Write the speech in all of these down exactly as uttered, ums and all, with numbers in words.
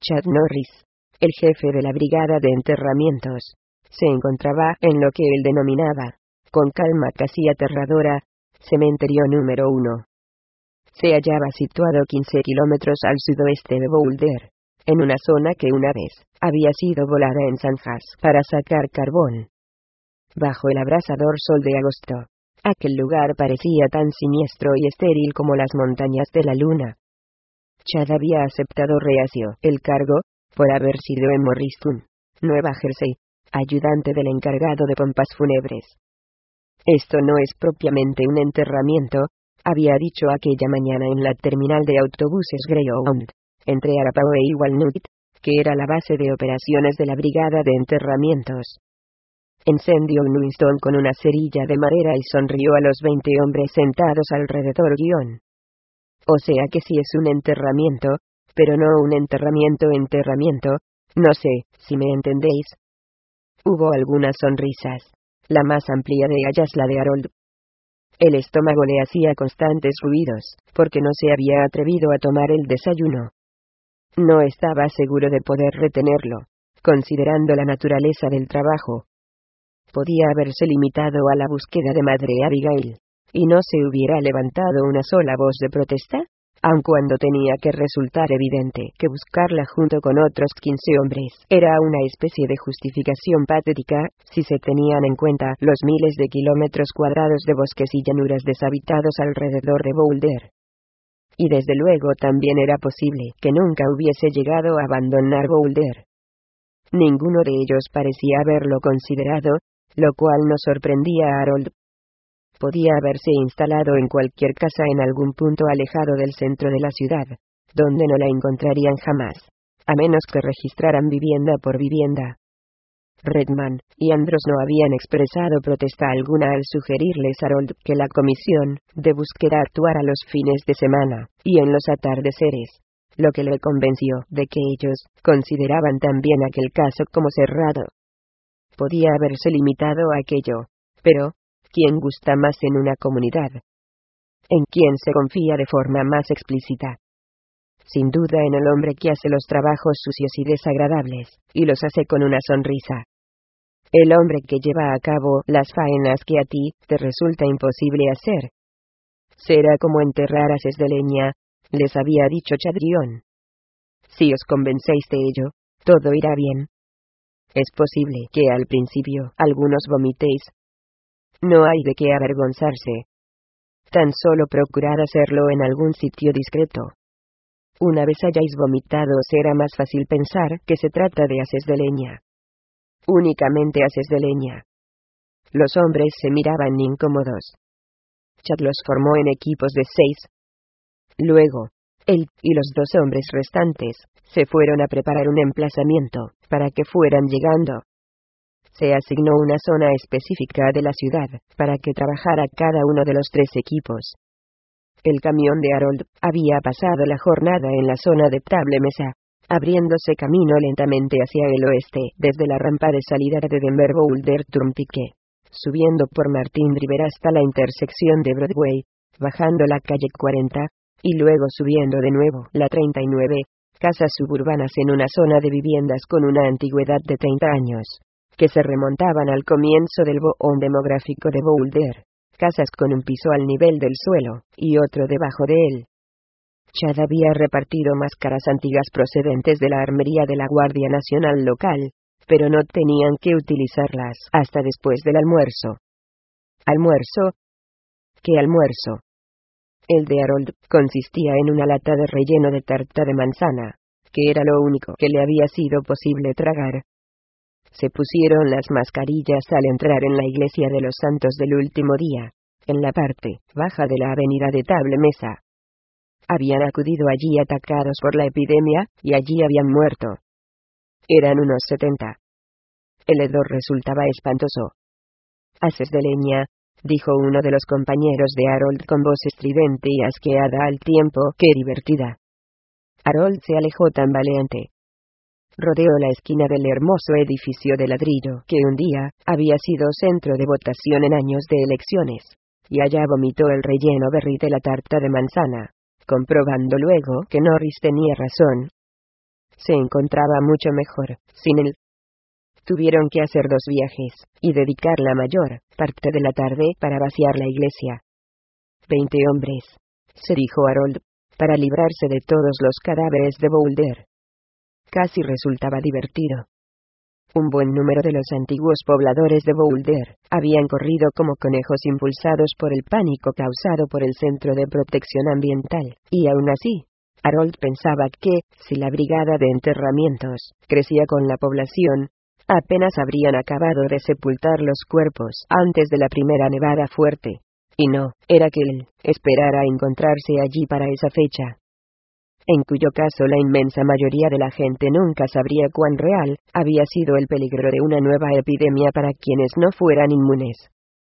Chad Norris, el jefe de la brigada de enterramientos, se encontraba en lo que él denominaba, con calma casi aterradora, cementerio número uno. Se hallaba situado quince kilómetros al sudoeste de Boulder, en una zona que una vez había sido volada en zanjas para sacar carbón. Bajo el abrasador sol de agosto, aquel lugar parecía tan siniestro y estéril como las montañas de la luna. Chad había aceptado reacio el cargo, por haber sido en Morristown, Nueva Jersey, ayudante del encargado de pompas fúnebres. Esto no es propiamente un enterramiento, había dicho aquella mañana en la terminal de autobuses Greyhound, entre Arapahoe y Walnut, que era la base de operaciones de la brigada de enterramientos. Encendió un Winston con una cerilla de madera y sonrió a los veinte hombres sentados alrededor. Guión. O sea que sí es un enterramiento, pero no un enterramiento enterramiento, no sé, si me entendéis. Hubo algunas sonrisas. La más amplia de ellas la de Harold. El estómago le hacía constantes ruidos, porque no se había atrevido a tomar el desayuno. No estaba seguro de poder retenerlo, considerando la naturaleza del trabajo. Podía haberse limitado a la búsqueda de Madre Abigail, y no se hubiera levantado una sola voz de protesta, aun cuando tenía que resultar evidente que buscarla junto con otros quince hombres era una especie de justificación patética, si se tenían en cuenta los miles de kilómetros cuadrados de bosques y llanuras deshabitados alrededor de Boulder. Y desde luego también era posible que nunca hubiese llegado a abandonar Boulder. Ninguno de ellos parecía haberlo considerado, lo cual no sorprendía a Harold. Podía haberse instalado en cualquier casa en algún punto alejado del centro de la ciudad, donde no la encontrarían jamás, a menos que registraran vivienda por vivienda. Redman y Andros no habían expresado protesta alguna al sugerirles a Harold que la comisión de búsqueda actuara los fines de semana y en los atardeceres, lo que le convenció de que ellos consideraban también aquel caso como cerrado. Podía haberse limitado a aquello, pero ¿quién gusta más en una comunidad? ¿En quién se confía de forma más explícita? Sin duda en el hombre que hace los trabajos sucios y desagradables, y los hace con una sonrisa. El hombre que lleva a cabo las faenas que a ti te resulta imposible hacer. Será como enterrar haces de leña, les había dicho Chadrión. Si os convencéis de ello, todo irá bien. Es posible que al principio algunos vomitéis. No hay de qué avergonzarse. Tan solo procurad hacerlo en algún sitio discreto. Una vez hayáis vomitado será más fácil pensar que se trata de haces de leña. Únicamente haces de leña. Los hombres se miraban incómodos. Chad los formó en equipos de seis. Luego, él y los dos hombres restantes se fueron a preparar un emplazamiento para que fueran llegando. Se asignó una zona específica de la ciudad para que trabajara cada uno de los tres equipos. El camión de Harold había pasado la jornada en la zona de Table Mesa, abriéndose camino lentamente hacia el oeste desde la rampa de salida de Denver Boulder Turnpike, subiendo por Martin River hasta la intersección de Broadway, bajando la calle cuarenta, y luego subiendo de nuevo la treinta y nueve, casas suburbanas en una zona de viviendas con una antigüedad de treinta años, que se remontaban al comienzo del boom demográfico de Boulder, casas con un piso al nivel del suelo, y otro debajo de él. Chad había repartido máscaras antiguas procedentes de la armería de la Guardia Nacional local, pero no tenían que utilizarlas hasta después del almuerzo. ¿Almuerzo? ¿Qué almuerzo? El de Harold consistía en una lata de relleno de tarta de manzana, que era lo único que le había sido posible tragar. Se pusieron las mascarillas al entrar en la iglesia de los Santos del Último Día, en la parte baja de la avenida de Table Mesa. Habían acudido allí atacados por la epidemia, y allí habían muerto. Eran unos setenta. El hedor resultaba espantoso. «Haces de leña», dijo uno de los compañeros de Harold con voz estridente y asqueada al tiempo que divertida. Harold se alejó tambaleante. Rodeó la esquina del hermoso edificio de ladrillo que un día había sido centro de votación en años de elecciones, y allá vomitó el relleno berry de la tarta de manzana, comprobando luego que Norris tenía razón. se encontraba mucho mejor sin él. Tuvieron que hacer dos viajes, y dedicar la mayor parte de la tarde para vaciar la iglesia. Veinte hombres, se dijo Harold, para librarse de todos los cadáveres de Boulder. Casi resultaba divertido. Un buen número de los antiguos pobladores de Boulder habían corrido como conejos impulsados por el pánico causado por el Centro de Protección Ambiental, y aún así, Harold pensaba que, si la brigada de enterramientos crecía con la población, apenas habrían acabado de sepultar los cuerpos antes de la primera nevada fuerte. Y no, era que él esperara encontrarse allí para esa fecha. En cuyo caso la inmensa mayoría de la gente nunca sabría cuán real había sido el peligro de una nueva epidemia para quienes no fueran inmunes.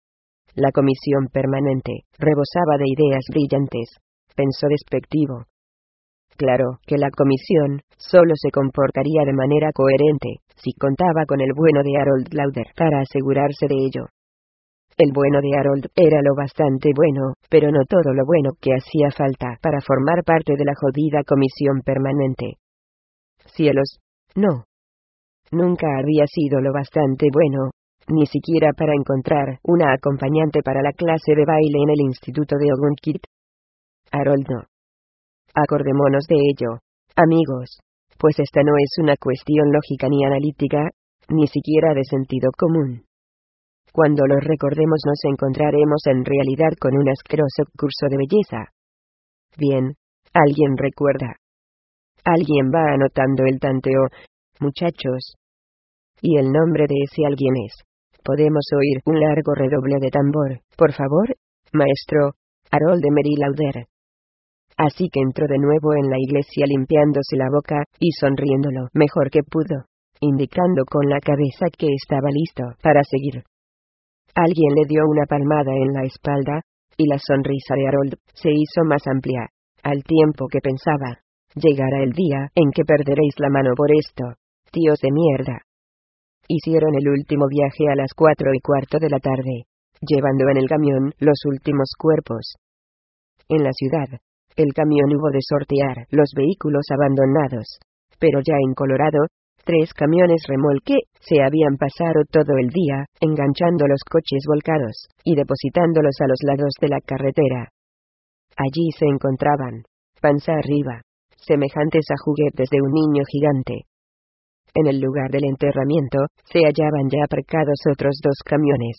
La comisión permanente rebosaba de ideas brillantes, pensó despectivo. Claro que la comisión solo se comportaría de manera coherente si contaba con el bueno de Harold Lauder para asegurarse de ello. El bueno de Harold era lo bastante bueno, pero no todo lo bueno que hacía falta para formar parte de la jodida comisión permanente. Cielos, no. Nunca había sido lo bastante bueno, ni siquiera para encontrar una acompañante para la clase de baile en el instituto de Ogunkit. Harold no. Acordémonos de ello, amigos, pues esta no es una cuestión lógica ni analítica, ni siquiera de sentido común. Cuando lo recordemos nos encontraremos en realidad con un asqueroso curso de belleza. Bien, ¿alguien recuerda? ¿Alguien va anotando el tanteo, muchachos? Y el nombre de ese alguien es. ¿Podemos oír un largo redoble de tambor, por favor, maestro Harold Emery Lauder? Así que entró de nuevo en la iglesia limpiándose la boca y sonriendo lo mejor que pudo, indicando con la cabeza que estaba listo para seguir. Alguien le dio una palmada en la espalda, y la sonrisa de Harold se hizo más amplia, al tiempo que pensaba, llegará el día en que perderéis la mano por esto, tíos de mierda. Hicieron el último viaje a las cuatro y cuarto de la tarde, llevando en el camión los últimos cuerpos. En la ciudad, el camión hubo de sortear los vehículos abandonados, pero ya en Colorado, tres camiones remolque se habían pasado todo el día, enganchando los coches volcados y depositándolos a los lados de la carretera. Allí se encontraban, panza arriba, semejantes a juguetes de un niño gigante. En el lugar del enterramiento, se hallaban ya aparcados otros dos camiones.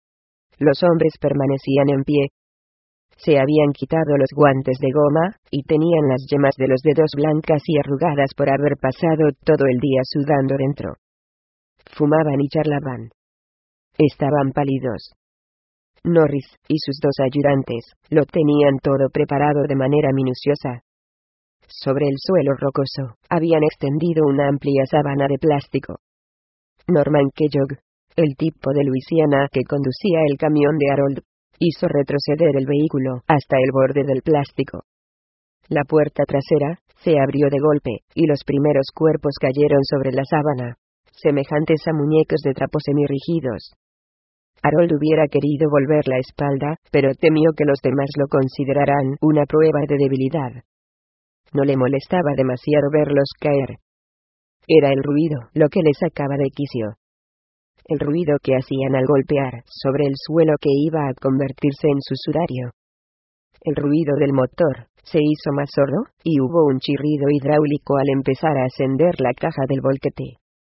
Los hombres permanecían en pie. Se habían quitado los guantes de goma, y tenían las yemas de los dedos blancas y arrugadas por haber pasado todo el día sudando dentro. Fumaban y charlaban. Estaban pálidos. Norris y sus dos ayudantes lo tenían todo preparado de manera minuciosa. Sobre el suelo rocoso, habían extendido una amplia sábana de plástico. Norman Kellogg, el tipo de Luisiana que conducía el camión de Harold, hizo retroceder el vehículo hasta el borde del plástico. La puerta trasera se abrió de golpe, y los primeros cuerpos cayeron sobre la sábana, semejantes a muñecos de trapo semirrígidos. Harold hubiera querido volver la espalda, pero temió que los demás lo consideraran una prueba de debilidad. No le molestaba demasiado verlos caer. Era el ruido lo que le sacaba de quicio. El ruido que hacían al golpear sobre el suelo que iba a convertirse en su sudario. El ruido del motor se hizo más sordo, y hubo un chirrido hidráulico al empezar a ascender la caja del volquete.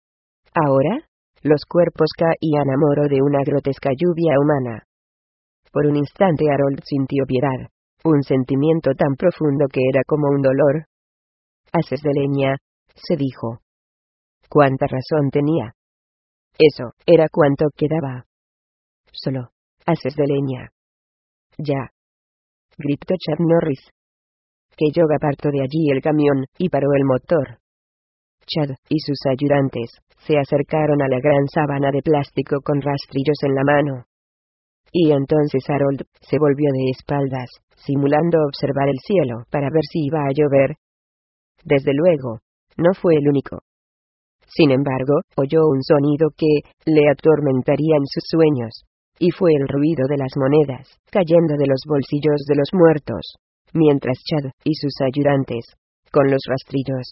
Ahora, los cuerpos caían a moro de una grotesca lluvia humana. Por un instante Harold sintió piedad, un sentimiento tan profundo que era como un dolor. Haces de leña, se dijo. ¿Cuánta razón tenía? Eso era cuanto quedaba. Solo haces de leña. Ya, gritó Chad Norris. Kellogg apartó de allí el camión y paró el motor. Chad y sus ayudantes se acercaron a la gran sábana de plástico con rastrillos en la mano. Y entonces Harold se volvió de espaldas, simulando observar el cielo para ver si iba a llover. Desde luego, no fue el único. Sin embargo, oyó un sonido que le atormentaría en sus sueños, y fue el ruido de las monedas cayendo de los bolsillos de los muertos, mientras Chad y sus ayudantes, con los rastrillos,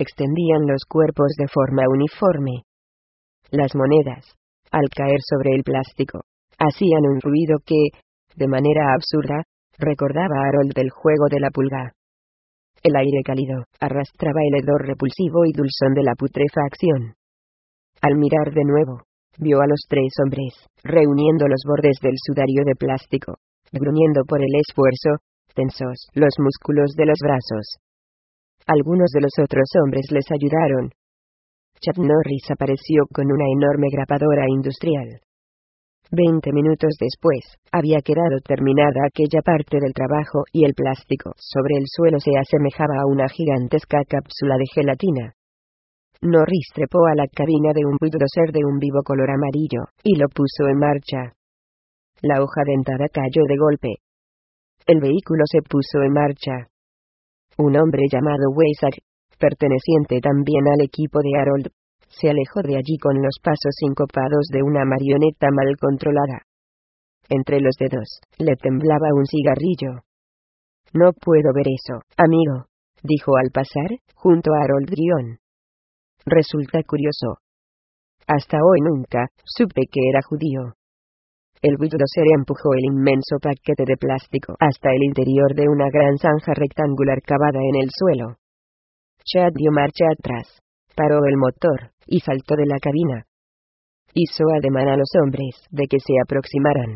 extendían los cuerpos de forma uniforme. Las monedas, al caer sobre el plástico, hacían un ruido que, de manera absurda, recordaba a Harold del juego de la pulga. El aire cálido arrastraba el hedor repulsivo y dulzón de la putrefacción. Al mirar de nuevo, vio a los tres hombres, reuniendo los bordes del sudario de plástico, gruñendo por el esfuerzo, tensos los músculos de los brazos. Algunos de los otros hombres les ayudaron. Chuck Norris apareció con una enorme grapadora industrial. Veinte minutos después, había quedado terminada aquella parte del trabajo y el plástico sobre el suelo se asemejaba a una gigantesca cápsula de gelatina. Norris trepó a la cabina de un bulldozer de un vivo color amarillo, y lo puso en marcha. La hoja dentada cayó de golpe. El vehículo se puso en marcha. Un hombre llamado Weizsack, perteneciente también al equipo de Harold, se alejó de allí con los pasos sincopados de una marioneta mal controlada. Entre los dedos, le temblaba un cigarrillo. No puedo ver eso, amigo, dijo al pasar, junto a Harold Grion. Resulta curioso. Hasta hoy nunca supe que era judío. El bulldozer empujó el inmenso paquete de plástico hasta el interior de una gran zanja rectangular cavada en el suelo. Chad dio marcha atrás, paró el motor, y saltó de la cabina. Hizo ademán a los hombres de que se aproximaran.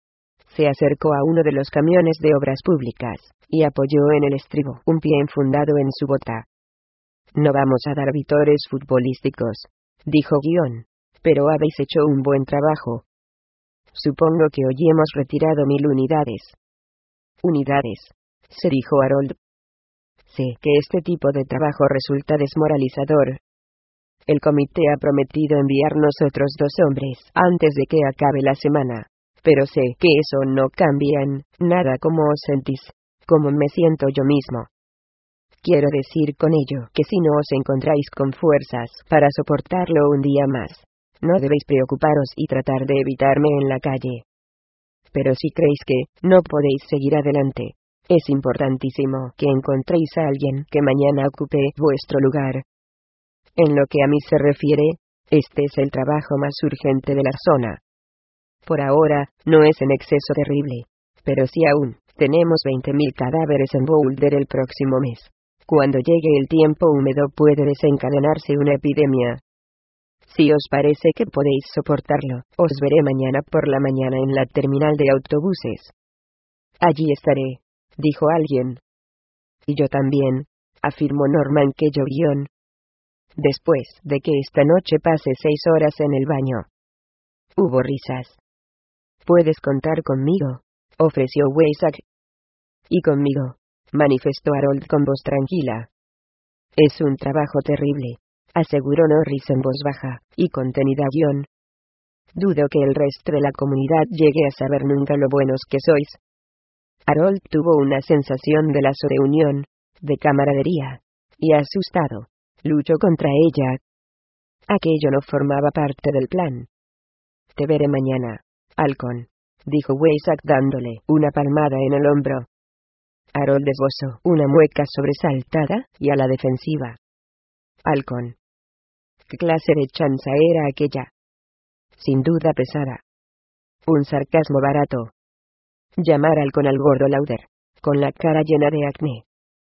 Se acercó a uno de los camiones de obras públicas, y apoyó en el estribo un pie enfundado en su bota. No vamos a dar vítores futbolísticos, dijo Guión, pero habéis hecho un buen trabajo. Supongo que hoy hemos retirado mil unidades. Unidades, se dijo Harold. Sé que este tipo de trabajo resulta desmoralizador. El comité ha prometido enviarnos otros dos hombres antes de que acabe la semana, pero sé que eso no cambia en nada cómo os sentís, como me siento yo mismo. Quiero decir con ello que si no os encontráis con fuerzas para soportarlo un día más, no debéis preocuparos y tratar de evitarme en la calle. Pero si creéis que no podéis seguir adelante, es importantísimo que encontréis a alguien que mañana ocupe vuestro lugar. En lo que a mí se refiere, este es el trabajo más urgente de la zona. Por ahora, no es en exceso terrible, pero si aún tenemos veinte mil cadáveres en Boulder el próximo mes. Cuando llegue el tiempo húmedo puede desencadenarse una epidemia. Si os parece que podéis soportarlo, os veré mañana por la mañana en la terminal de autobuses. Allí estaré, dijo alguien. Y yo también, afirmó Norman Keyogion. Después de que esta noche pase seis horas en el baño. Hubo risas. Puedes contar conmigo, ofreció Weizsack. Y conmigo, manifestó Harold con voz tranquila. Es un trabajo terrible, aseguró Norris en voz baja y contenida guión. Dudo que el resto de la comunidad llegue a saber nunca lo buenos que sois. Harold tuvo una sensación de lazo de unión, de camaradería, y asustado, luchó contra ella. Aquello no formaba parte del plan. Te veré mañana, Halcón, dijo Weizsack dándole una palmada en el hombro. Harold esbozó una mueca sobresaltada y a la defensiva. Halcón. ¿Qué clase de chanza era aquella? Sin duda pesada. Un sarcasmo barato. Llamar Halcón al gordo Lauder, con la cara llena de acné.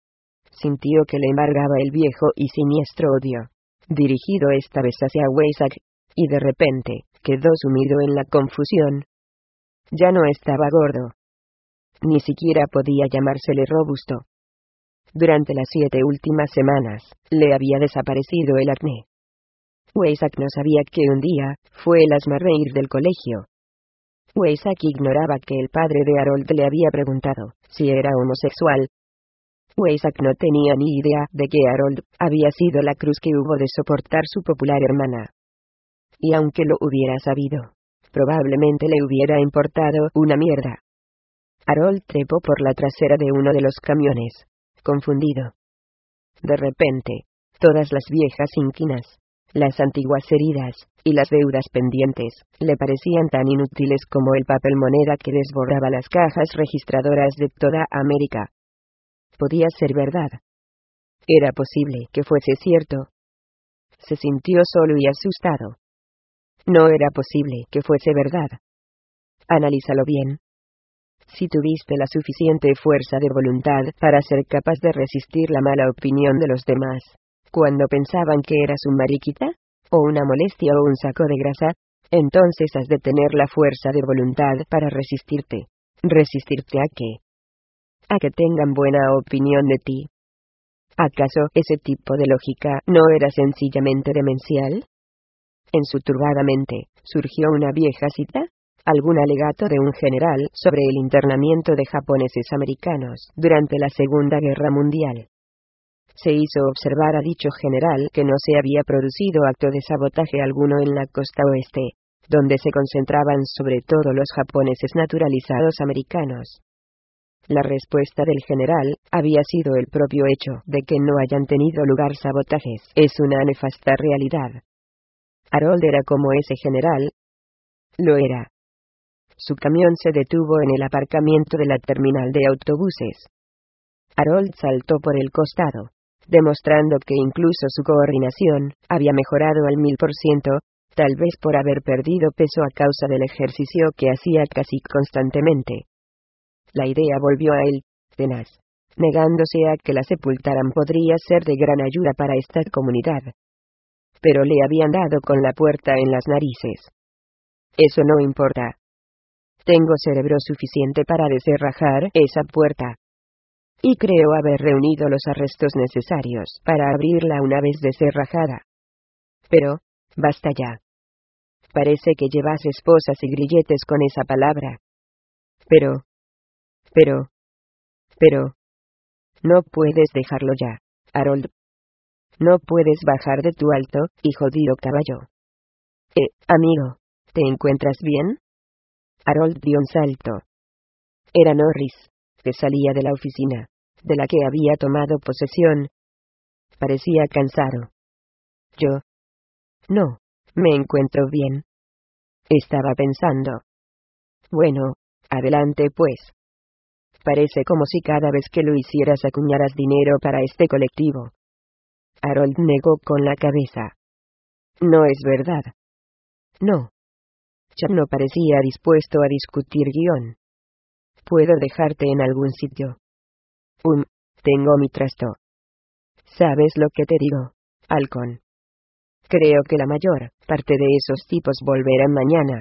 Sintió que le embargaba el viejo y siniestro odio, dirigido esta vez hacia Weizsack, y de repente, quedó sumido en la confusión. Ya no estaba gordo. Ni siquiera podía llamársele robusto. Durante las siete últimas semanas, le había desaparecido el acné. Weizsack no sabía que un día, fue el hazmerreír del colegio. Weizsack ignoraba que el padre de Harold le había preguntado si era homosexual. Weizsack no tenía ni idea de que Harold había sido la cruz que hubo de soportar su popular hermana. Y aunque lo hubiera sabido, probablemente le hubiera importado una mierda. Harold trepó por la trasera de uno de los camiones, confundido. De repente, todas las viejas inquinas, las antiguas heridas, y las deudas pendientes, le parecían tan inútiles como el papel moneda que desbordaba las cajas registradoras de toda América. Podía ser verdad. Era posible que fuese cierto. Se sintió solo y asustado. No era posible que fuese verdad. Analízalo bien. Si tuviste la suficiente fuerza de voluntad para ser capaz de resistir la mala opinión de los demás, cuando pensaban que eras un mariquita, o una molestia o un saco de grasa, entonces has de tener la fuerza de voluntad para resistirte. ¿Resistirte a qué? A que tengan buena opinión de ti. ¿Acaso ese tipo de lógica no era sencillamente demencial? En su turbada mente, surgió una vieja cita, algún alegato de un general sobre el internamiento de japoneses americanos durante la Segunda Guerra Mundial. Se hizo observar a dicho general que no se había producido acto de sabotaje alguno en la costa oeste, donde se concentraban sobre todo los japoneses naturalizados americanos. La respuesta del general había sido el propio hecho de que no hayan tenido lugar sabotajes. Es una nefasta realidad. Harold era como ese general. Lo era. Su camión se detuvo en el aparcamiento de la terminal de autobuses. Harold saltó por el costado, demostrando que incluso su coordinación había mejorado al mil por ciento, tal vez por haber perdido peso a causa del ejercicio que hacía casi constantemente. La idea volvió a él, tenaz, negándose a que la sepultaran podría ser de gran ayuda para esta comunidad. Pero le habían dado con la puerta en las narices. Eso no importa. Tengo cerebro suficiente para descerrajar esa puerta. Y creo haber reunido los arrestos necesarios para abrirla una vez descerrajada. Pero, basta ya. Parece que llevas esposas y grilletes con esa palabra. Pero, pero, pero, no puedes dejarlo ya, Harold. No puedes bajar de tu alto y jodido caballo. Eh, amigo, ¿te encuentras bien? Harold dio un salto. Era Norris, que salía de la oficina, de la que había tomado posesión. Parecía cansado. Yo. No, me encuentro bien. Estaba pensando. Bueno, adelante pues. Parece como si cada vez que lo hicieras acuñaras dinero para este colectivo. Harold negó con la cabeza. No es verdad. No. Chap no parecía dispuesto a discutir guión. ¿Puedo dejarte en algún sitio? Um, tengo mi trasto. ¿Sabes lo que te digo, halcón? Creo que la mayor parte de esos tipos volverán mañana.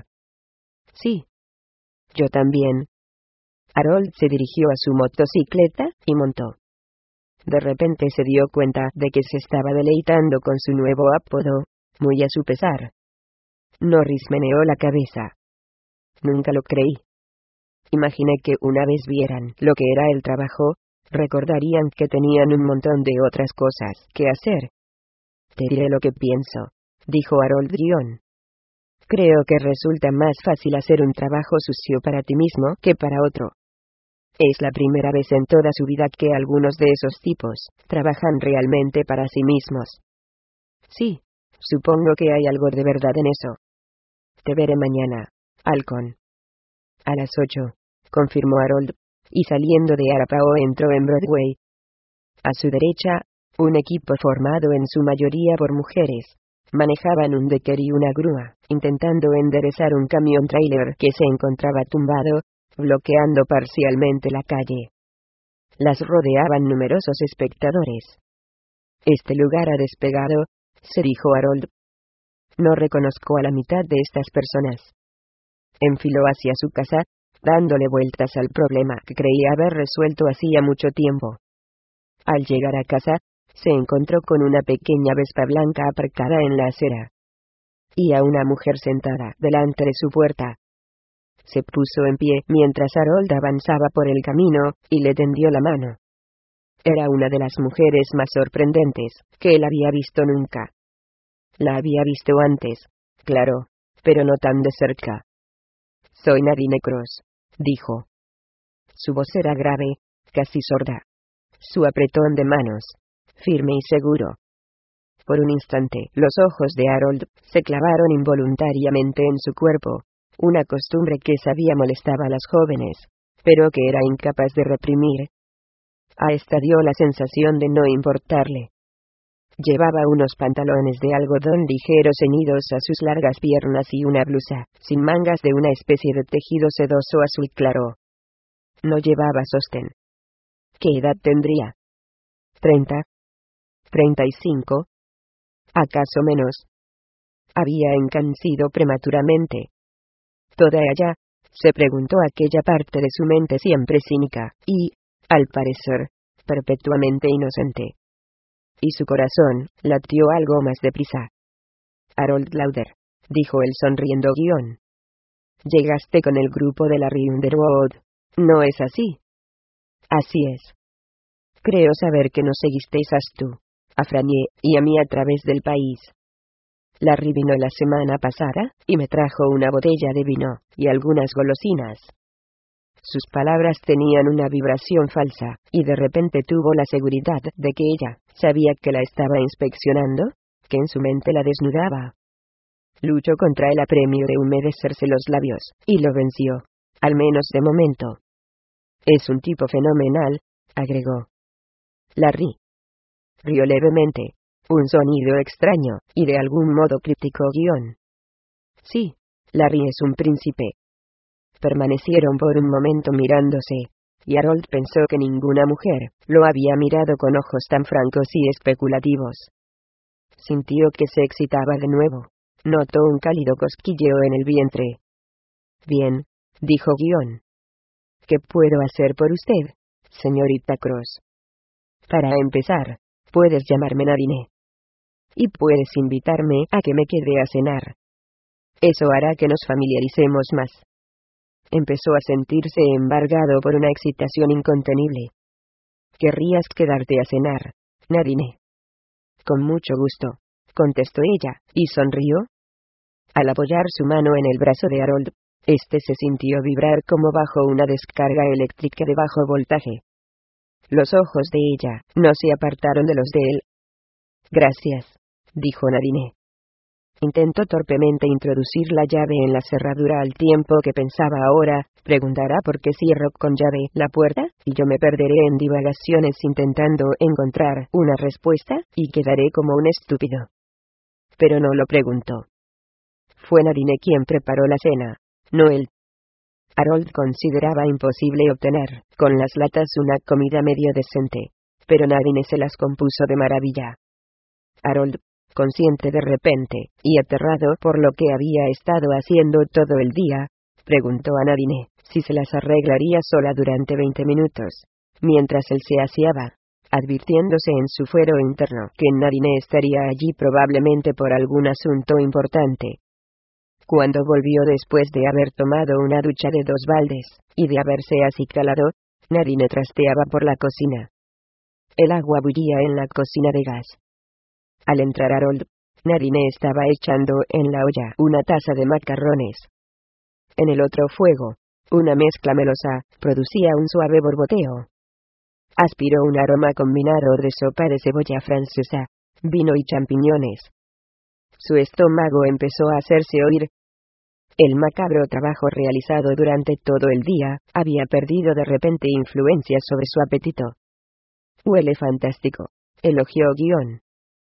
Sí. Yo también. Harold se dirigió a su motocicleta y montó. De repente se dio cuenta de que se estaba deleitando con su nuevo apodo, muy a su pesar. Norris meneó la cabeza. Nunca lo creí. Imaginé que una vez vieran lo que era el trabajo, recordarían que tenían un montón de otras cosas que hacer. Te diré lo que pienso, dijo Harold Guión. Creo que resulta más fácil hacer un trabajo sucio para ti mismo que para otro. Es la primera vez en toda su vida que algunos de esos tipos trabajan realmente para sí mismos. Sí, supongo que hay algo de verdad en eso. Te veré mañana, halcón. A las ocho, confirmó Harold, y saliendo de Arapaho entró en Broadway. A su derecha, un equipo formado en su mayoría por mujeres manejaban un decker y una grúa, intentando enderezar un camión trailer que se encontraba tumbado, bloqueando parcialmente la calle. Las rodeaban numerosos espectadores. Este lugar ha despegado, se dijo Harold. No reconozco a la mitad de estas personas. Enfiló hacia su casa, dándole vueltas al problema que creía haber resuelto hacía mucho tiempo. Al llegar a casa, se encontró con una pequeña Vespa blanca aparcada en la acera. Y a una mujer sentada delante de su puerta. Se puso en pie mientras Harold avanzaba por el camino, y le tendió la mano. Era una de las mujeres más sorprendentes que él había visto nunca. La había visto antes, claro, pero no tan de cerca. Soy Nadine Cross, dijo. Su voz era grave, casi sorda. Su apretón de manos, firme y seguro. Por un instante, los ojos de Harold se clavaron involuntariamente en su cuerpo, una costumbre que sabía molestaba a las jóvenes, pero que era incapaz de reprimir. A esta dio la sensación de no importarle. Llevaba unos pantalones de algodón ligero ceñidos a sus largas piernas y una blusa, sin mangas de una especie de tejido sedoso azul claro. No llevaba sostén. ¿Qué edad tendría? ¿Treinta? ¿Treinta y cinco? ¿Acaso menos? Había encanecido prematuramente. Toda ella, se preguntó aquella parte de su mente siempre cínica, y, al parecer, perpetuamente inocente. Y su corazón latió algo más deprisa. Harold Lauder, dijo él sonriendo guión. Llegaste con el grupo de la Underwood, ¿no es así? Así es. Creo saber que nos seguisteis a tú, a Franier y a mí a través del país. Larry vino la semana pasada, y me trajo una botella de vino, y algunas golosinas. Sus palabras tenían una vibración falsa, y de repente tuvo la seguridad de que ella sabía que la estaba inspeccionando, que en su mente la desnudaba. Luchó contra el apremio de humedecerse los labios, y lo venció, al menos de momento. Es un tipo fenomenal, agregó. Larry rió levemente, un sonido extraño, y de algún modo críptico guión. Sí, Larry es un príncipe. Permanecieron por un momento mirándose, y Harold pensó que ninguna mujer lo había mirado con ojos tan francos y especulativos. Sintió que se excitaba de nuevo. Notó un cálido cosquilleo en el vientre. Bien, dijo guión. ¿Qué puedo hacer por usted, señorita Cross? Para empezar, puedes llamarme Nadine. Y puedes invitarme a que me quede a cenar. Eso hará que nos familiaricemos más. Empezó a sentirse embargado por una excitación incontenible. ¿Querrías quedarte a cenar, Nadine? Con mucho gusto, contestó ella, y sonrió. Al apoyar su mano en el brazo de Harold, éste se sintió vibrar como bajo una descarga eléctrica de bajo voltaje. Los ojos de ella no se apartaron de los de él. Gracias, dijo Nadine. Intentó torpemente introducir la llave en la cerradura al tiempo que pensaba ahora, preguntará por qué cierro con llave la puerta, y yo me perderé en divagaciones intentando encontrar una respuesta, y quedaré como un estúpido. Pero no lo preguntó. Fue Nadine quien preparó la cena, no él. Harold consideraba imposible obtener, con las latas, una comida medio decente, pero Nadine se las compuso de maravilla. Harold, consciente de repente, y aterrado por lo que había estado haciendo todo el día, preguntó a Nadine si se las arreglaría sola durante veinte minutos, mientras él se aseaba, advirtiéndose en su fuero interno que Nadine estaría allí probablemente por algún asunto importante. Cuando volvió después de haber tomado una ducha de dos baldes, y de haberse acicalado, Nadine trasteaba por la cocina. El agua bullía en la cocina de gas. Al entrar Harold, Nadine estaba echando en la olla una taza de macarrones. En el otro fuego, una mezcla melosa producía un suave borboteo. Aspiró un aroma combinado de sopa de cebolla francesa, vino y champiñones. Su estómago empezó a hacerse oír. El macabro trabajo realizado durante todo el día había perdido de repente influencia sobre su apetito. Huele fantástico, elogió guión.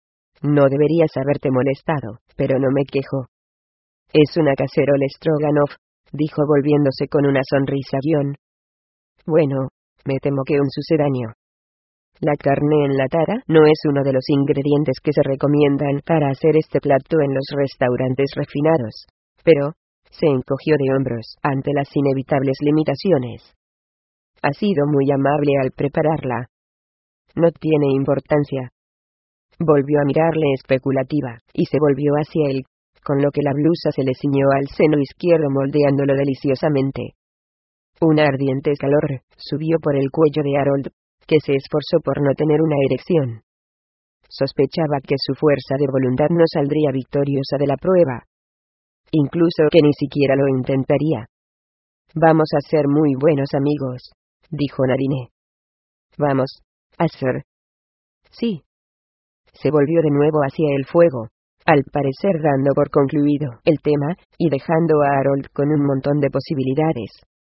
No deberías haberte molestado, pero no me quejo. Es una cacerola Stroganoff, dijo volviéndose con una sonrisa guión. Bueno, me temo que un sucedáneo. La carne enlatada no es uno de los ingredientes que se recomiendan para hacer este plato en los restaurantes refinados, pero se encogió de hombros ante las inevitables limitaciones. Ha sido muy amable al prepararla. No tiene importancia. Volvió a mirarle especulativa, y se volvió hacia él, con lo que la blusa se le ciñó al seno izquierdo moldeándolo deliciosamente. Un ardiente calor subió por el cuello de Harold, que se esforzó por no tener una erección. Sospechaba que su fuerza de voluntad no saldría victoriosa de la prueba. Incluso que ni siquiera lo intentaría. Vamos a ser muy buenos amigos, dijo Nadine. Vamos a ser. Sí. Se volvió de nuevo hacia el fuego, al parecer dando por concluido el tema, y dejando a Harold con un montón de posibilidades.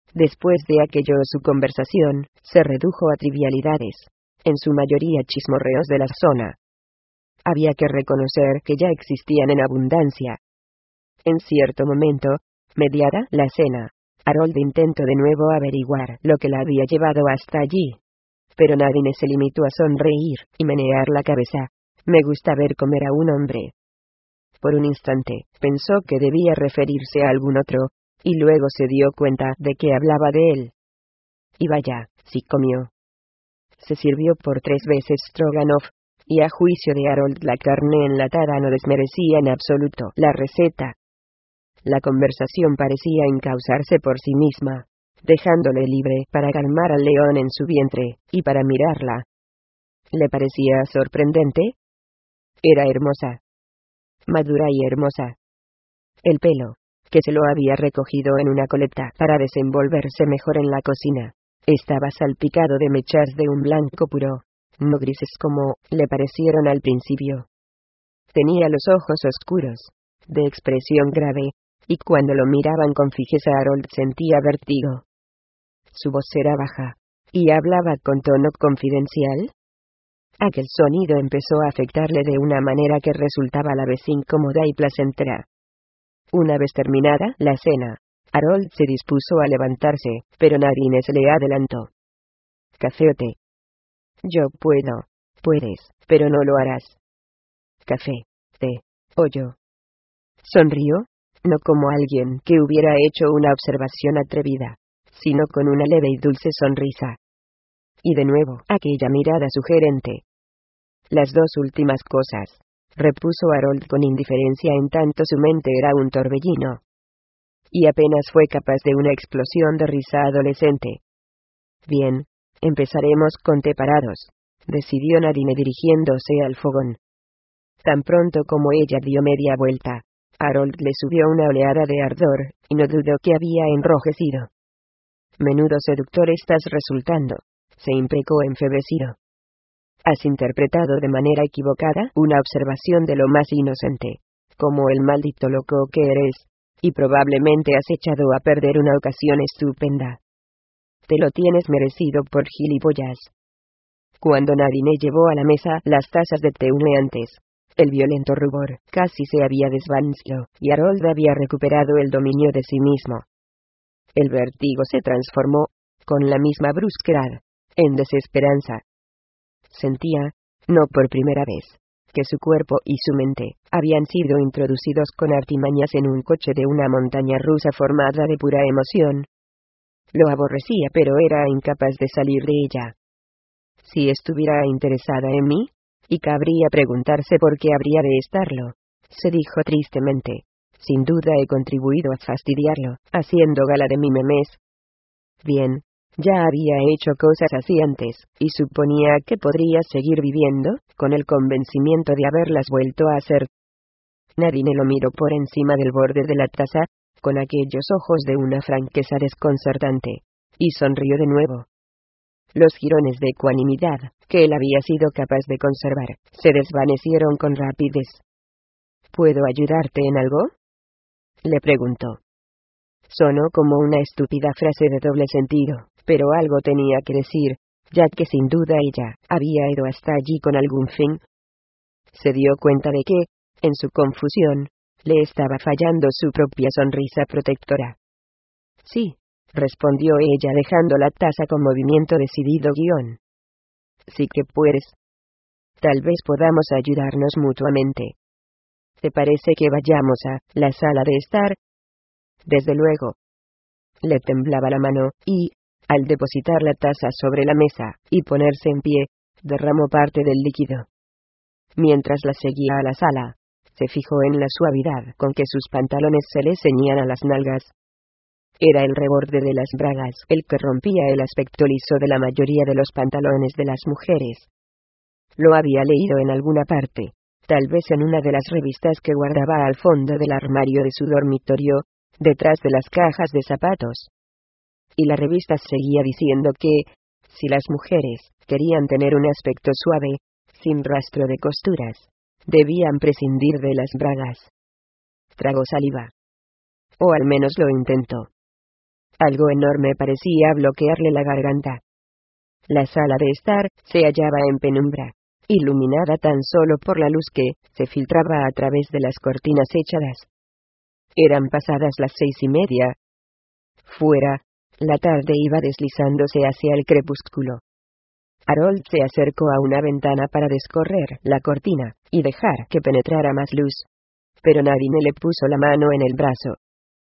Después de aquello su conversación se redujo a trivialidades, en su mayoría chismorreos de la zona. Había que reconocer que ya existían en abundancia. En cierto momento, mediada la cena, Harold intentó de nuevo averiguar lo que la había llevado hasta allí. Pero Nadine se limitó a sonreír y menear la cabeza. Me gusta ver comer a un hombre. Por un instante, pensó que debía referirse a algún otro, y luego se dio cuenta de que hablaba de él. Y vaya, sí comió. Se sirvió por tres veces Stroganoff, y a juicio de Harold la carne enlatada no desmerecía en absoluto la receta. La conversación parecía encauzarse por sí misma, dejándole libre para calmar al león en su vientre, y para mirarla. ¿Le parecía sorprendente? Era hermosa. Madura y hermosa. El pelo, que se lo había recogido en una coleta para desenvolverse mejor en la cocina, estaba salpicado de mechas de un blanco puro, no grises como le parecieron al principio. Tenía los ojos oscuros, de expresión grave, y cuando lo miraban con fijeza Harold sentía vértigo. Su voz era baja, y hablaba con tono confidencial. Aquel sonido empezó a afectarle de una manera que resultaba a la vez incómoda y placentera. Una vez terminada la cena, Harold se dispuso a levantarse, pero Nadine se le adelantó. ¿Café o té? Yo puedo. Puedes, pero no lo harás. Café, té, o yo. Sonrió, no como alguien que hubiera hecho una observación atrevida, sino con una leve y dulce sonrisa. Y de nuevo, aquella mirada sugerente. Las dos últimas cosas, repuso Harold con indiferencia en tanto su mente era un torbellino. Y apenas fue capaz de una explosión de risa adolescente. Bien, empezaremos con té parados, decidió Nadine dirigiéndose al fogón. Tan pronto como ella dio media vuelta, Harold le subió una oleada de ardor, y no dudó que había enrojecido. Menudo seductor estás resultando, se imprecó enfebrecido. Has interpretado de manera equivocada una observación de lo más inocente, como el maldito loco que eres, y probablemente has echado a perder una ocasión estupenda. Te lo tienes merecido por gilipollas. Cuando Nadine llevó a la mesa las tazas de té humeantes, el violento rubor casi se había desvanecido, y Harold había recuperado el dominio de sí mismo. El vértigo se transformó, con la misma brusquedad, en desesperanza. Sentía, no por primera vez, que su cuerpo y su mente habían sido introducidos con artimañas en un coche de una montaña rusa formada de pura emoción. Lo aborrecía, pero era incapaz de salir de ella. Si estuviera interesada en mí, y cabría preguntarse por qué habría de estarlo, se dijo tristemente. Sin duda he contribuido a fastidiarlo, haciendo gala de mi memez. Bien, ya había hecho cosas así antes, y suponía que podría seguir viviendo, con el convencimiento de haberlas vuelto a hacer. Nadine lo miró por encima del borde de la taza, con aquellos ojos de una franqueza desconcertante, y sonrió de nuevo. Los jirones de ecuanimidad, que él había sido capaz de conservar, se desvanecieron con rapidez. ¿Puedo ayudarte en algo?, le preguntó. Sonó como una estúpida frase de doble sentido, pero algo tenía que decir, ya que sin duda ella había ido hasta allí con algún fin. Se dio cuenta de que, en su confusión, le estaba fallando su propia sonrisa protectora. Sí, respondió ella dejando la taza con movimiento decidido guión. Sí que puedes. Tal vez podamos ayudarnos mutuamente. ¿Te parece que vayamos a la sala de estar? Desde luego. Le temblaba la mano, y, al depositar la taza sobre la mesa, y ponerse en pie, derramó parte del líquido. Mientras la seguía a la sala, se fijó en la suavidad con que sus pantalones se le ceñían a las nalgas. Era el reborde de las bragas el que rompía el aspecto liso de la mayoría de los pantalones de las mujeres. Lo había leído en alguna parte, tal vez en una de las revistas que guardaba al fondo del armario de su dormitorio, detrás de las cajas de zapatos. Y la revista seguía diciendo que, si las mujeres querían tener un aspecto suave, sin rastro de costuras, debían prescindir de las bragas. Tragó saliva. O al menos lo intentó. Algo enorme parecía bloquearle la garganta. La sala de estar se hallaba en penumbra, iluminada tan solo por la luz que se filtraba a través de las cortinas echadas. Eran pasadas las seis y media. Fuera, la tarde iba deslizándose hacia el crepúsculo. Harold se acercó a una ventana para descorrer la cortina y dejar que penetrara más luz. Pero Nadine le puso la mano en el brazo.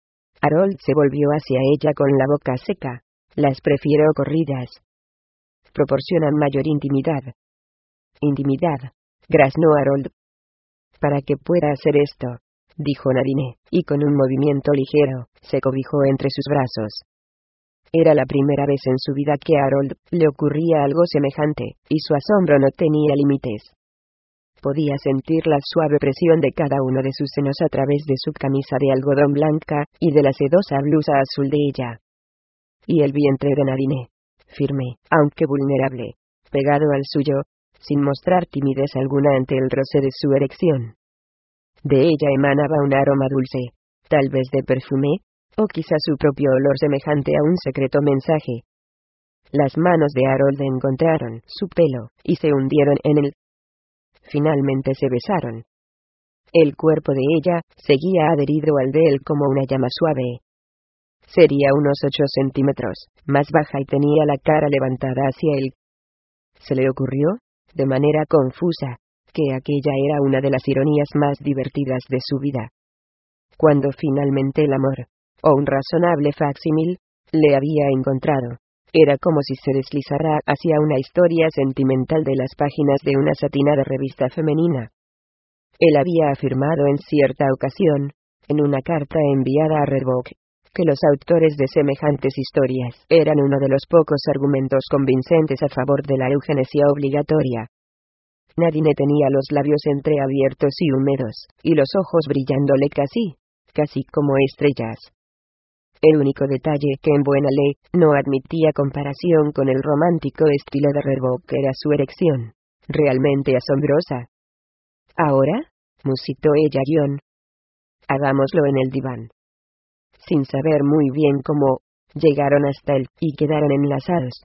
Harold se volvió hacia ella con la boca seca. Las prefiero corridas. Proporcionan mayor intimidad. Intimidad, graznó Harold. Para que pueda hacer esto, dijo Nadine, y con un movimiento ligero, se cobijó entre sus brazos. Era la primera vez en su vida que a Harold le ocurría algo semejante, y su asombro no tenía límites. Podía sentir la suave presión de cada uno de sus senos a través de su camisa de algodón blanca, y de la sedosa blusa azul de ella. Y el vientre de Nadine, firme, aunque vulnerable, pegado al suyo, sin mostrar timidez alguna ante el roce de su erección. De ella emanaba un aroma dulce, tal vez de perfume, o quizá su propio olor semejante a un secreto mensaje. Las manos de Harold encontraron su pelo, y se hundieron en él. Finalmente se besaron. El cuerpo de ella seguía adherido al de él como una llama suave. Sería unos ocho centímetros, más baja y tenía la cara levantada hacia él. Se le ocurrió, de manera confusa, que aquella era una de las ironías más divertidas de su vida. Cuando finalmente el amor, o un razonable facsímil, le había encontrado, era como si se deslizara hacia una historia sentimental de las páginas de una satinada revista femenina. Él había afirmado en cierta ocasión, en una carta enviada a Redbook, que los autores de semejantes historias eran uno de los pocos argumentos convincentes a favor de la eugenesia obligatoria. Nadine tenía los labios entreabiertos y húmedos, y los ojos brillándole casi, casi como estrellas. El único detalle que en buena ley no admitía comparación con el romántico estilo de Redbook era su erección, realmente asombrosa. Ahora, musitó ella John, hagámoslo en el diván. Sin saber muy bien cómo, llegaron hasta él, y quedaron enlazados.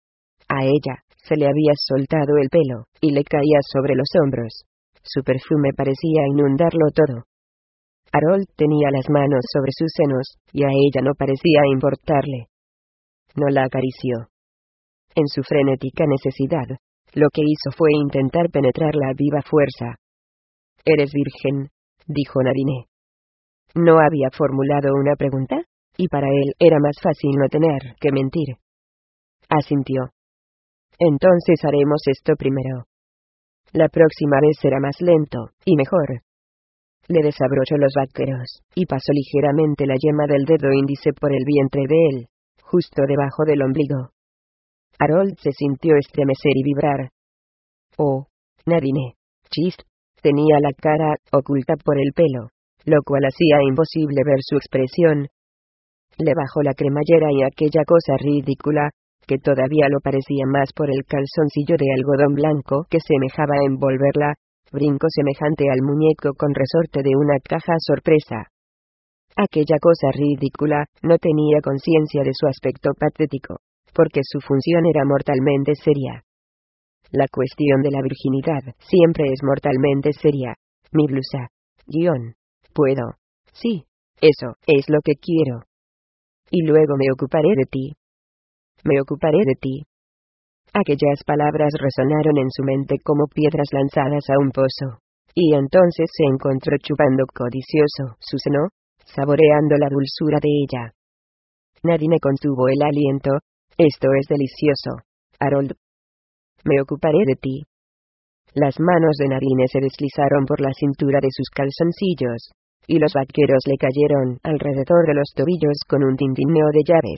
A ella, se le había soltado el pelo, y le caía sobre los hombros. Su perfume parecía inundarlo todo. Harold tenía las manos sobre sus senos, y a ella no parecía importarle. No la acarició. En su frenética necesidad, lo que hizo fue intentar penetrarla a viva fuerza. «¿Eres virgen?», dijo Nadine. No había formulado una pregunta, y para él era más fácil no tener que mentir. Asintió. «Entonces haremos esto primero. La próxima vez será más lento, y mejor». Le desabrochó los vaqueros, y pasó ligeramente la yema del dedo índice por el vientre de él, justo debajo del ombligo. Harold se sintió estremecer y vibrar. Oh, Nadine, chist, tenía la cara oculta por el pelo, lo cual hacía imposible ver su expresión. Le bajó la cremallera y aquella cosa ridícula, que todavía lo parecía más por el calzoncillo de algodón blanco que semejaba envolverla, brincó semejante al muñeco con resorte de una caja sorpresa. Aquella cosa ridícula no tenía conciencia de su aspecto patético, porque su función era mortalmente seria. La cuestión de la virginidad siempre es mortalmente seria. Mi blusa. Guión. Puedo. Sí, eso es lo que quiero. Y luego me ocuparé de ti. Me ocuparé de ti. Aquellas palabras resonaron en su mente como piedras lanzadas a un pozo. Y entonces se encontró chupando codicioso su seno, saboreando la dulzura de ella. Nadine contuvo el aliento. Esto es delicioso, Harold. Me ocuparé de ti. Las manos de Nadine se deslizaron por la cintura de sus calzoncillos, y los vaqueros le cayeron alrededor de los tobillos con un tintineo de llaves.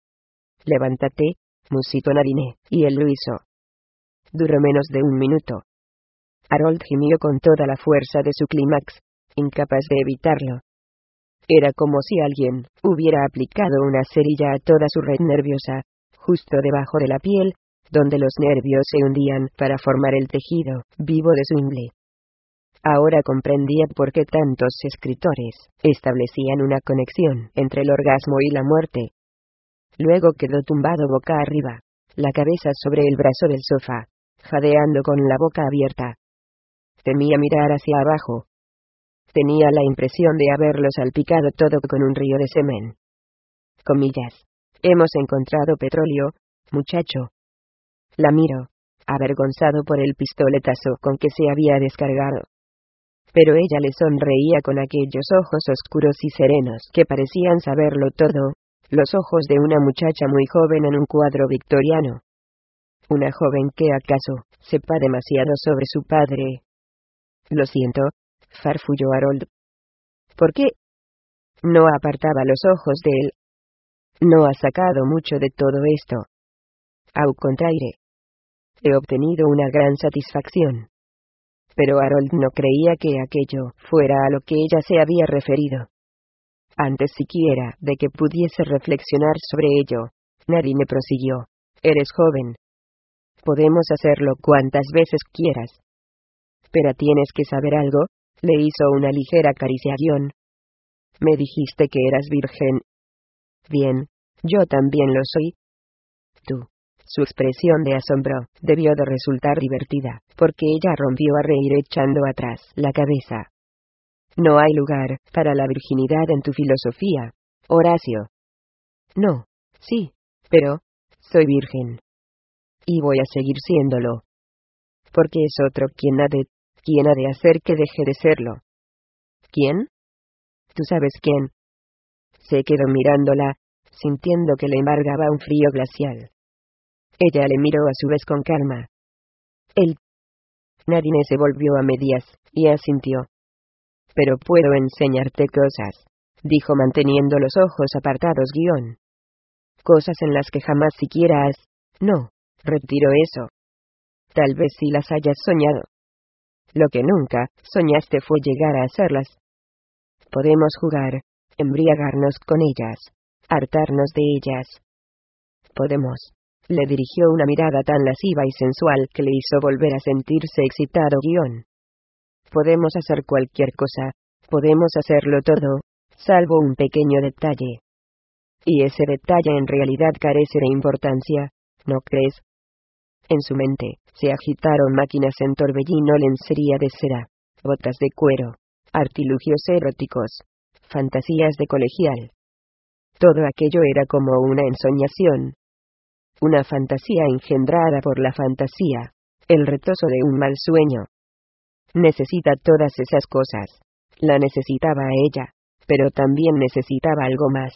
Levántate, musitó Nadine, y él lo hizo. Duró menos de un minuto. Harold gimió con toda la fuerza de su clímax, incapaz de evitarlo. Era como si alguien hubiera aplicado una cerilla a toda su red nerviosa, justo debajo de la piel, donde los nervios se hundían para formar el tejido vivo de su ingle. Ahora comprendía por qué tantos escritores establecían una conexión entre el orgasmo y la muerte. Luego quedó tumbado boca arriba, la cabeza sobre el brazo del sofá, jadeando con la boca abierta. Temía mirar hacia abajo. Tenía la impresión de haberlo salpicado todo con un río de semen. Comillas. Hemos encontrado petróleo, muchacho. La miró, avergonzado por el pistoletazo con que se había descargado. Pero ella le sonreía con aquellos ojos oscuros y serenos que parecían saberlo todo, los ojos de una muchacha muy joven en un cuadro victoriano. Una joven que acaso sepa demasiado sobre su padre. Lo siento, farfulló Harold. ¿Por qué? No apartaba los ojos de él. No ha sacado mucho de todo esto. Au contraire. He obtenido una gran satisfacción. Pero Harold no creía que aquello fuera a lo que ella se había referido. Antes siquiera de que pudiese reflexionar sobre ello, Nadine prosiguió. Eres joven. Podemos hacerlo cuantas veces quieras. Pero tienes que saber algo, le hizo una ligera caricia a Guion. Me dijiste que eras virgen. Bien, yo también lo soy. Tú. Su expresión de asombro debió de resultar divertida, porque ella rompió a reír echando atrás la cabeza. No hay lugar para la virginidad en tu filosofía, Horacio. No, sí, pero soy virgen. Y voy a seguir siéndolo. Porque es otro quien ha de, quien ha de hacer que deje de serlo. ¿Quién? ¿Tú sabes quién? Se quedó mirándola, sintiendo que le embargaba un frío glacial. Ella le miró a su vez con calma. Él. Nadine se volvió a medias, y asintió. Pero puedo enseñarte cosas, dijo manteniendo los ojos apartados Guion. Cosas en las que jamás siquiera has... No, retiro eso. Tal vez sí las hayas soñado. Lo que nunca soñaste fue llegar a hacerlas. Podemos jugar, embriagarnos con ellas, hartarnos de ellas. Podemos. Le dirigió una mirada tan lasciva y sensual que le hizo volver a sentirse excitado Guion. Podemos hacer cualquier cosa, podemos hacerlo todo, salvo un pequeño detalle. Y ese detalle en realidad carece de importancia, ¿no crees? En su mente, se agitaron máquinas en torbellino, lencería de seda, botas de cuero, artilugios eróticos, fantasías de colegial. Todo aquello era como una ensoñación. Una fantasía engendrada por la fantasía, el retozo de un mal sueño. Necesita todas esas cosas. La necesitaba a ella, pero también necesitaba algo más.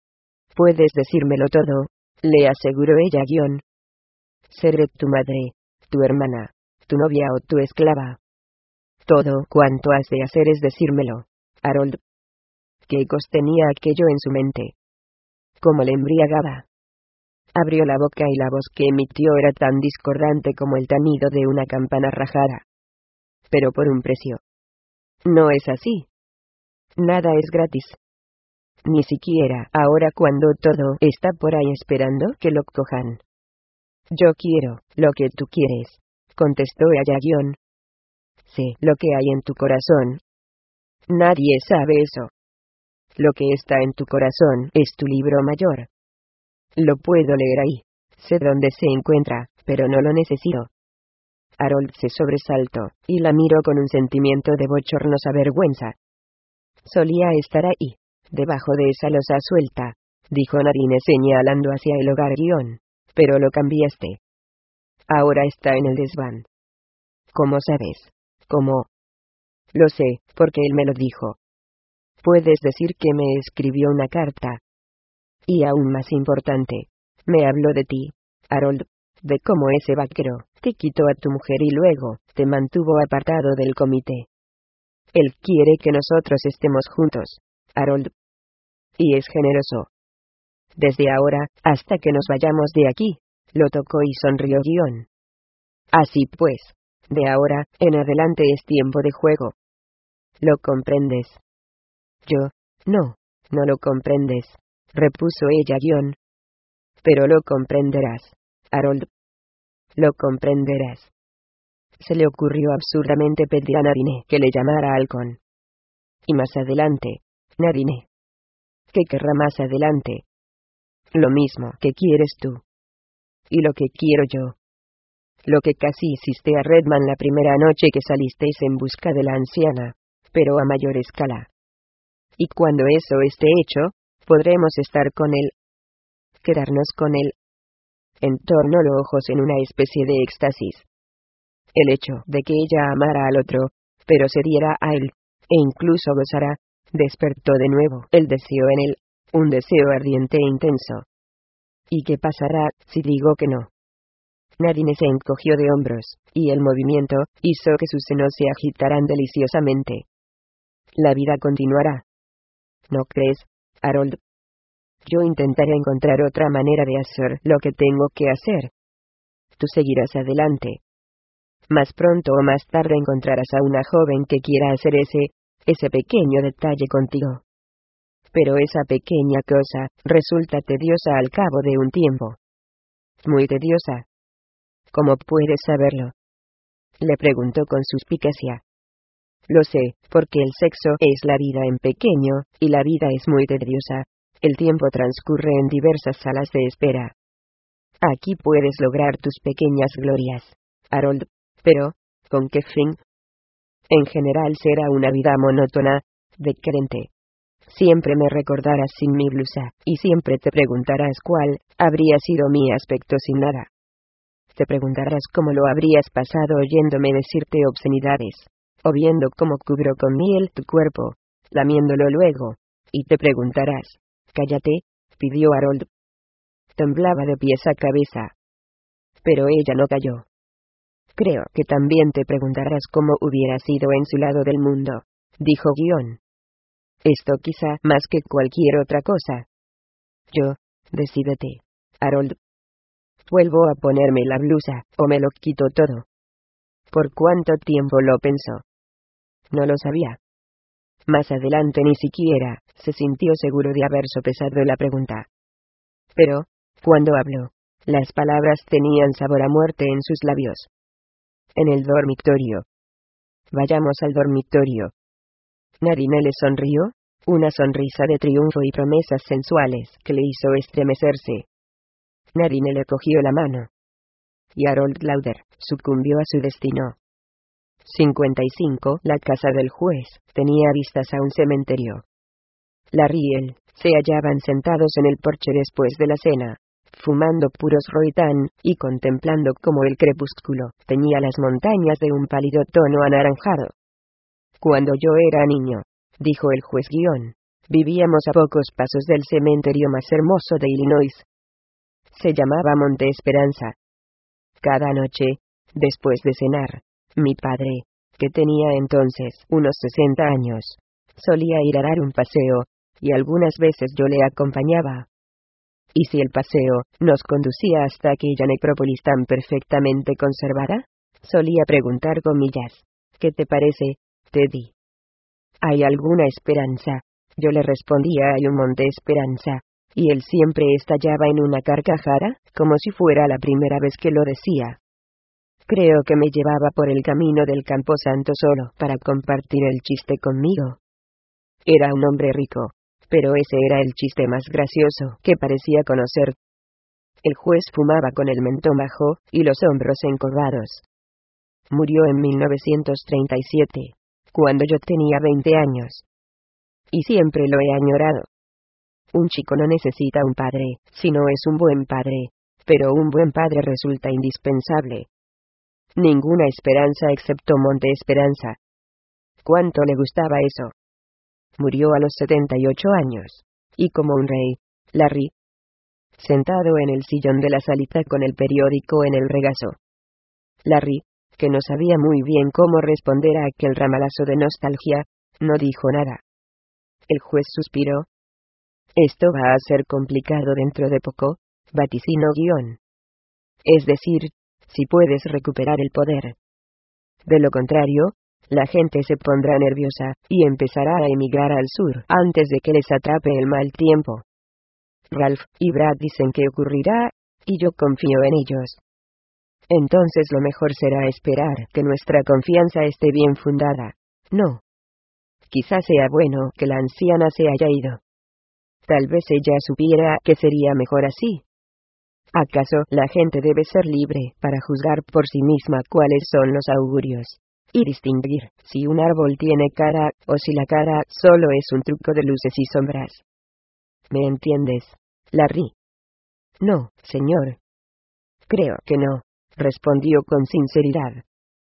Puedes decírmelo todo, le aseguró ella Guion. Seré tu madre, tu hermana, tu novia o tu esclava. Todo cuanto has de hacer es decírmelo, Harold. ¿Qué ecos tenía aquello en su mente? ¿Cómo le embriagaba? Abrió la boca y la voz que emitió era tan discordante como el tañido de una campana rajada. Pero por un precio. No es así. Nada es gratis. Ni siquiera ahora cuando todo está por ahí esperando que lo cojan. Yo quiero lo que tú quieres, contestó ella Guion. Sé lo que hay en tu corazón. Nadie sabe eso. Lo que está en tu corazón es tu libro mayor. Lo puedo leer ahí. Sé dónde se encuentra, pero no lo necesito. Harold se sobresaltó, y la miró con un sentimiento de bochornosa vergüenza. Solía estar ahí, debajo de esa losa suelta, dijo Nadine señalando hacia el hogar Guion. Pero lo cambiaste. Ahora está en el desván. ¿Cómo sabes? ¿Cómo? Lo sé, porque él me lo dijo. Puedes decir que me escribió una carta. Y aún más importante, me habló de ti, Harold, de cómo ese vaquero te quitó a tu mujer y luego te mantuvo apartado del comité. Él quiere que nosotros estemos juntos, Harold. Y es generoso. Desde ahora, hasta que nos vayamos de aquí, lo tocó y sonrió Guion. Así pues, de ahora en adelante es tiempo de juego. ¿Lo comprendes? Yo, no, no lo comprendes, repuso ella Guion. Pero lo comprenderás, Harold. Lo comprenderás. Se le ocurrió absurdamente pedir a Nadine que le llamara halcón. Y más adelante, Nadine. ¿Qué querrá más adelante? Lo mismo que quieres tú. Y lo que quiero yo. Lo que casi hiciste a Redman la primera noche que salisteis en busca de la anciana, pero a mayor escala. Y cuando eso esté hecho, podremos estar con él. Quedarnos con él. En torno los ojos en una especie de éxtasis. El hecho de que ella amara al otro, pero se diera a él, e incluso gozara, despertó de nuevo el deseo en él, un deseo ardiente e intenso. ¿Y qué pasará si digo que no? Nadine se encogió de hombros, y el movimiento hizo que sus senos se agitaran deliciosamente. La vida continuará. ¿No crees, Harold? Yo intentaré encontrar otra manera de hacer lo que tengo que hacer. Tú seguirás adelante. Más pronto o más tarde encontrarás a una joven que quiera hacer ese, ese pequeño detalle contigo. Pero esa pequeña cosa resulta tediosa al cabo de un tiempo. Muy tediosa. ¿Cómo puedes saberlo? Le preguntó con suspicacia. Lo sé, porque el sexo es la vida en pequeño, y la vida es muy tediosa. El tiempo transcurre en diversas salas de espera. Aquí puedes lograr tus pequeñas glorias, Harold, pero, ¿con qué fin? En general será una vida monótona, decadente. Siempre me recordarás sin mi blusa, y siempre te preguntarás cuál habría sido mi aspecto sin nada. Te preguntarás cómo lo habrías pasado oyéndome decirte obscenidades, o viendo cómo cubro con miel tu cuerpo, lamiéndolo luego, y te preguntarás, cállate, pidió Harold. Temblaba de pies a cabeza. Pero ella no calló. Creo que también te preguntarás cómo hubiera sido en su lado del mundo, dijo Guion. Esto quizá más que cualquier otra cosa. Yo, decídete, Harold. Vuelvo a ponerme la blusa, o me lo quito todo. ¿Por cuánto tiempo lo pensó? No lo sabía. Más adelante ni siquiera se sintió seguro de haber sopesado la pregunta. Pero, cuando habló, las palabras tenían sabor a muerte en sus labios. En el dormitorio. Vayamos al dormitorio. Nadine le sonrió, una sonrisa de triunfo y promesas sensuales que le hizo estremecerse. Nadine le cogió la mano. Y Harold Lauder sucumbió a su destino. cincuenta y cinco La casa del juez tenía vistas a un cementerio. Larry y él se hallaban sentados en el porche después de la cena, fumando puros roitán, y contemplando cómo el crepúsculo teñía las montañas de un pálido tono anaranjado. Cuando yo era niño, dijo el juez Guion, vivíamos a pocos pasos del cementerio más hermoso de Illinois. Se llamaba Monte Esperanza. Cada noche, después de cenar, mi padre, que tenía entonces unos sesenta años, solía ir a dar un paseo, y algunas veces yo le acompañaba. ¿Y si el paseo nos conducía hasta aquella necrópolis tan perfectamente conservada? Solía preguntar comillas. ¿Qué te parece, Teddy? ¿Hay alguna esperanza? Yo le respondía: hay un monte Esperanza, y él siempre estallaba en una carcajada, como si fuera la primera vez que lo decía. Creo que me llevaba por el camino del Camposanto solo para compartir el chiste conmigo. Era un hombre rico, pero ese era el chiste más gracioso que parecía conocer. El juez fumaba con el mentón bajo y los hombros encorvados. Murió en mil novecientos treinta y siete, cuando yo tenía veinte años. Y siempre lo he añorado. Un chico no necesita un padre, si no es un buen padre, pero un buen padre resulta indispensable. Ninguna esperanza excepto Monte Esperanza. ¿Cuánto le gustaba eso? Murió a los setenta y ocho años, y como un rey, Larry, sentado en el sillón de la salita con el periódico en el regazo. Larry, que no sabía muy bien cómo responder a aquel ramalazo de nostalgia, no dijo nada. El juez suspiró. Esto va a ser complicado dentro de poco, vaticinó Guion. Es decir, si puedes recuperar el poder. De lo contrario, la gente se pondrá nerviosa, y empezará a emigrar al sur antes de que les atrape el mal tiempo. Ralph y Brad dicen que ocurrirá, y yo confío en ellos. Entonces lo mejor será esperar que nuestra confianza esté bien fundada. No. Quizás sea bueno que la anciana se haya ido. Tal vez ella supiera que sería mejor así. ¿Acaso la gente debe ser libre para juzgar por sí misma cuáles son los augurios? Y distinguir si un árbol tiene cara, o si la cara solo es un truco de luces y sombras. ¿Me entiendes, Larry? No, señor. Creo que no, respondió con sinceridad.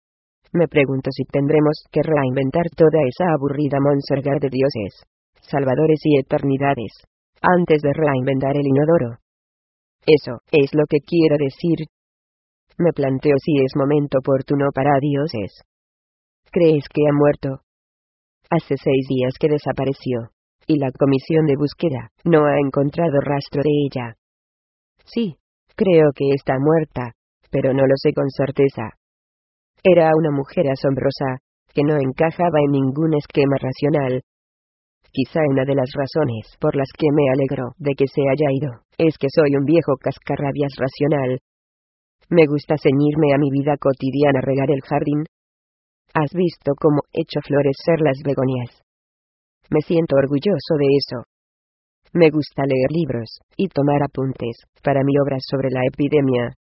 Me pregunto si tendremos que reinventar toda esa aburrida monserga de dioses, salvadores y eternidades, antes de reinventar el inodoro. Eso es lo que quiero decir. Me planteo si es momento oportuno para dioses. ¿Crees que ha muerto? Hace seis días que desapareció, y la comisión de búsqueda no ha encontrado rastro de ella. Sí, creo que está muerta, pero no lo sé con certeza. Era una mujer asombrosa, que no encajaba en ningún esquema racional. Quizá una de las razones por las que me alegro de que se haya ido, es que soy un viejo cascarrabias racional. Me gusta ceñirme a mi vida cotidiana, regar el jardín. ¿Has visto cómo echo florecer las begonias? Me siento orgulloso de eso. Me gusta leer libros, y tomar apuntes, para mi obra sobre la epidemia.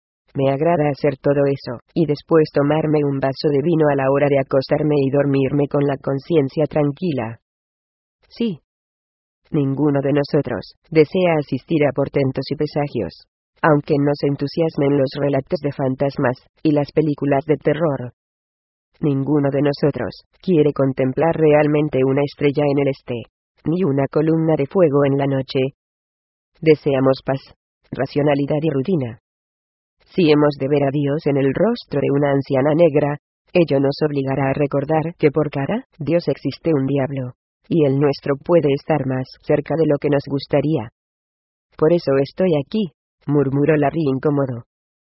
Me agrada hacer todo eso, y después tomarme un vaso de vino a la hora de acostarme y dormirme con la conciencia tranquila. Sí. Ninguno de nosotros desea asistir a portentos y presagios, aunque nos entusiasmen los relatos de fantasmas y las películas de terror. Ninguno de nosotros quiere contemplar realmente una estrella en el este, ni una columna de fuego en la noche. Deseamos paz, racionalidad y rutina. Si hemos de ver a Dios en el rostro de una anciana negra, ello nos obligará a recordar que por cada Dios existe un diablo, y el nuestro puede estar más cerca de lo que nos gustaría. Por eso estoy aquí, murmuró Larry incómodo.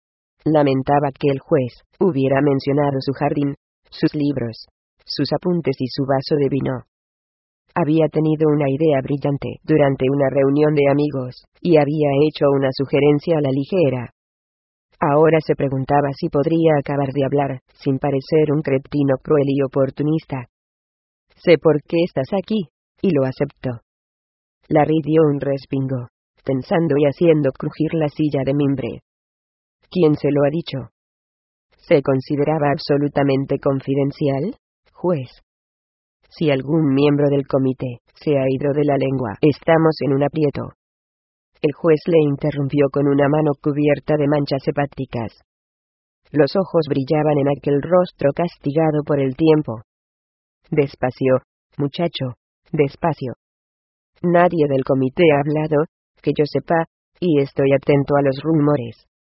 Lamentaba que el juez hubiera mencionado su jardín, sus libros, sus apuntes y su vaso de vino. Había tenido una idea brillante durante una reunión de amigos, y había hecho una sugerencia a la ligera. Ahora se preguntaba si podría acabar de hablar, sin parecer un cretino cruel y oportunista. Sé por qué estás aquí, y lo aceptó. Larry dio un respingo, tensando y haciendo crujir la silla de mimbre. ¿Quién se lo ha dicho? ¿Se consideraba absolutamente confidencial, juez? Si algún miembro del comité se ha ido de la lengua, estamos en un aprieto. El juez le interrumpió con una mano cubierta de manchas hepáticas. Los ojos brillaban en aquel rostro castigado por el tiempo. Despacio, muchacho, despacio. Nadie del comité ha hablado, que yo sepa, y estoy atento a los rumores.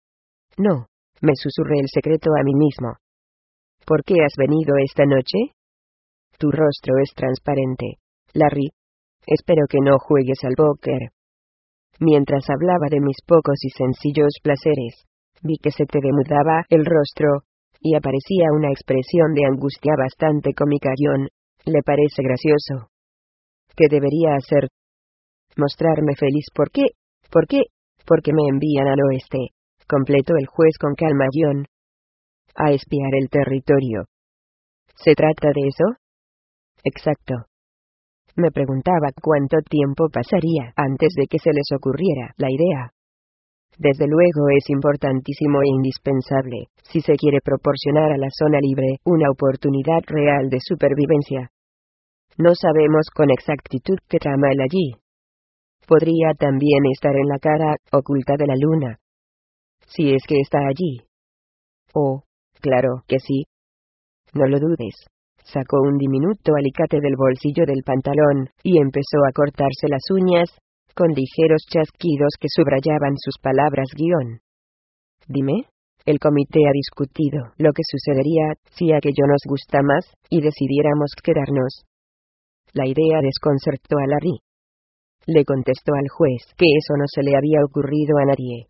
No, me susurré el secreto a mí mismo. ¿Por qué has venido esta noche? Tu rostro es transparente, Larry. Espero que no juegues al póker. Mientras hablaba de mis pocos y sencillos placeres, vi que se te demudaba el rostro, y aparecía una expresión de angustia bastante cómica. John, ¿le parece gracioso? ¿Qué debería hacer? Mostrarme feliz. ¿Por qué? ¿Por qué? Porque me envían al oeste, completó el juez con calma. John, a espiar el territorio. ¿Se trata de eso? Exacto. Me preguntaba cuánto tiempo pasaría antes de que se les ocurriera la idea. Desde luego es importantísimo e indispensable, si se quiere proporcionar a la zona libre una oportunidad real de supervivencia. No sabemos con exactitud qué trama él allí. Podría también estar en la cara oculta de la luna. Si es que está allí. Oh, claro que sí. No lo dudes. Sacó un diminuto alicate del bolsillo del pantalón, y empezó a cortarse las uñas, con ligeros chasquidos que subrayaban sus palabras. Guión. Dime, el comité ha discutido lo que sucedería si aquello nos gusta más, y decidiéramos quedarnos. La idea desconcertó a Larry. Le contestó al juez que eso no se le había ocurrido a nadie.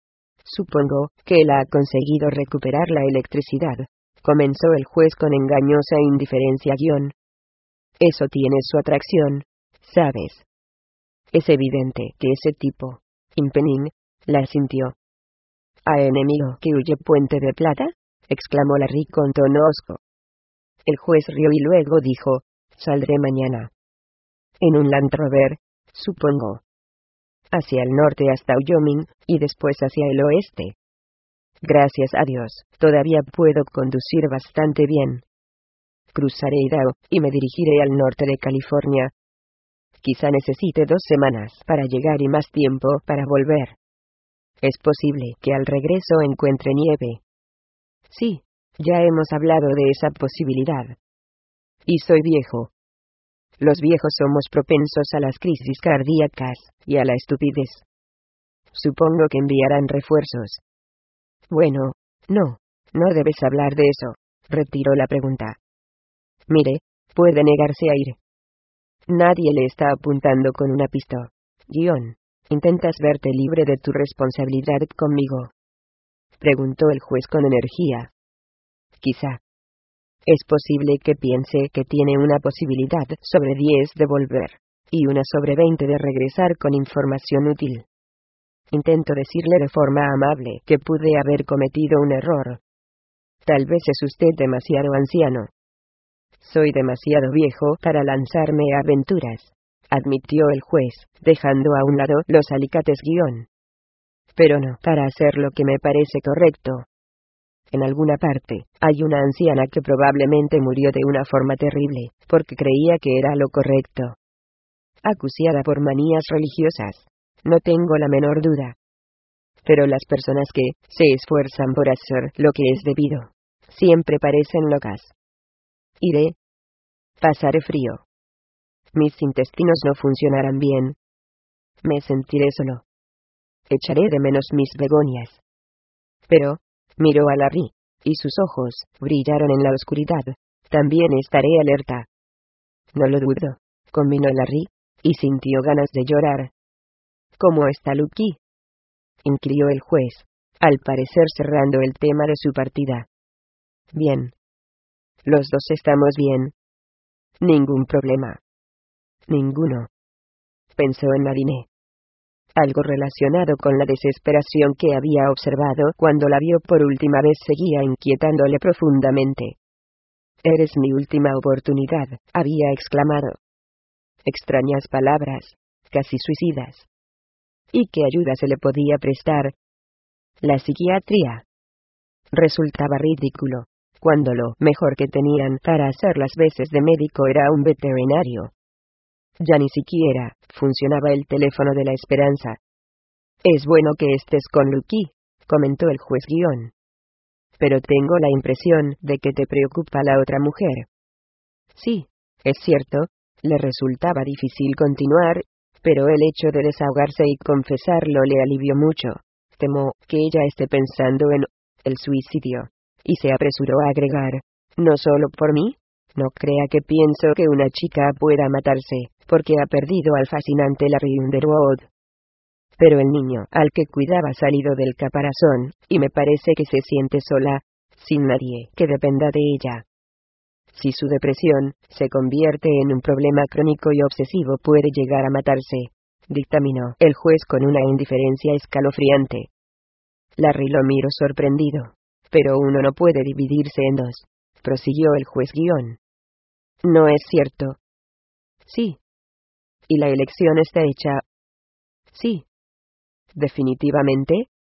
Supongo que él ha conseguido recuperar la electricidad, comenzó el juez con engañosa indiferencia. Guión. Eso tiene su atracción, ¿sabes? Es evidente que ese tipo, Impening, la sintió. ¿A enemigo que huye puente de plata?, exclamó Larry con tono hosco. El juez rió y luego dijo, saldré mañana. En un Land Rover, Supongo. Hacia el norte hasta Wyoming, y después hacia el oeste. Gracias a Dios, todavía puedo conducir bastante bien. Cruzaré Idaho, y me dirigiré al norte de California. Quizá necesite dos semanas para llegar y más tiempo para volver. Es posible que al regreso encuentre nieve. Sí, ya hemos hablado de esa posibilidad. Y soy viejo. Los viejos somos propensos a las crisis cardíacas, y a la estupidez. Supongo que enviarán refuerzos. Bueno, no, no debes hablar de eso, retiró la pregunta. Mire, puede negarse a ir. Nadie le está apuntando con una pistola. Guión, ¿intentas verte libre de tu responsabilidad conmigo? Preguntó el juez con energía. Quizá. Es posible que piense que tiene una posibilidad sobre diez de volver, y una sobre veinte de regresar con información útil. Intento decirle de forma amable que pude haber cometido un error. Tal vez es usted demasiado anciano. Soy demasiado viejo para lanzarme a aventuras, admitió el juez, dejando a un lado los alicates guión. Pero no para hacer lo que me parece correcto. En alguna parte, hay una anciana que probablemente murió de una forma terrible, porque creía que era lo correcto. Acuciada por manías religiosas. No tengo la menor duda. Pero las personas que se esfuerzan por hacer lo que es debido, siempre parecen locas. Iré. Pasaré frío. Mis intestinos no funcionarán bien. Me sentiré solo. Echaré de menos mis begonias. Pero, miró a Larry, y sus ojos brillaron en la oscuridad. También estaré alerta. No lo dudo, combinó Larry, y sintió ganas de llorar. ¿Cómo está Lucky?, inquirió el juez, al parecer cerrando el tema de su partida. Bien. Los dos estamos bien. Ningún problema. Ninguno. Pensó en Marinette. Algo relacionado con la desesperación que había observado cuando la vio por última vez seguía inquietándole profundamente. Eres mi última oportunidad, había exclamado. Extrañas palabras, casi suicidas. ¿Y qué ayuda se le podía prestar? La psiquiatría. Resultaba ridículo, cuando lo mejor que tenían para hacer las veces de médico era un veterinario. Ya ni siquiera funcionaba el teléfono de la esperanza. Es bueno que estés con Lucky, comentó el juez guión. Pero tengo la impresión de que te preocupa la otra mujer. Sí, es cierto, le resultaba difícil continuar, pero el hecho de desahogarse y confesarlo le alivió mucho. Temo que ella esté pensando en el suicidio. Y se apresuró a agregar, no solo por mí. No crea que pienso que una chica pueda matarse, porque ha perdido al fascinante Larry Underwood. Pero el niño al que cuidaba ha salido del caparazón, y me parece que se siente sola, sin nadie que dependa de ella. Si su depresión se convierte en un problema crónico y obsesivo puede llegar a matarse, dictaminó el juez con una indiferencia escalofriante. Larry lo miró sorprendido. Pero uno no puede dividirse en dos, prosiguió el juez guión. ¿No es cierto? Sí. ¿Y la elección está hecha? Sí. ¿Definitivamente?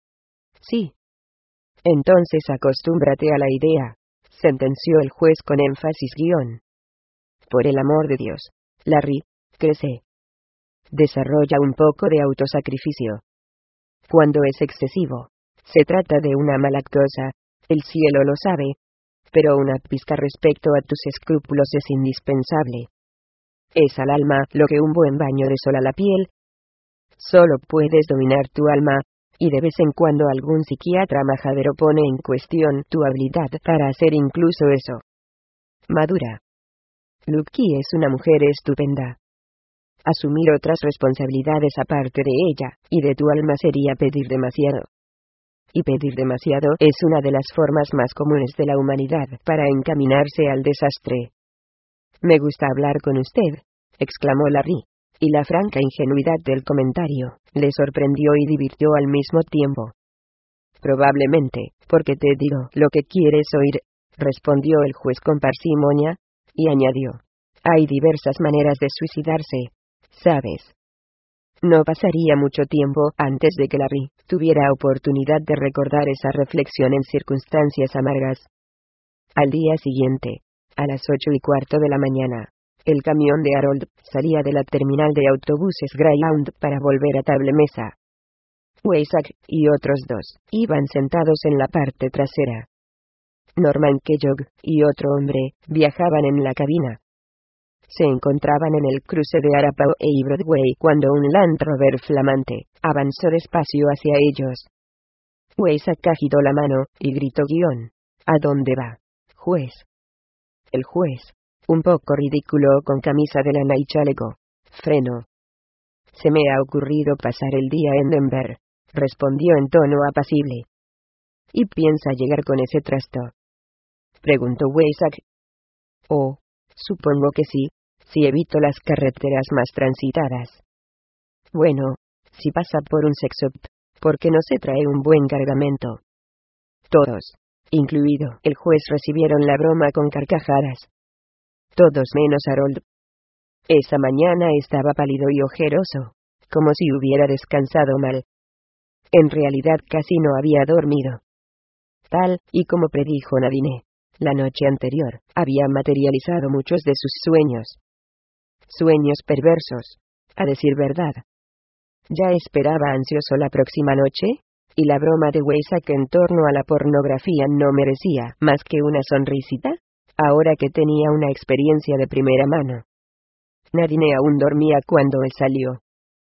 Sí. Entonces acostúmbrate a la idea, sentenció el juez con énfasis guión. Por el amor de Dios, Larry, crece. Desarrolla un poco de autosacrificio. Cuando es excesivo, se trata de una malactosa, el cielo lo sabe, pero una pizca respecto a tus escrúpulos es indispensable. Es al alma lo que un buen baño de sol a la piel. Solo puedes dominar tu alma, y de vez en cuando algún psiquiatra majadero pone en cuestión tu habilidad para hacer incluso eso. Madura. Lucky es una mujer estupenda. Asumir otras responsabilidades aparte de ella y de tu alma sería pedir demasiado. Y pedir demasiado es una de las formas más comunes de la humanidad para encaminarse al desastre. Me gusta hablar con usted, exclamó Larry, y la franca ingenuidad del comentario le sorprendió y divirtió al mismo tiempo. Probablemente, porque te digo lo que quieres oír, respondió el juez con parsimonia, y añadió, hay diversas maneras de suicidarse, ¿sabes? No pasaría mucho tiempo antes de que Larry tuviera oportunidad de recordar esa reflexión en circunstancias amargas. Al día siguiente, a las ocho y cuarto de la mañana, el camión de Harold salía de la terminal de autobuses Greyhound para volver a Table Mesa. Weizak y otros dos iban sentados en la parte trasera. Norman Kellogg y otro hombre viajaban en la cabina. Se encontraban en el cruce de Arapaho e Broadway cuando un Land Rover flamante avanzó despacio hacia ellos. Weizak agitó la mano y gritó guión. ¿A dónde va, juez? El juez, un poco ridículo con camisa de lana y chaleco, frenó. Se me ha ocurrido pasar el día en Denver, respondió en tono apacible. ¿Y piensa llegar con ese trasto?, preguntó Weizak. Oh, supongo que sí, si evito las carreteras más transitadas. Bueno, si pasa por un sex shop, ¿por qué no se trae un buen cargamento? Todos, incluido el juez, recibieron la broma con carcajadas. Todos menos Harold. Esa mañana estaba pálido y ojeroso, como si hubiera descansado mal. En realidad casi no había dormido. Tal y como predijo Nadine, la noche anterior, había materializado muchos de sus sueños. Sueños perversos, a decir verdad. Ya esperaba ansioso la próxima noche, y la broma de Weizak en torno a la pornografía no merecía más que una sonrisita, ahora que tenía una experiencia de primera mano. Nadine aún dormía cuando él salió.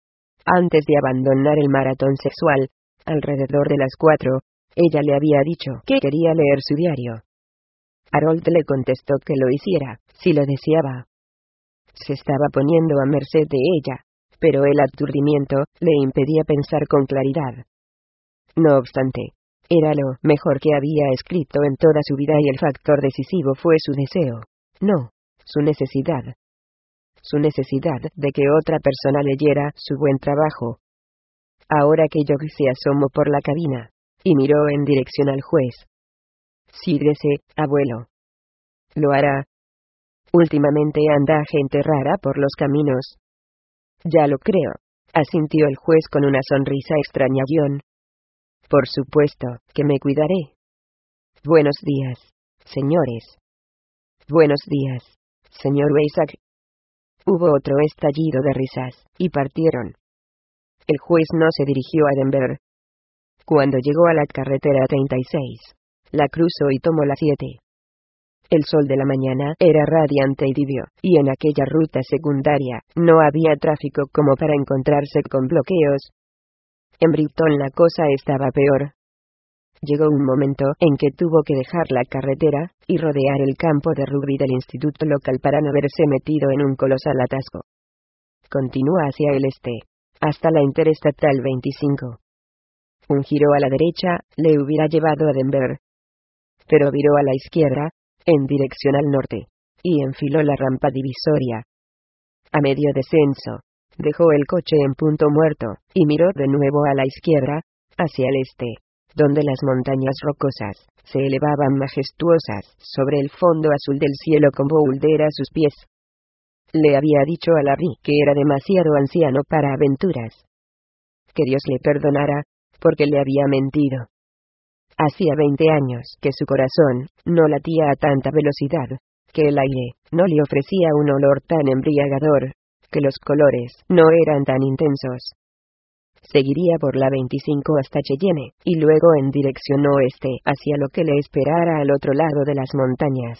Antes de abandonar el maratón sexual, alrededor de las cuatro, ella le había dicho que quería leer su diario. Harold le contestó que lo hiciera, si lo deseaba. Se estaba poniendo a merced de ella, pero el aturdimiento le impedía pensar con claridad. No obstante, era lo mejor que había escrito en toda su vida y el factor decisivo fue su deseo, no, su necesidad. Su necesidad de que otra persona leyera su buen trabajo. Ahora que Jock se asomó por la cabina, y miró en dirección al juez. Síguese, abuelo. Lo hará. Últimamente anda gente rara por los caminos. Ya lo creo, asintió el juez con una sonrisa extraña. Por supuesto, que me cuidaré. Buenos días, señores. Buenos días, señor Weizak. Hubo otro estallido de risas, y partieron. El juez no se dirigió a Denver. Cuando llegó a la carretera treinta y seis, la cruzó y tomó la siete. El sol de la mañana era radiante y tibio, y en aquella ruta secundaria no había tráfico como para encontrarse con bloqueos. En Brighton la cosa estaba peor. Llegó un momento en que tuvo que dejar la carretera y rodear el campo de rugby del instituto local para no verse metido en un colosal atasco. Continúa hacia el este, hasta la Interestatal veinticinco. Un giro a la derecha le hubiera llevado a Denver. Pero viró a la izquierda, en dirección al norte, y enfiló la rampa divisoria. A medio descenso, dejó el coche en punto muerto, y miró de nuevo a la izquierda, hacia el este, donde las montañas rocosas se elevaban majestuosas sobre el fondo azul del cielo con Boulder a sus pies. Le había dicho a Larry que era demasiado anciano para aventuras. Que Dios le perdonara, porque le había mentido. Hacía veinte años que su corazón no latía a tanta velocidad, que el aire no le ofrecía un olor tan embriagador, que los colores no eran tan intensos. Seguiría por la veinticinco hasta Cheyenne, y luego en dirección oeste hacia lo que le esperara al otro lado de las montañas.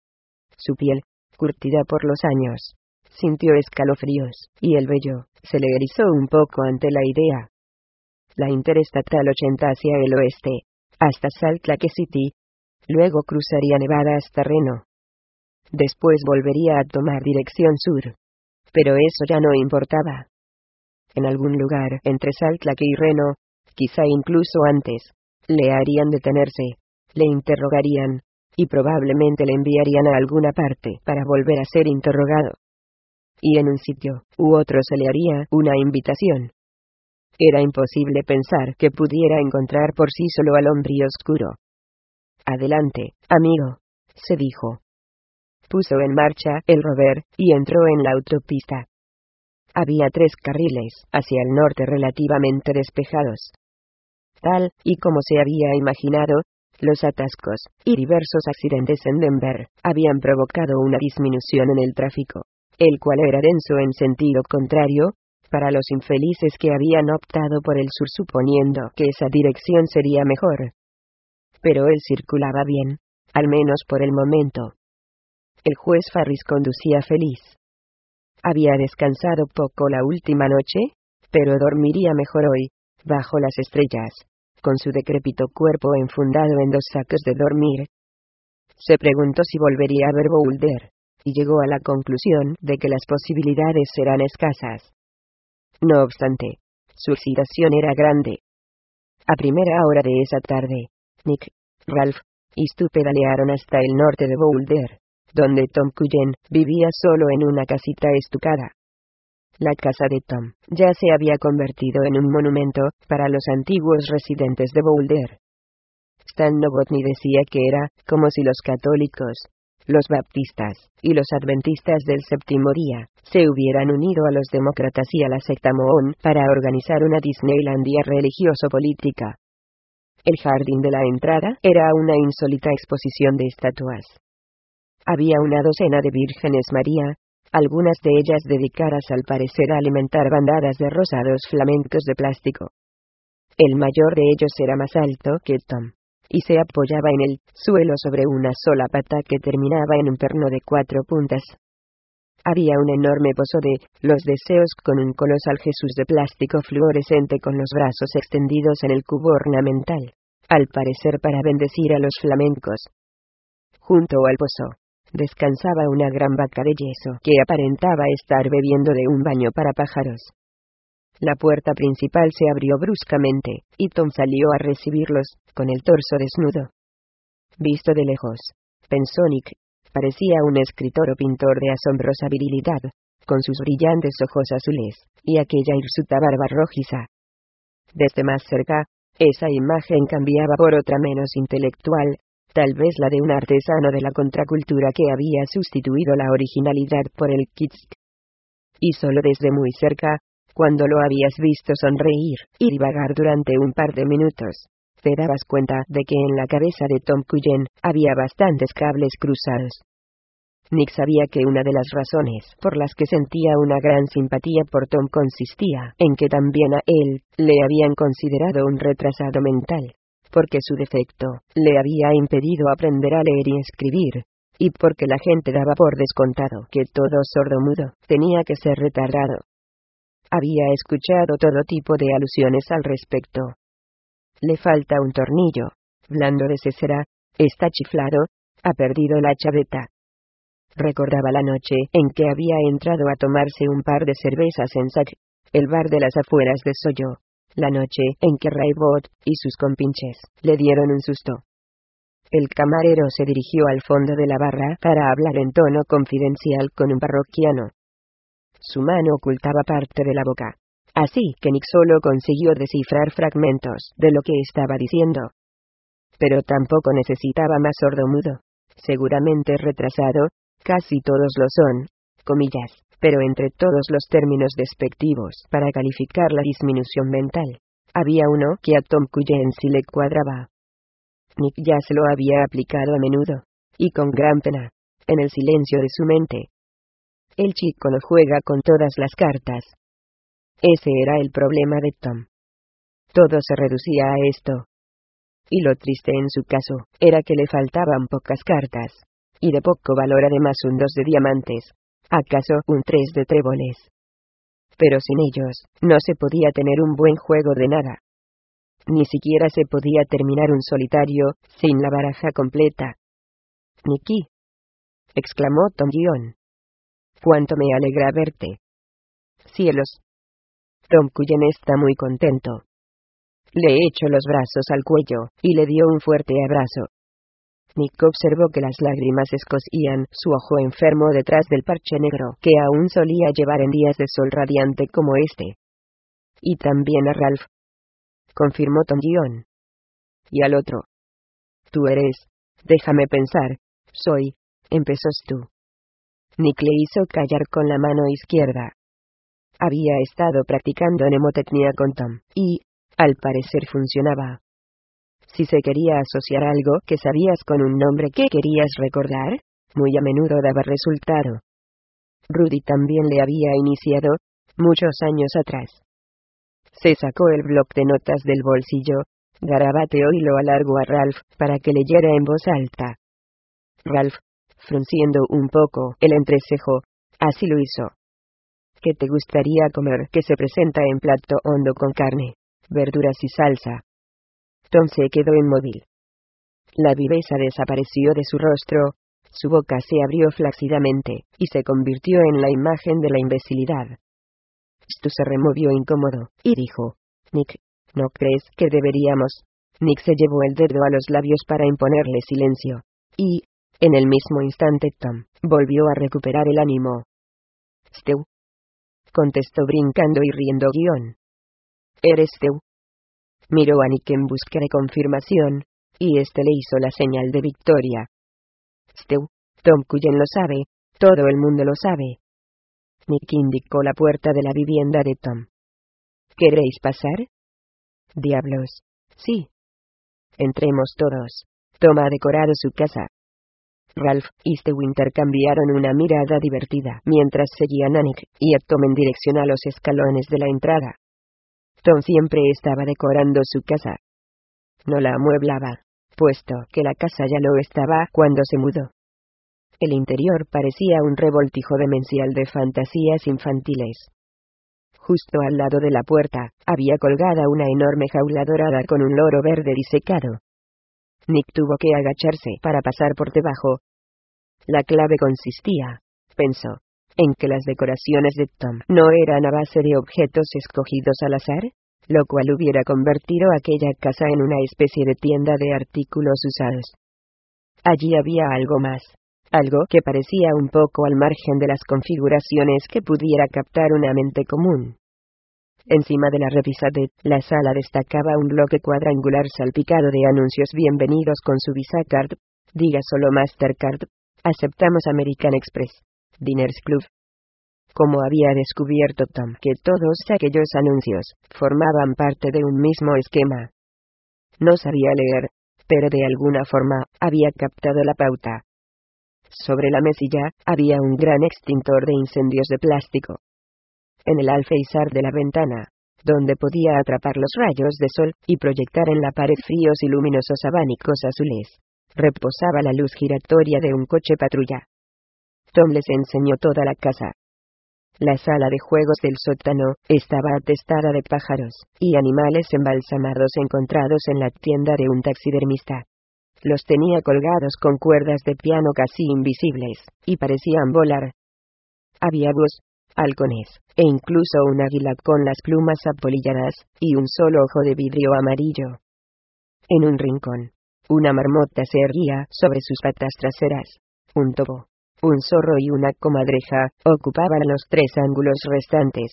Su piel, curtida por los años, sintió escalofríos, y el vello se le erizó un poco ante la idea. La Interestatal ochenta hacia el oeste, hasta Salt Lake City. Luego cruzaría Nevada hasta Reno. Después volvería a tomar dirección sur. Pero eso ya no importaba. En algún lugar entre Salt Lake y Reno, quizá incluso antes, le harían detenerse, le interrogarían, y probablemente le enviarían a alguna parte para volver a ser interrogado. Y en un sitio u otro se le haría una invitación. Era imposible pensar que pudiera encontrar por sí solo al hombre oscuro. Adelante, amigo, se dijo. Puso en marcha el rover, y entró en la autopista. Había tres carriles hacia el norte relativamente despejados. Tal y como se había imaginado, los atascos y diversos accidentes en Denver habían provocado una disminución en el tráfico, el cual era denso en sentido contrario, para los infelices que habían optado por el sur suponiendo que esa dirección sería mejor. Pero él circulaba bien, al menos por el momento. El juez Farris conducía feliz. Había descansado poco la última noche, pero dormiría mejor hoy, bajo las estrellas, con su decrépito cuerpo enfundado en dos sacos de dormir. Se preguntó si volvería a ver Boulder, y llegó a la conclusión de que las posibilidades eran escasas. No obstante, su excitación era grande. A primera hora de esa tarde, Nick, Ralph y Stu pedalearon hasta el norte de Boulder, donde Tom Cullen vivía solo en una casita estucada. La casa de Tom ya se había convertido en un monumento para los antiguos residentes de Boulder. Stan Novotny decía que era como si los católicos, los baptistas y los adventistas del séptimo día se hubieran unido a los demócratas y a la secta Mohón para organizar una Disneylandia religioso-política. El jardín de la entrada era una insólita exposición de estatuas. Había una docena de vírgenes María, algunas de ellas dedicadas al parecer a alimentar bandadas de rosados flamencos de plástico. El mayor de ellos era más alto que Tom, y se apoyaba en el suelo sobre una sola pata que terminaba en un perno de cuatro puntas. Había un enorme pozo de los deseos con un colosal Jesús de plástico fluorescente con los brazos extendidos en el cubo ornamental, al parecer para bendecir a los flamencos. Junto al pozo descansaba una gran vaca de yeso que aparentaba estar bebiendo de un baño para pájaros. La puerta principal se abrió bruscamente, y Tom salió a recibirlos, con el torso desnudo. Visto de lejos, pensó Nick, parecía un escritor o pintor de asombrosa virilidad, con sus brillantes ojos azules, y aquella hirsuta barba rojiza. Desde más cerca, esa imagen cambiaba por otra menos intelectual, tal vez la de un artesano de la contracultura que había sustituido la originalidad por el kitsch. Y solo desde muy cerca, cuando lo habías visto sonreír y divagar durante un par de minutos, te dabas cuenta de que en la cabeza de Tom Cullen había bastantes cables cruzados. Nick sabía que una de las razones por las que sentía una gran simpatía por Tom consistía en que también a él le habían considerado un retrasado mental, porque su defecto le había impedido aprender a leer y escribir, y porque la gente daba por descontado que todo sordomudo tenía que ser retardado. Había escuchado todo tipo de alusiones al respecto. Le falta un tornillo, blando de cesera, está chiflado, ha perdido la chaveta. Recordaba la noche en que había entrado a tomarse un par de cervezas en Sac, el bar de las afueras de Soyo, la noche en que Raybot y sus compinches le dieron un susto. El camarero se dirigió al fondo de la barra para hablar en tono confidencial con un parroquiano. Su mano ocultaba parte de la boca, así que Nick solo consiguió descifrar fragmentos de lo que estaba diciendo. Pero tampoco necesitaba más sordomudo. Seguramente retrasado, casi todos lo son, comillas, pero entre todos los términos despectivos para calificar la disminución mental, había uno que a Tom Cullen sí le cuadraba. Nick ya se lo había aplicado a menudo, y con gran pena, en el silencio de su mente. El chico no juega con todas las cartas. Ese era el problema de Tom. Todo se reducía a esto. Y lo triste en su caso, era que le faltaban pocas cartas. Y de poco valor además un dos de diamantes. ¿Acaso un tres de tréboles? Pero sin ellos, no se podía tener un buen juego de nada. Ni siquiera se podía terminar un solitario, sin la baraja completa. «Nicky», exclamó Tom Guion. «Cuánto me alegra verte». «Cielos». Tom Cullen está muy contento. Le echó los brazos al cuello, y le dio un fuerte abrazo. Nick observó que las lágrimas escocían su ojo enfermo detrás del parche negro que aún solía llevar en días de sol radiante como este. «Y también a Ralph», confirmó Tom Guion. «Y al otro». «Tú eres, déjame pensar, soy», empezó Stu. Nick le hizo callar con la mano izquierda. había estado practicando mnemotecnia con Tom, y, al parecer funcionaba. Si se quería asociar algo que sabías con un nombre que querías recordar, muy a menudo daba resultado. Rudy también le había iniciado, muchos años atrás. Se sacó el bloc de notas del bolsillo, garabateó y lo alargó a Ralph para que leyera en voz alta. Ralph, frunciendo un poco el entrecejo, así lo hizo. ¿Qué te gustaría comer que se presenta en plato hondo con carne, verduras y salsa? Tom se quedó inmóvil. La viveza desapareció de su rostro, su boca se abrió flácidamente, y se convirtió en la imagen de la imbecilidad. Stu se removió incómodo, y dijo, Nick, ¿no crees que deberíamos? Nick se llevó el dedo a los labios para imponerle silencio. Y, en el mismo instante Tom volvió a recuperar el ánimo. Stu, contestó brincando y riendo guión. ¿Eres Stu? Miró a Nick en busca de confirmación, y este le hizo la señal de victoria. Stu, Tom Cullen lo sabe, todo el mundo lo sabe. Nick indicó la puerta de la vivienda de Tom. ¿Queréis pasar? Diablos, sí. Entremos todos. Tom ha decorado su casa. Ralph y Stu intercambiaron una mirada divertida mientras seguían a Nick y a Tom en dirección a los escalones de la entrada. Tom siempre estaba decorando su casa. No la amueblaba, puesto que la casa ya lo estaba cuando se mudó. El interior parecía un revoltijo demencial de fantasías infantiles. Justo al lado de la puerta, había colgada una enorme jaula dorada con un loro verde disecado. Nick tuvo que agacharse para pasar por debajo. La clave consistía, pensó, en que las decoraciones de Tom no eran a base de objetos escogidos al azar, lo cual hubiera convertido aquella casa en una especie de tienda de artículos usados. Allí había algo más, algo que parecía un poco al margen de las configuraciones que pudiera captar una mente común. Encima de la repisa de la sala destacaba un bloque cuadrangular salpicado de anuncios bienvenidos con su Visa Card, diga solo Mastercard, aceptamos American Express, Diners Club. Como había descubierto Tom que todos aquellos anuncios formaban parte de un mismo esquema. No sabía leer, pero de alguna forma había captado la pauta. Sobre la mesilla había un gran extintor de incendios de plástico. En el alféizar de la ventana, donde podía atrapar los rayos de sol y proyectar en la pared fríos y luminosos abanicos azules, reposaba la luz giratoria de un coche patrulla. Tom les enseñó toda la casa. La sala de juegos del sótano estaba atestada de pájaros y animales embalsamados encontrados en la tienda de un taxidermista. Los tenía colgados con cuerdas de piano casi invisibles, y parecían volar. Había búhos, halcones, e incluso un águila con las plumas apolilladas, y un solo ojo de vidrio amarillo. En un rincón, una marmota se erguía sobre sus patas traseras. Un tobo, un zorro y una comadreja ocupaban los tres ángulos restantes.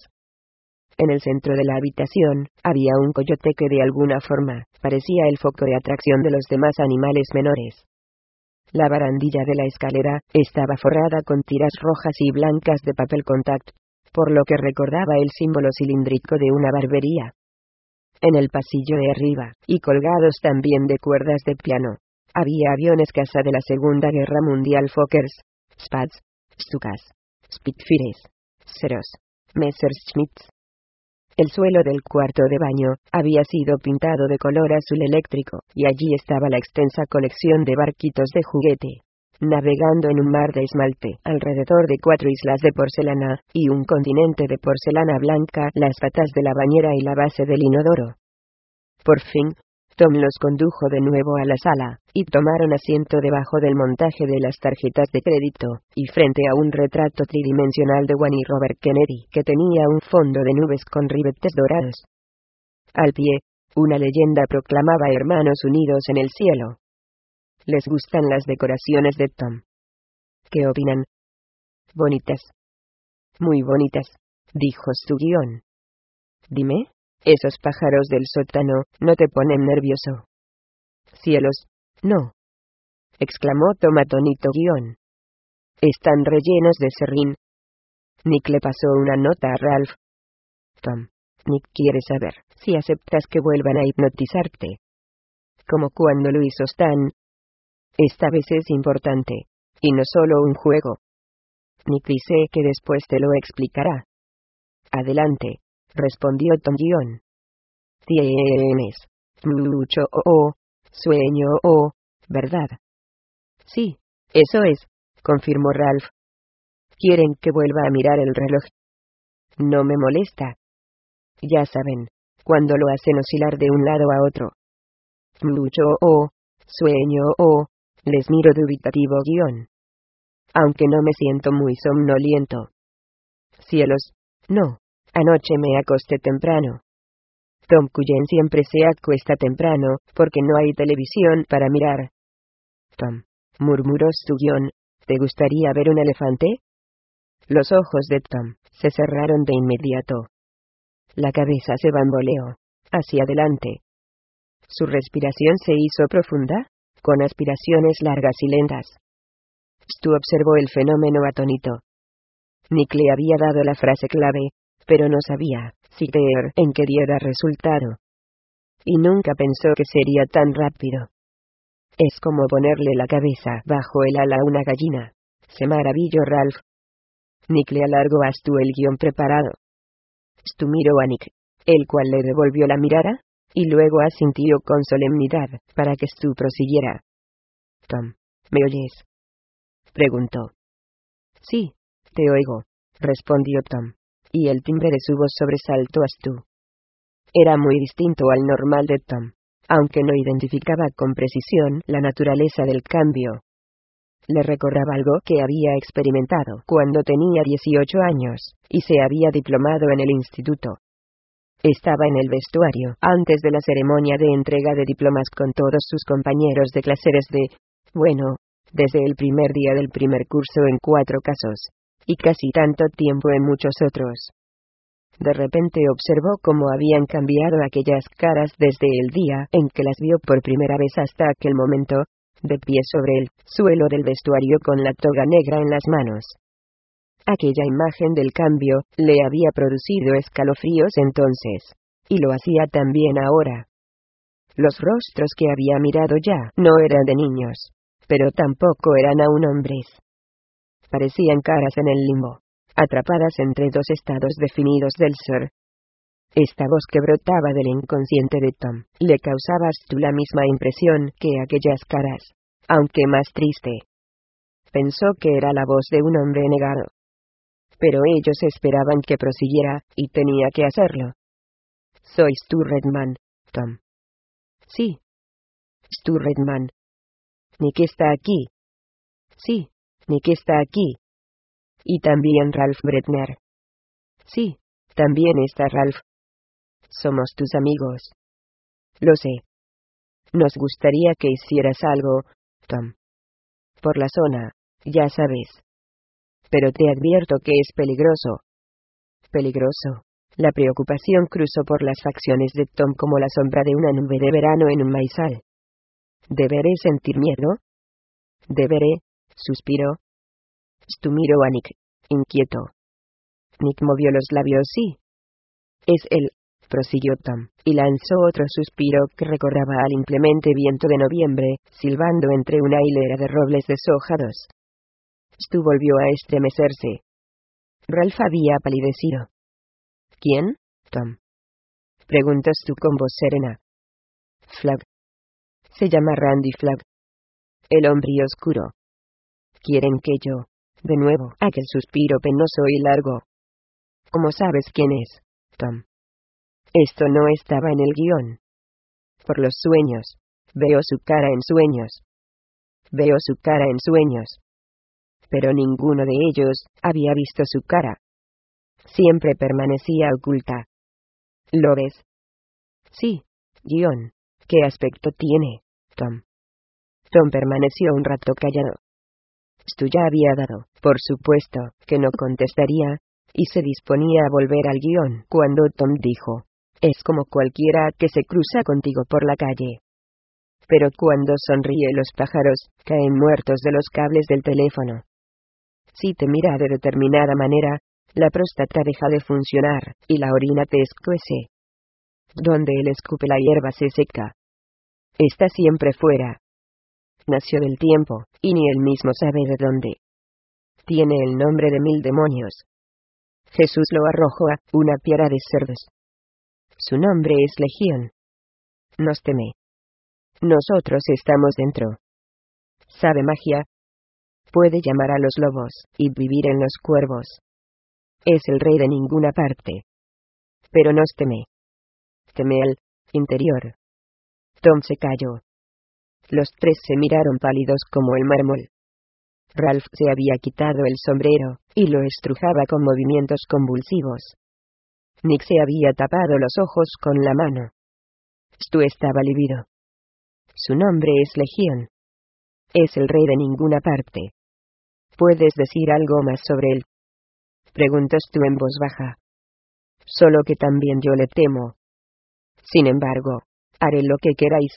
En el centro de la habitación, había un coyote que de alguna forma parecía el foco de atracción de los demás animales menores. La barandilla de la escalera estaba forrada con tiras rojas y blancas de papel contact, por lo que recordaba el símbolo cilíndrico de una barbería. En el pasillo de arriba, y colgados también de cuerdas de piano, había aviones caza de la Segunda Guerra Mundial, Fokkers, Spads, Stukas, Spitfires, Seros, Messerschmitts. El suelo del cuarto de baño había sido pintado de color azul eléctrico, y allí estaba la extensa colección de barquitos de juguete, navegando en un mar de esmalte, alrededor de cuatro islas de porcelana, y un continente de porcelana blanca, las patas de la bañera y la base del inodoro. Por fin, Tom los condujo de nuevo a la sala, y tomaron asiento debajo del montaje de las tarjetas de crédito, y frente a un retrato tridimensional de Wayne y Robert Kennedy que tenía un fondo de nubes con ribetes dorados. Al pie, una leyenda proclamaba Hermanos unidos en el cielo. ¿Les gustan las decoraciones de Tom? ¿Qué opinan? Bonitas. Muy bonitas, dijo su guión. Dime, ¿esos pájaros del sótano no te ponen nervioso? Cielos, no, exclamó Tom atónito guión. Están rellenos de serrín. Nick le pasó una nota a Ralph. Tom. Nick quiere saber si aceptas que vuelvan a hipnotizarte. Como cuando lo hizo Stan. Esta vez es importante. Y no solo un juego. Nick dice que después te lo explicará. Adelante, respondió Tom Guión. Tienes mucho o oh, sueño o, oh, ¿verdad? Sí, eso es, confirmó Ralph. ¿Quieren que vuelva a mirar el reloj? No me molesta. Ya saben, cuando lo hacen oscilar de un lado a otro. Mucho o, oh, sueño o, oh, les miro dubitativo guión. Aunque no me siento muy somnoliento. Cielos, no, anoche me acosté temprano. Tom Cullen siempre se acuesta temprano, porque no hay televisión para mirar. Tom, murmuró su guión, ¿te gustaría ver un elefante? Los ojos de Tom se cerraron de inmediato. La cabeza se bamboleó hacia adelante. Su respiración se hizo profunda, con aspiraciones largas y lentas. Stu observó el fenómeno atónito. Nick le había dado la frase clave, pero no sabía si creer en que diera resultado. Y nunca pensó que sería tan rápido. Es como ponerle la cabeza bajo el ala a una gallina, se maravilló Ralph. Nick le alargó a Stu el guión preparado. Stu miró a Nick, el cual le devolvió la mirada, y luego asintió con solemnidad, para que Stu prosiguiera. Tom, ¿me oyes?, preguntó. Sí, te oigo, respondió Tom, y el timbre de su voz sobresaltó a Stu. Era muy distinto al normal de Tom, aunque no identificaba con precisión la naturaleza del cambio. Le recordaba algo que había experimentado cuando tenía dieciocho años, y se había diplomado en el instituto. Estaba en el vestuario, antes de la ceremonia de entrega de diplomas con todos sus compañeros de clase desde, bueno, desde el primer día del primer curso en cuatro casos, y casi tanto tiempo en muchos otros. De repente observó cómo habían cambiado aquellas caras desde el día en que las vio por primera vez hasta aquel momento, de pie sobre el suelo del vestuario con la toga negra en las manos. Aquella imagen del cambio le había producido escalofríos entonces, y lo hacía también ahora. Los rostros que había mirado ya no eran de niños, pero tampoco eran aún hombres. Parecían caras en el limbo, atrapadas entre dos estados definidos del ser. Esta voz que brotaba del inconsciente de Tom le causaba a Stu la misma impresión que aquellas caras, aunque más triste. Pensó que era la voz de un hombre negado. Pero ellos esperaban que prosiguiera, y tenía que hacerlo. Soy Stu Redman, Tom. Sí. Stu Redman. Nick está aquí. Sí, Nick está aquí. Y también Ralph Bretner. Sí, también está Ralph. Somos tus amigos. Lo sé. Nos gustaría que hicieras algo, Tom. Por la zona, ya sabes. Pero te advierto que es peligroso. Peligroso. La preocupación cruzó por las facciones de Tom como la sombra de una nube de verano en un maizal. ¿Deberé sentir miedo? ¿Deberé? Suspiró. Stu miró a Nick, inquieto. Nick movió los labios. Sí. Es él, prosiguió Tom, y lanzó otro suspiro que recordaba al inclemente viento de noviembre, silbando entre una hilera de robles deshojados. Stu volvió a estremecerse. Ralph había palidecido. ¿Quién, Tom?, preguntó Stu con voz serena. Flagg. Se llama Randy Flagg. El hombre oscuro. Quieren que yo, de nuevo, aquel suspiro penoso y largo. ¿Cómo sabes quién es, Tom? Esto no estaba en el guión. Por los sueños. Veo su cara en sueños. Veo su cara en sueños. Pero ninguno de ellos había visto su cara. Siempre permanecía oculta. ¿Lo ves? Sí, guión. ¿Qué aspecto tiene, Tom? Tom permaneció un rato callado. Stu ya había dado, por supuesto, que no contestaría, y se disponía a volver al guión cuando Tom dijo: es como cualquiera que se cruza contigo por la calle. Pero cuando sonríe los pájaros caen muertos de los cables del teléfono. Si te mira de determinada manera, La próstata deja de funcionar, y la orina te escuece. Donde él escupe la hierba se seca. Está siempre fuera. Nació del tiempo, y ni él mismo sabe de dónde. Tiene el nombre de mil demonios. Jesús lo arrojó a una piara de cerdos. Su nombre es Legión. Nos teme. Nosotros estamos dentro. Sabe magia. Puede llamar a los lobos, y vivir en los cuervos. Es el rey de ninguna parte. Pero nos teme. Teme al interior. Tom se calló. Los tres se miraron pálidos como el mármol. Ralph se había quitado el sombrero, y lo estrujaba con movimientos convulsivos. Nick se había tapado los ojos con la mano. Stu estaba lívido. Su nombre es Legión. Es el rey de ninguna parte. ¿Puedes decir algo más sobre él? Preguntó Stu en voz baja. Solo que también yo le temo. Sin embargo, haré lo que queráis.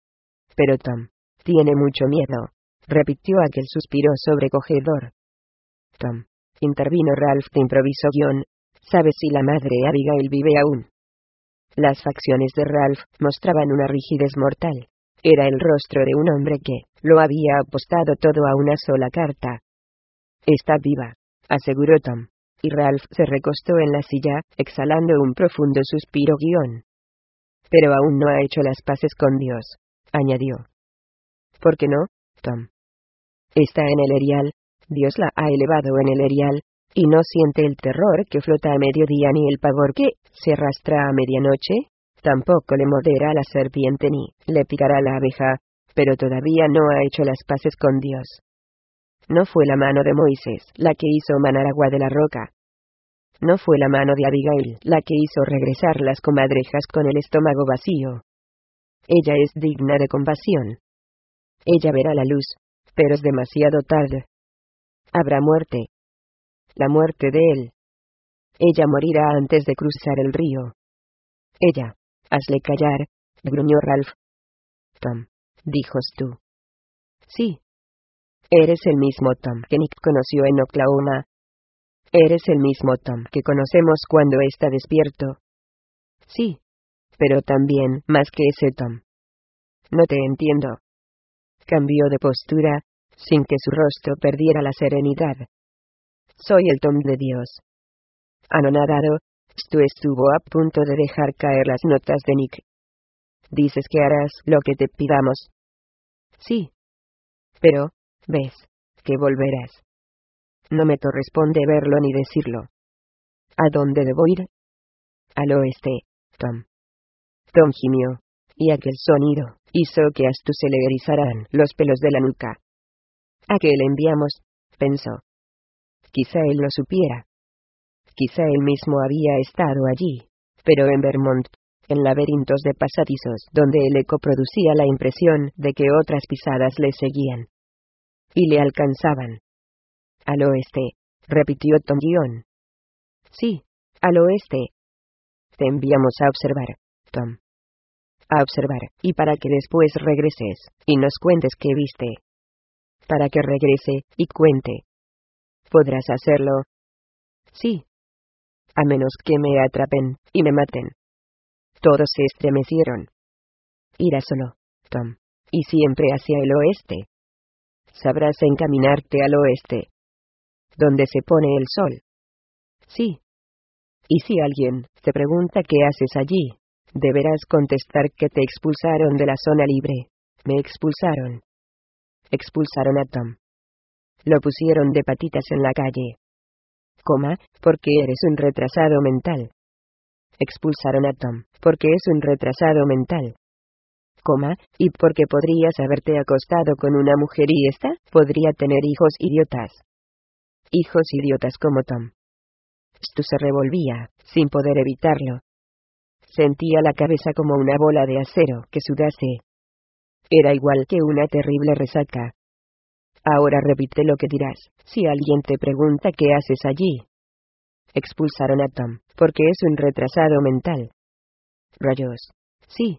Pero Tom tiene mucho miedo, repitió aquel suspiro sobrecogedor. Tom, intervino Ralph de improviso guión, ¿sabes si la madre Abigail vive aún? Las facciones de Ralph mostraban una rigidez mortal. Era el rostro de un hombre que lo había apostado todo a una sola carta. Está viva, aseguró Tom, y Ralph se recostó en la silla, exhalando un profundo suspiro guión. Pero aún no ha hecho las paces con Dios, añadió. ¿Por qué no, Tom? Está en el erial, Dios la ha elevado en el erial, y no siente el terror que flota a mediodía ni el pavor que se arrastra a medianoche. Tampoco le morderá la serpiente ni le picará la abeja, pero todavía no ha hecho las paces con Dios. No fue la mano de Moisés la que hizo manar agua de la roca. No fue la mano de Abigail la que hizo regresar las comadrejas con el estómago vacío. Ella es digna de compasión. Ella verá la luz, pero es demasiado tarde. Habrá muerte. La muerte de él. Ella morirá antes de cruzar el río. Ella. Hazle callar, gruñó Ralph. Tom, dijo Stu. Sí. Eres el mismo Tom que Nick conoció en Oklahoma. Eres el mismo Tom que conocemos cuando está despierto. Sí. Pero también más que ese Tom. No te entiendo. Cambió de postura, sin que su rostro perdiera la serenidad. Soy el Tom de Dios. Anonadado, Stu estuvo a punto de dejar caer las notas de Nick. ¿Dices que harás lo que te pidamos? Sí. Pero, ves, que volverás. No me corresponde verlo ni decirlo. ¿A dónde debo ir? Al oeste, Tom. Tom gimió, y aquel sonido hizo que a Stu se le erizaran los pelos de la nuca. ¿A qué le enviamos? Pensó. Quizá él lo supiera. Quizá él mismo había estado allí, pero en Vermont, en laberintos de pasadizos donde el eco producía la impresión de que otras pisadas le seguían. Y le alcanzaban. Al oeste, repitió Tom Guión. Sí, al oeste. Te enviamos a observar, Tom. A observar, y para que después regreses, y nos cuentes qué viste. Para que regrese, y cuente. ¿Podrás hacerlo? Sí. A menos que me atrapen, y me maten. Todos se estremecieron. Irá solo, Tom, y siempre hacia el oeste. Sabrás encaminarte al oeste. Donde se pone el sol. Sí. Y si alguien te pregunta qué haces allí, deberás contestar que te expulsaron de la zona libre. Me expulsaron. Expulsaron a Tom. Lo pusieron de patitas en la calle. Coma, porque eres un retrasado mental. Expulsaron a Tom, porque es un retrasado mental. Coma, y porque podrías haberte acostado con una mujer y ésta podría tener hijos idiotas. Hijos idiotas como Tom. Stu se revolvía, sin poder evitarlo. Sentía la cabeza como una bola de acero que sudase. Era igual que una terrible resaca. Ahora repite lo que dirás, si alguien te pregunta qué haces allí. Expulsaron a Tom, porque es un retrasado mental. Rayos. Sí.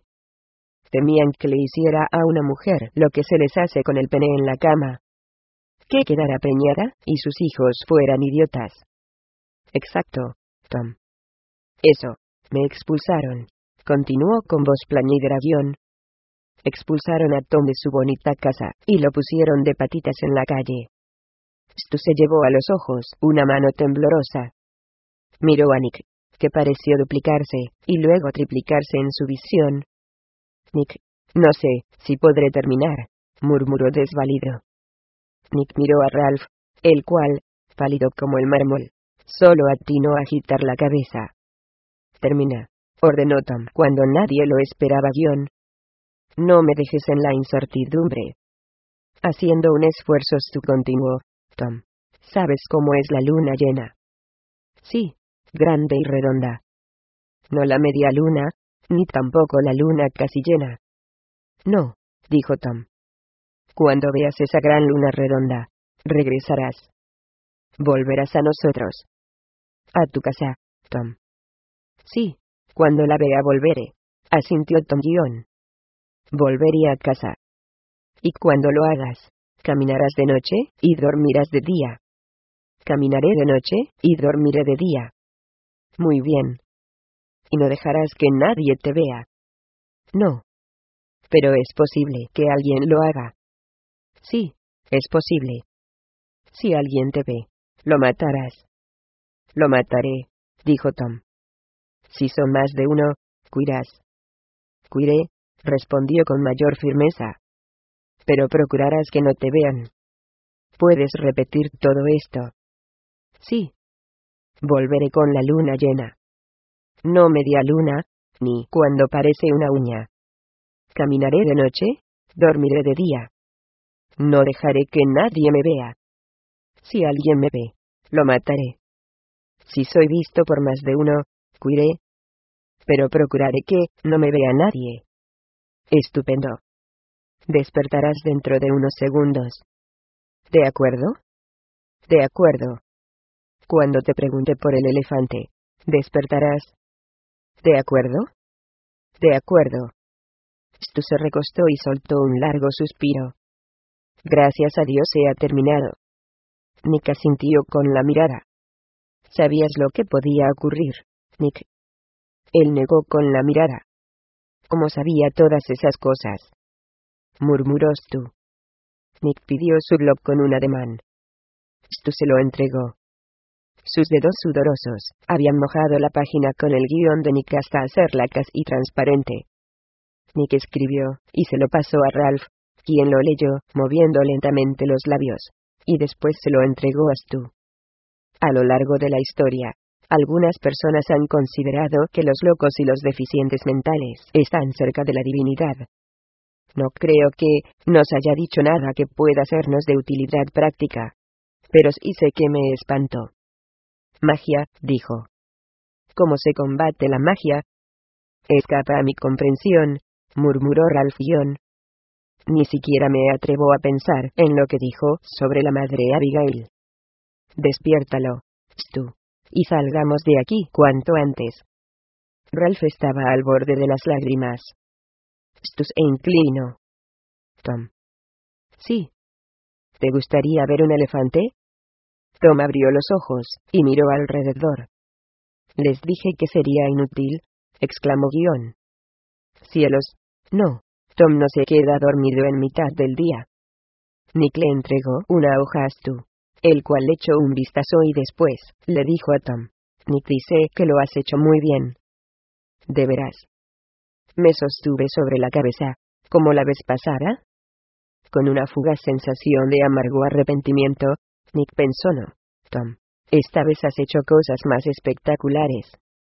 Temían que le hiciera a una mujer lo que se les hace con el pene en la cama. Que quedara preñada, y sus hijos fueran idiotas. Exacto, Tom. Eso. Me expulsaron. Continuó con voz plañidera guión. Expulsaron a Tom de su bonita casa, y lo pusieron de patitas en la calle. Stu se llevó a los ojos una mano temblorosa. Miró a Nick, que pareció duplicarse, y luego triplicarse en su visión. Nick, no sé si podré terminar, murmuró desvalido. Nick miró a Ralph, el cual, pálido como el mármol, solo atinó a agitar la cabeza. Termina, ordenó Tom cuando nadie lo esperaba guión. No me dejes en la incertidumbre. Haciendo un esfuerzo Stu continuó. Tom, ¿sabes cómo es la luna llena? Sí, grande y redonda. No la media luna, ni tampoco la luna casi llena. No, dijo Tom. Cuando veas esa gran luna redonda, regresarás. Volverás a nosotros. A tu casa, Tom. Sí, cuando la vea volveré, asintió Tom guión. Volveré a casa. Y cuando lo hagas, caminarás de noche, y dormirás de día. Caminaré de noche, y dormiré de día. Muy bien. Y no dejarás que nadie te vea. No. Pero es posible que alguien lo haga. Sí, es posible. Si alguien te ve, lo matarás. Lo mataré, dijo Tom. Si son más de uno, cuirás. Cuiré, respondió con mayor firmeza. Pero procurarás que no te vean. ¿Puedes repetir todo esto? Sí. Volveré con la luna llena. No media luna, ni cuando parece una uña. Caminaré de noche, dormiré de día. No dejaré que nadie me vea. Si alguien me ve, lo mataré. Si soy visto por más de uno, cuiré. Pero procuraré que no me vea nadie. Estupendo. Despertarás dentro de unos segundos. ¿De acuerdo? De acuerdo. Cuando te pregunte por el elefante, despertarás. ¿De acuerdo? De acuerdo. Stu se recostó y soltó un largo suspiro. Gracias a Dios se ha terminado. Nick asintió con la mirada. ¿Sabías lo que podía ocurrir, Nick? Él negó con la mirada. ¿Cómo sabía todas esas cosas? Murmuró Stu. Nick pidió su glove con un ademán. Stu se lo entregó. Sus dedos sudorosos habían mojado la página con el guión de Nick hasta hacerla casi transparente. Nick escribió, y se lo pasó a Ralph, quien lo leyó, moviendo lentamente los labios, y después se lo entregó a Stu. A lo largo de la historia, algunas personas han considerado que los locos y los deficientes mentales están cerca de la divinidad. No creo que nos haya dicho nada que pueda sernos de utilidad práctica. Pero sí sé que me espantó. Magia, dijo. ¿Cómo se combate la magia? Escapa a mi comprensión, murmuró Ralph Ion. Ni siquiera me atrevo a pensar en lo que dijo sobre la madre Abigail. Despiértalo, Stu, y salgamos de aquí cuanto antes. Ralph estaba al borde de las lágrimas. Stu se inclinó. Tom. Sí. ¿Te gustaría ver un elefante? Tom abrió los ojos y miró alrededor. Les dije que sería inútil, exclamó Guión. Cielos, no, Tom no se queda dormido en mitad del día. Nick le entregó una hoja a Stu, el cual le echó un vistazo y después le dijo a Tom. Nick dice que lo has hecho muy bien. ¿De veras? Me sostuve sobre la cabeza, como la vez pasada. Con una fugaz sensación de amargo arrepentimiento, Nick pensó no, Tom, esta vez has hecho cosas más espectaculares.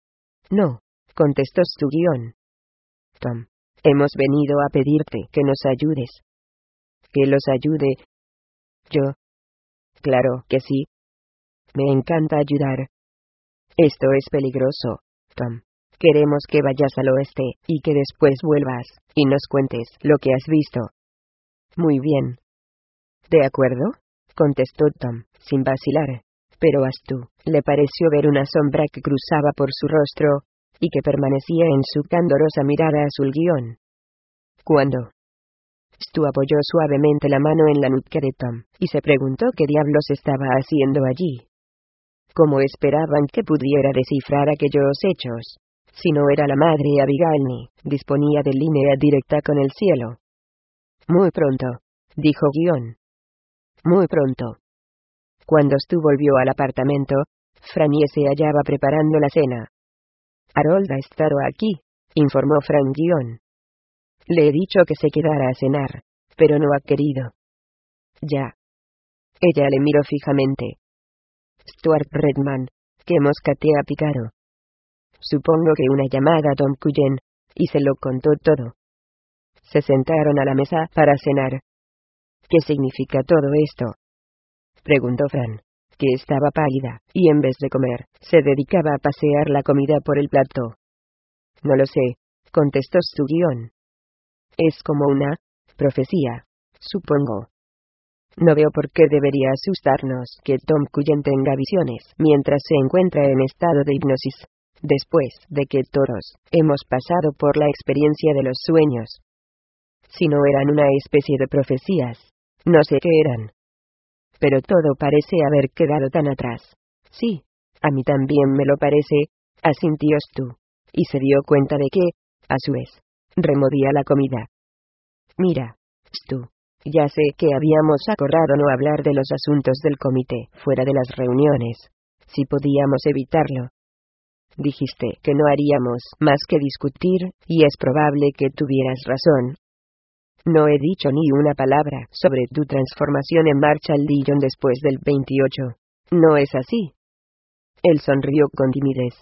No, contestó Stu guión. Tom, hemos venido a pedirte que nos ayudes. ¿Que los ayude? Yo. Claro que sí. Me encanta ayudar. Esto es peligroso, Tom. Queremos que vayas al oeste, y que después vuelvas, y nos cuentes lo que has visto. Muy bien. ¿De acuerdo? Contestó Tom, sin vacilar. Pero a Stu le pareció ver una sombra que cruzaba por su rostro, y que permanecía en su candorosa mirada azul guión. ¿Cuándo? Stu apoyó suavemente la mano en la nuca de Tom, y se preguntó qué diablos estaba haciendo allí. ¿Cómo esperaban que pudiera descifrar aquellos hechos? Si no era la madre Abigail, disponía de línea directa con el cielo. Muy pronto, dijo Guion. Muy pronto. Cuando Stu volvió al apartamento, Franny se hallaba preparando la cena. Harold ha estado aquí, informó Frank Guion. Le he dicho que se quedara a cenar, pero no ha querido. Ya. Ella le miró fijamente. Stuart Redman, que moscatea pícaro. Supongo que una llamada a Tom Cullen, y se lo contó todo. Se sentaron a la mesa para cenar. ¿Qué significa todo esto?, preguntó Fran, que estaba pálida, y en vez de comer, se dedicaba a pasear la comida por el plato. No lo sé, contestó su guión. Es como una profecía, supongo. No veo por qué debería asustarnos que Tom Cullen tenga visiones mientras se encuentra en estado de hipnosis, después de que todos hemos pasado por la experiencia de los sueños. Si no eran una especie de profecías, no sé qué eran. Pero todo parece haber quedado tan atrás. Sí, a mí también me lo parece, asintió Stu, y se dio cuenta de que, a su vez, removía la comida. Mira, Stu, ya sé que habíamos acordado no hablar de los asuntos del comité fuera de las reuniones, si podíamos evitarlo. Dijiste que no haríamos más que discutir, y es probable que tuvieras razón. No he dicho ni una palabra sobre tu transformación en Marshall Dillon después del veintiocho. ¿No es así? Él sonrió con timidez.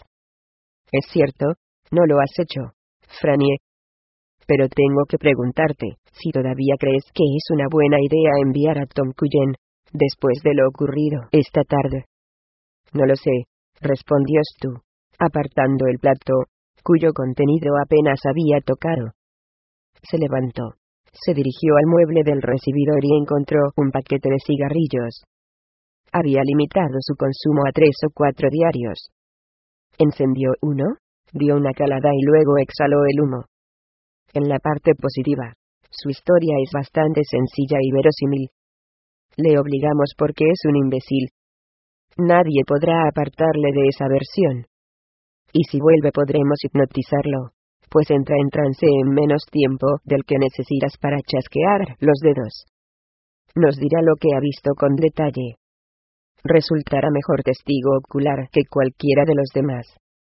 Es cierto, no lo has hecho, Franny. Pero tengo que preguntarte si todavía crees que es una buena idea enviar a Tom Cullen, después de lo ocurrido esta tarde. No lo sé, respondió Stu, apartando el plato, cuyo contenido apenas había tocado. Se levantó. Se dirigió al mueble del recibidor y encontró un paquete de cigarrillos. Había limitado su consumo a tres o cuatro diarios. Encendió uno, dio una calada y luego exhaló el humo. En la parte positiva, su historia es bastante sencilla y verosímil. Le obligamos porque es un imbécil. Nadie podrá apartarle de esa versión. Y si vuelve podremos hipnotizarlo, pues entra en trance en menos tiempo del que necesitas para chasquear los dedos. Nos dirá lo que ha visto con detalle. Resultará mejor testigo ocular que cualquiera de los demás.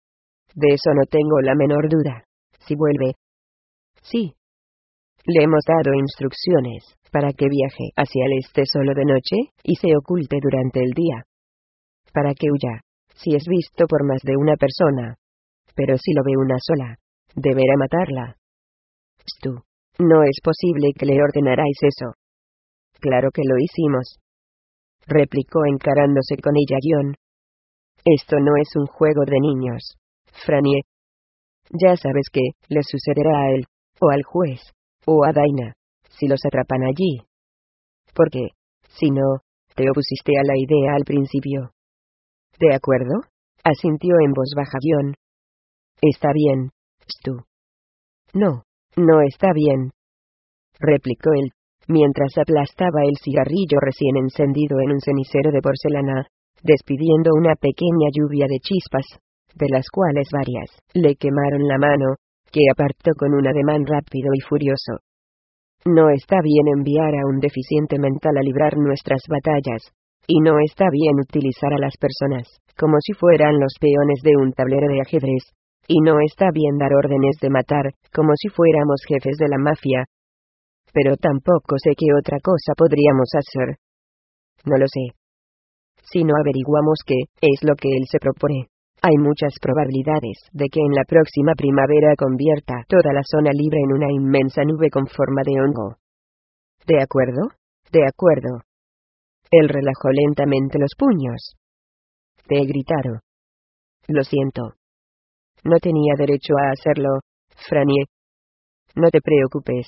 De eso no tengo la menor duda. Si vuelve. Sí. Le hemos dado instrucciones para que viaje hacia el este solo de noche y se oculte durante el día. Para que huya, si es visto por más de una persona. Pero si lo ve una sola, deberá matarla. Stu, no es posible que le ordenarais eso. Claro que lo hicimos, replicó encarándose con ella John. Esto no es un juego de niños, Franny. Ya sabes que le sucederá a él, o al juez, o a Daina, si los atrapan allí. Porque, si no, te opusiste a la idea al principio. ¿De acuerdo?, asintió en voz baja John. Está bien, Stu. No, no está bien, replicó él, mientras aplastaba el cigarrillo recién encendido en un cenicero de porcelana, despidiendo una pequeña lluvia de chispas, de las cuales varias le quemaron la mano, que apartó con un ademán rápido y furioso. No está bien enviar a un deficiente mental a librar nuestras batallas, y no está bien utilizar a las personas como si fueran los peones de un tablero de ajedrez, y no está bien dar órdenes de matar como si fuéramos jefes de la mafia. Pero tampoco sé qué otra cosa podríamos hacer. No lo sé. Si no averiguamos qué es lo que él se propone, hay muchas probabilidades de que en la próxima primavera convierta toda la zona libre en una inmensa nube con forma de hongo. ¿De acuerdo? De acuerdo. Él relajó lentamente los puños. Te he gritado. Lo siento. No tenía derecho a hacerlo, Franny. No te preocupes.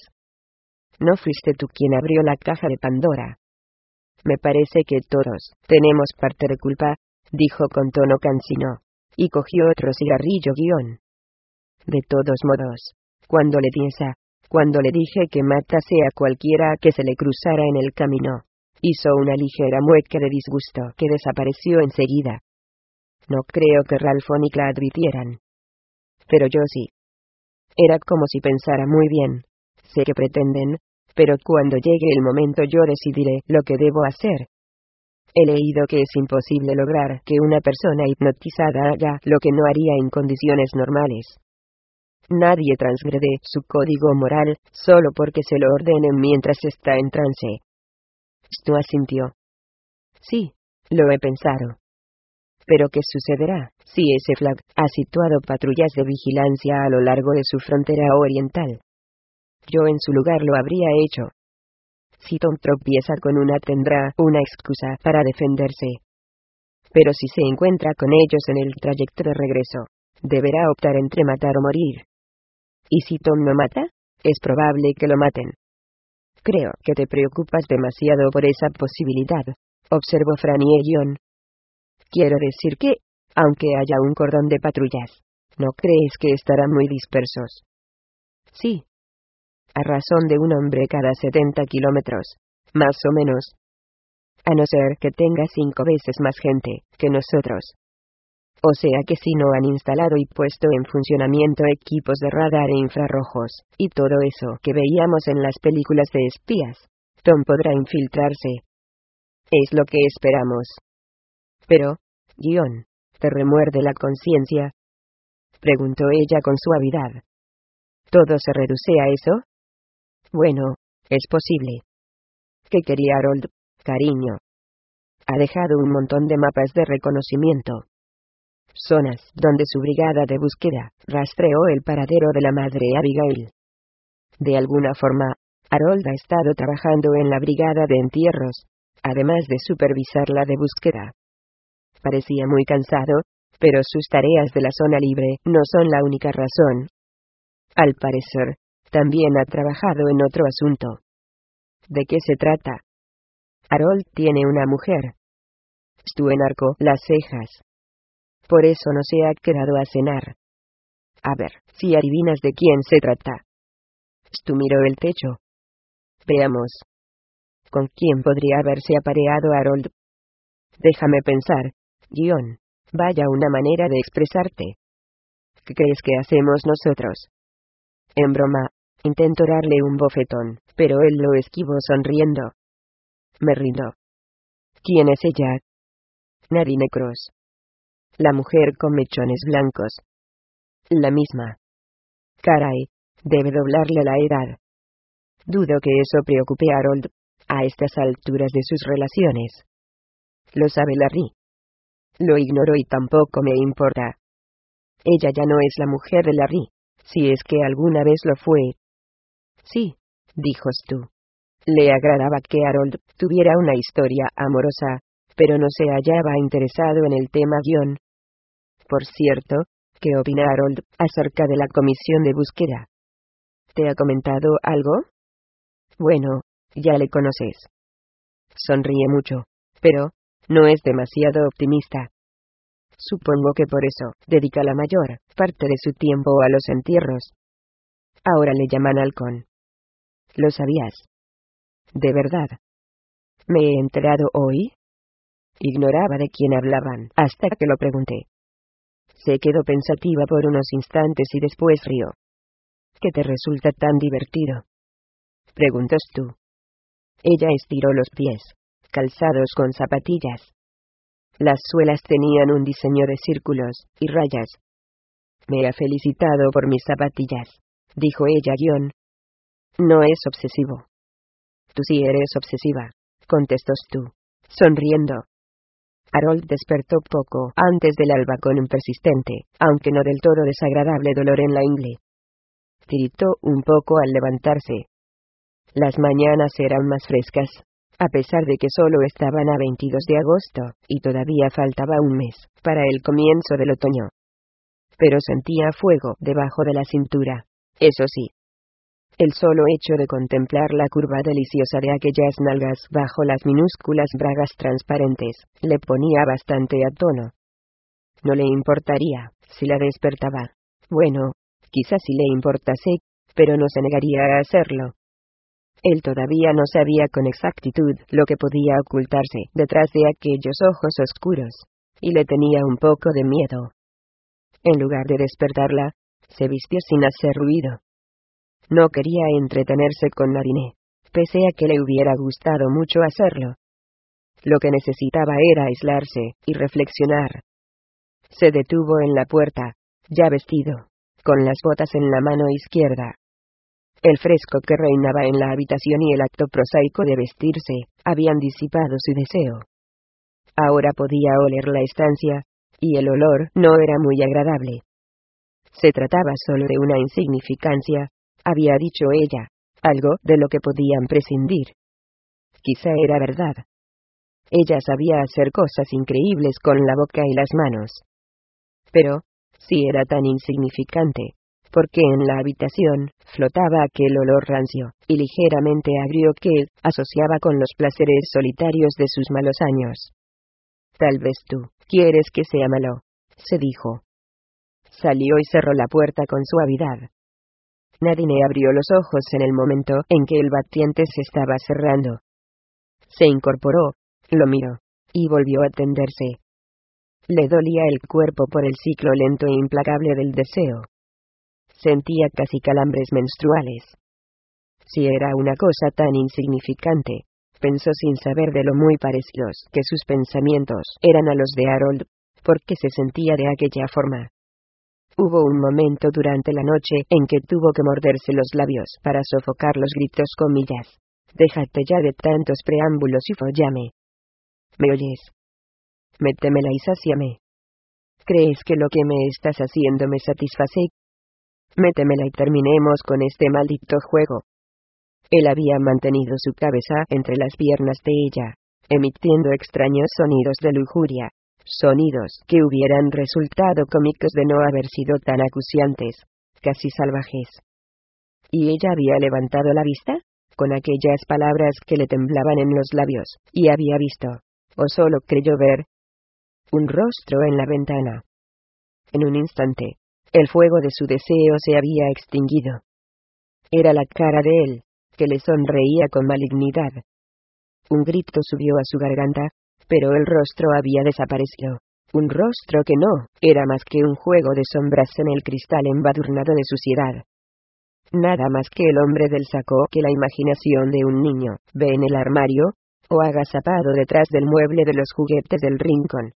No fuiste tú quien abrió la caja de Pandora. Me parece que todos tenemos parte de culpa, dijo con tono cansino, y cogió otro cigarrillo guión. De todos modos, cuando le piensa, cuando le dije que matase a cualquiera que se le cruzara en el camino, hizo una ligera mueca de disgusto que desapareció enseguida. No creo que Ralph o Nick la advirtieran. Pero yo sí. Era como si pensara muy bien. Sé que pretenden, pero cuando llegue el momento yo decidiré lo que debo hacer. He leído que es imposible lograr que una persona hipnotizada haga lo que no haría en condiciones normales. Nadie transgrede su código moral solo porque se lo ordenen mientras está en trance. Stu asintió. Sí, lo he pensado. Pero ¿qué sucederá si ese flag ha situado patrullas de vigilancia a lo largo de su frontera oriental? Yo en su lugar lo habría hecho. Si Tom tropieza con una tendrá una excusa para defenderse. Pero si se encuentra con ellos en el trayecto de regreso, deberá optar entre matar o morir. ¿Y si Tom no mata? Es probable que lo maten. Creo que te preocupas demasiado por esa posibilidad, observó Franny e John. Quiero decir que, aunque haya un cordón de patrullas, ¿no crees que estarán muy dispersos? Sí. A razón de un hombre cada setenta kilómetros, más o menos. A no ser que tenga cinco veces más gente que nosotros. O sea que si no han instalado y puesto en funcionamiento equipos de radar e infrarrojos, y todo eso que veíamos en las películas de espías, Tom podrá infiltrarse. Es lo que esperamos. Pero, John, ¿te remuerde la conciencia?, preguntó ella con suavidad. ¿Todo se reduce a eso? Bueno, es posible. ¿Qué quería Harold, cariño? Ha dejado un montón de mapas de reconocimiento. Zonas donde su brigada de búsqueda rastreó el paradero de la madre Abigail. De alguna forma, Harold ha estado trabajando en la brigada de entierros, además de supervisar la de búsqueda. Parecía muy cansado, pero sus tareas de la zona libre no son la única razón. Al parecer, también ha trabajado en otro asunto. ¿De qué se trata? Harold tiene una mujer. Stu enarcó las cejas. Por eso no se ha quedado a cenar. A ver, si adivinas de quién se trata. Stu miró el techo. Veamos. ¿Con quién podría haberse apareado Harold? Déjame pensar, John. Vaya una manera de expresarte. ¿Qué crees que hacemos nosotros? En broma, intento darle un bofetón, pero él lo esquivó sonriendo. Me rindo. ¿Quién es ella? Nadine Cross. La mujer con mechones blancos. La misma. Caray, debe doblarle la edad. Dudo que eso preocupe a Harold, a estas alturas de sus relaciones. Lo sabe Larry. Lo ignoro y tampoco me importa. Ella ya no es la mujer de Larry, si es que alguna vez lo fue. Sí, dijo Stu. Le agradaba que Harold tuviera una historia amorosa, pero no se hallaba interesado en el tema guión. Por cierto, ¿qué opina Harold acerca de la comisión de búsqueda? ¿Te ha comentado algo? Bueno, ya le conoces. Sonríe mucho, pero no es demasiado optimista. Supongo que por eso dedica la mayor parte de su tiempo a los entierros. Ahora le llaman halcón. ¿Lo sabías? ¿De verdad? ¿Me he enterado hoy? Ignoraba de quién hablaban hasta que lo pregunté. Se quedó pensativa por unos instantes y después rió. ¿Qué te resulta tan divertido?, preguntó Stu. Ella estiró los pies, calzados con zapatillas. Las suelas tenían un diseño de círculos y rayas. Me ha felicitado por mis zapatillas, dijo ella guión. No es obsesivo. Tú sí eres obsesiva, contestó Stu, sonriendo. Harold despertó poco antes del alba con un persistente, aunque no del todo desagradable dolor en la ingle. Tiritó un poco al levantarse. Las mañanas eran más frescas, a pesar de que solo estaban a veintidós de agosto, y todavía faltaba un mes para el comienzo del otoño. Pero sentía fuego debajo de la cintura, eso sí. El solo hecho de contemplar la curva deliciosa de aquellas nalgas bajo las minúsculas bragas transparentes, le ponía bastante a tono. No le importaría si la despertaba. Bueno, quizás sí le importase, pero no se negaría a hacerlo. Él todavía no sabía con exactitud lo que podía ocultarse detrás de aquellos ojos oscuros, y le tenía un poco de miedo. En lugar de despertarla, se vistió sin hacer ruido. No quería entretenerse con Nadine, pese a que le hubiera gustado mucho hacerlo. Lo que necesitaba era aislarse y reflexionar. Se detuvo en la puerta, ya vestido, con las botas en la mano izquierda. El fresco que reinaba en la habitación y el acto prosaico de vestirse, habían disipado su deseo. Ahora podía oler la estancia, y el olor no era muy agradable. Se trataba solo de una insignificancia, había dicho ella, algo de lo que podían prescindir. Quizá era verdad. Ella sabía hacer cosas increíbles con la boca y las manos. Pero, si era tan insignificante, porque en la habitación flotaba aquel olor rancio y ligeramente agrio que asociaba con los placeres solitarios de sus malos años. Tal vez tú quieres que sea malo, se dijo. Salió y cerró la puerta con suavidad. Nadine abrió los ojos en el momento en que el batiente se estaba cerrando. Se incorporó, lo miró, y volvió a tenderse. Le dolía el cuerpo por el ciclo lento e implacable del deseo. Sentía casi calambres menstruales. Si era una cosa tan insignificante, pensó sin saber de lo muy parecidos que sus pensamientos eran a los de Harold, ¿por qué se sentía de aquella forma? Hubo un momento durante la noche en que tuvo que morderse los labios para sofocar los gritos comillas. Déjate ya de tantos preámbulos y follame. ¿Me oyes? Métemela y sáciame. ¿Crees que lo que me estás haciendo me satisface? Métemela y terminemos con este maldito juego. Él había mantenido su cabeza entre las piernas de ella, emitiendo extraños sonidos de lujuria, sonidos que hubieran resultado cómicos de no haber sido tan acuciantes, casi salvajes. ¿Y ella había levantado la vista? Con aquellas palabras que le temblaban en los labios, y había visto, o solo creyó ver, un rostro en la ventana. En un instante, el fuego de su deseo se había extinguido. Era la cara de él, que le sonreía con malignidad. Un grito subió a su garganta, pero el rostro había desaparecido. Un rostro que no era más que un juego de sombras en el cristal embadurnado de suciedad. Nada más que el hombre del saco que la imaginación de un niño ve en el armario, o agazapado detrás del mueble de los juguetes del rincón.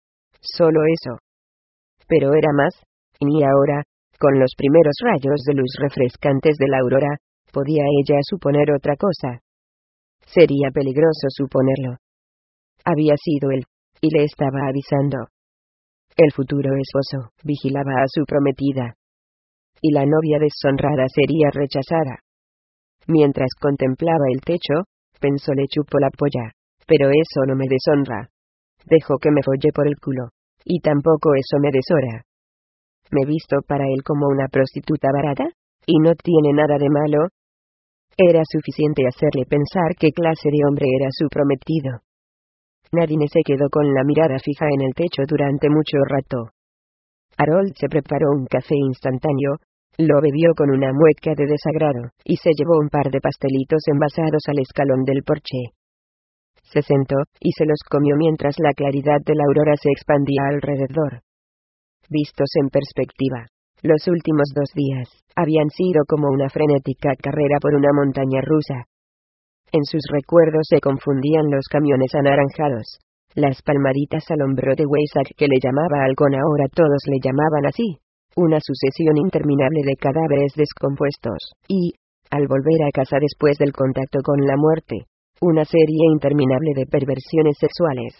Solo eso. Pero era más, y ahora, con los primeros rayos de luz refrescantes de la aurora, podía ella suponer otra cosa. Sería peligroso suponerlo. Había sido él, y le estaba avisando. El futuro esposo vigilaba a su prometida. Y la novia deshonrada sería rechazada. Mientras contemplaba el techo, pensó le chupo la polla, pero eso no me deshonra. Dejo que me folle por el culo, y tampoco eso me deshora. Me visto para él como una prostituta barata, y no tiene nada de malo. Era suficiente hacerle pensar qué clase de hombre era su prometido. Nadine se quedó con la mirada fija en el techo durante mucho rato. Harold se preparó un café instantáneo, lo bebió con una mueca de desagrado, y se llevó un par de pastelitos envasados al escalón del porche. Se sentó, y se los comió mientras la claridad de la aurora se expandía alrededor. Vistos en perspectiva, los últimos dos días habían sido como una frenética carrera por una montaña rusa. En sus recuerdos se confundían los camiones anaranjados, las palmaditas al hombro de Weissach que le llamaba halcón, ahora todos le llamaban así, una sucesión interminable de cadáveres descompuestos, y, al volver a casa después del contacto con la muerte, una serie interminable de perversiones sexuales.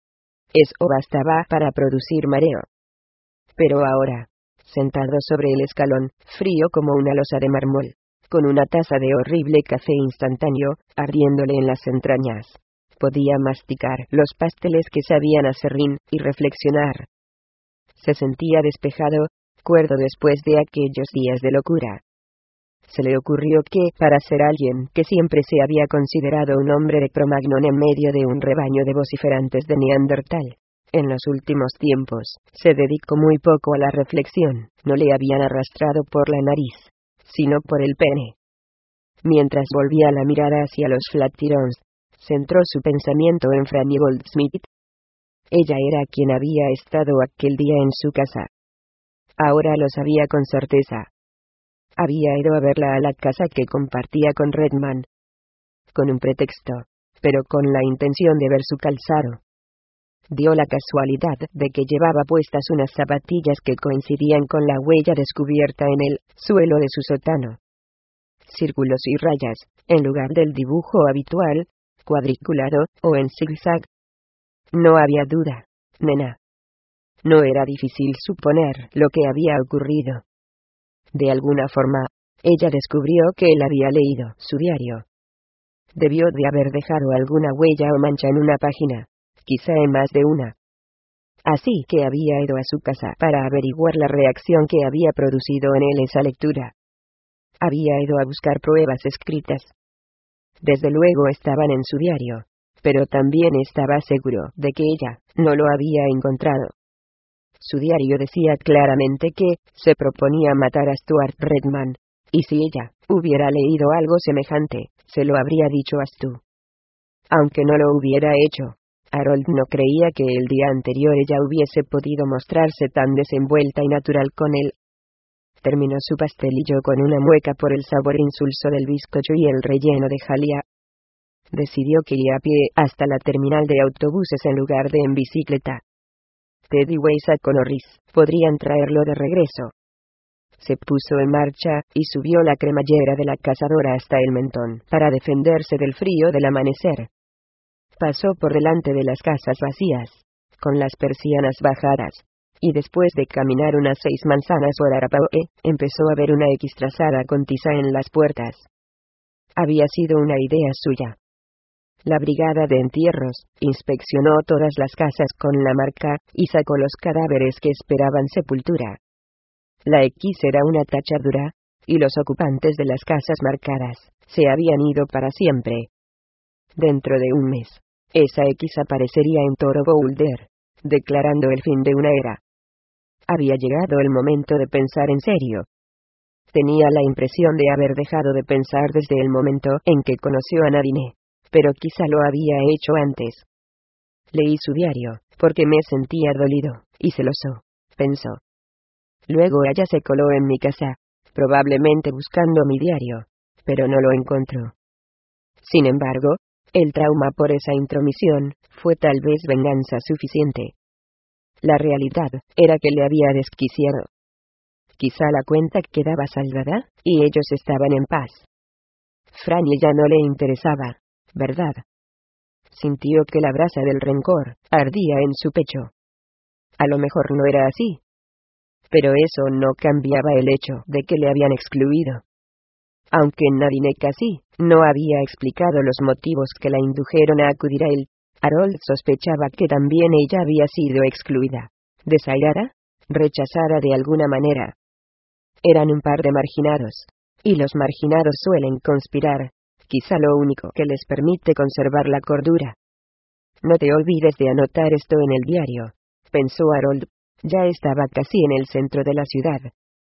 Eso bastaba para producir mareo. Pero ahora, sentado sobre el escalón, frío como una losa de mármol, con una taza de horrible café instantáneo, ardiéndole en las entrañas, podía masticar los pasteles que sabían a serrín, y reflexionar. Se sentía despejado, cuerdo después de aquellos días de locura. Se le ocurrió que, para ser alguien que siempre se había considerado un hombre de Cromagnon en medio de un rebaño de vociferantes de Neandertal, en los últimos tiempos, se dedicó muy poco a la reflexión, no le habían arrastrado por la nariz, sino por el pene. Mientras volvía la mirada hacia los Flatiron, centró su pensamiento en Franny Goldsmith. Ella era quien había estado aquel día en su casa. Ahora lo sabía con certeza. Había ido a verla a la casa que compartía con Redman. Con un pretexto, pero con la intención de ver su calzado. Dio la casualidad de que llevaba puestas unas zapatillas que coincidían con la huella descubierta en el suelo de su sótano. Círculos y rayas, en lugar del dibujo habitual, cuadriculado, o en zigzag. No había duda, nena. No era difícil suponer lo que había ocurrido. De alguna forma, ella descubrió que él había leído su diario. Debió de haber dejado alguna huella o mancha en una página, quizá en más de una. Así que había ido a su casa para averiguar la reacción que había producido en él esa lectura. Había ido a buscar pruebas escritas. Desde luego estaban en su diario, pero también estaba seguro de que ella no lo había encontrado. Su diario decía claramente que se proponía matar a Stuart Redman, y si ella hubiera leído algo semejante, se lo habría dicho a Stu. Aunque no lo hubiera hecho, Harold no creía que el día anterior ella hubiese podido mostrarse tan desenvuelta y natural con él. Terminó su pastelillo con una mueca por el sabor insulso del bizcocho y el relleno de jalea. Decidió que iría a pie hasta la terminal de autobuses en lugar de en bicicleta. Ted y Weisa con Norris podrían traerlo de regreso. Se puso en marcha, y subió la cremallera de la cazadora hasta el mentón, para defenderse del frío del amanecer. Pasó por delante de las casas vacías, con las persianas bajadas, y después de caminar unas seis manzanas por Arapahoe, empezó a ver una X trazada con tiza en las puertas. Había sido una idea suya. La brigada de entierros inspeccionó todas las casas con la marca, y sacó los cadáveres que esperaban sepultura. La X era una tachadura, y los ocupantes de las casas marcadas se habían ido para siempre. Dentro de un mes, esa X aparecería en Toro Boulder, declarando el fin de una era. Había llegado el momento de pensar en serio. Tenía la impresión de haber dejado de pensar desde el momento en que conoció a Nadine, pero quizá lo había hecho antes. Leí su diario, porque me sentía dolido, y celoso, pensó. Luego ella se coló en mi casa, probablemente buscando mi diario, pero no lo encontró. Sin embargo, el trauma por esa intromisión fue tal vez venganza suficiente. La realidad era que le había desquiciado. Quizá la cuenta quedaba saldada, y ellos estaban en paz. Franny ya no le interesaba, ¿verdad? Sintió que la brasa del rencor ardía en su pecho. A lo mejor no era así. Pero eso no cambiaba el hecho de que le habían excluido. Aunque Nadine casi no había explicado los motivos que la indujeron a acudir a él, Harold sospechaba que también ella había sido excluida, desairada, rechazada de alguna manera. Eran un par de marginados, y los marginados suelen conspirar, quizá lo único que les permite conservar la cordura. No te olvides de anotar esto en el diario, pensó Harold. Ya estaba casi en el centro de la ciudad.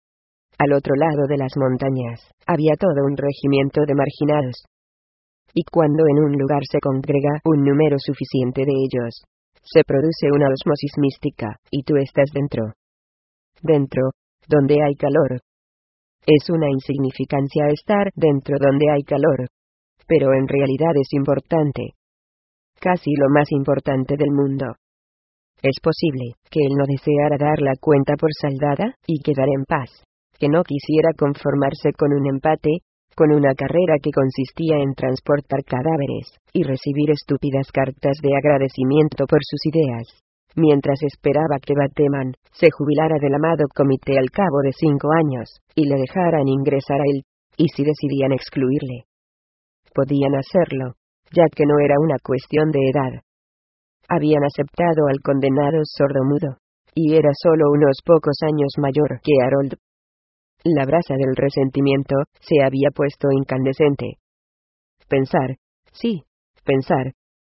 Al otro lado de las montañas, había todo un regimiento de marginados. Y cuando en un lugar se congrega un número suficiente de ellos, se produce una osmosis mística, y tú estás dentro. Dentro, donde hay calor. Es una insignificancia estar dentro donde hay calor. Pero en realidad es importante. Casi lo más importante del mundo. Es posible que él no deseara dar la cuenta por saldada, y quedar en paz. Que no quisiera conformarse con un empate, con una carrera que consistía en transportar cadáveres, y recibir estúpidas cartas de agradecimiento por sus ideas, mientras esperaba que Bateman se jubilara del amado comité al cabo de cinco años, y le dejaran ingresar a él, y si decidían excluirle. Podían hacerlo, ya que no era una cuestión de edad. Habían aceptado al condenado sordomudo, y era solo unos pocos años mayor que Harold. La brasa del resentimiento se había puesto incandescente. Pensar, sí, pensar.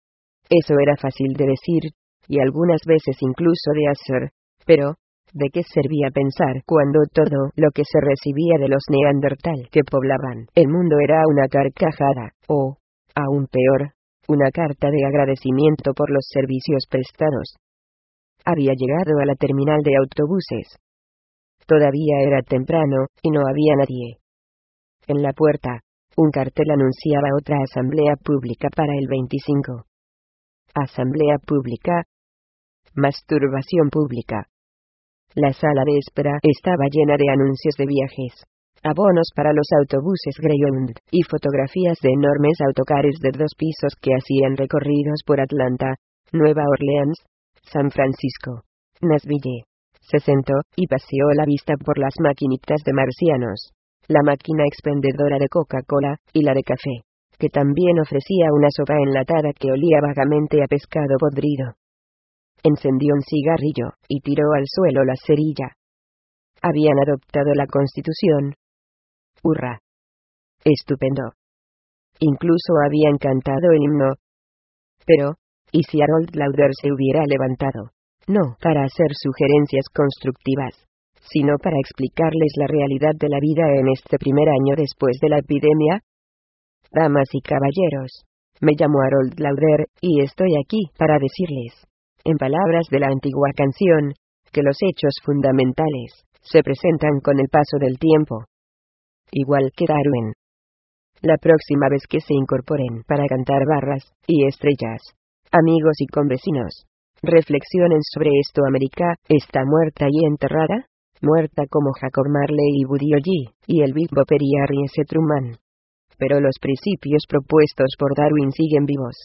Eso era fácil de decir, y algunas veces incluso de hacer, pero, ¿de qué servía pensar cuando todo lo que se recibía de los neandertal que poblaban el mundo era una carcajada, o, aún peor, una carta de agradecimiento por los servicios prestados? Había llegado a la terminal de autobuses. Todavía era temprano, y no había nadie. En la puerta, un cartel anunciaba otra asamblea pública para el veinticinco. Asamblea pública. Masturbación pública. La sala de espera estaba llena de anuncios de viajes, abonos para los autobuses Greyhound, y fotografías de enormes autocares de dos pisos que hacían recorridos por Atlanta, Nueva Orleans, San Francisco, Nashville. Se sentó, y paseó la vista por las maquinitas de marcianos, la máquina expendedora de Coca-Cola, y la de café, que también ofrecía una sopa enlatada que olía vagamente a pescado podrido. Encendió un cigarrillo, y tiró al suelo la cerilla. Habían adoptado la Constitución. ¡Hurra! Estupendo. Incluso habían cantado el himno. Pero, ¿y si Harold Lauder se hubiera levantado? No para hacer sugerencias constructivas, sino para explicarles la realidad de la vida en este primer año después de la epidemia. Damas y caballeros, me llamo Harold Lauder, y estoy aquí para decirles, en palabras de la antigua canción, que los hechos fundamentales se presentan con el paso del tiempo. Igual que Darwin. La próxima vez que se incorporen para cantar barras y estrellas, amigos y convecinos, reflexionen sobre esto. América está muerta y enterrada, muerta como Jacob Marley y Buddy Holly, y el Big Bopper y Harry S. Truman. Pero los principios propuestos por Darwin siguen vivos.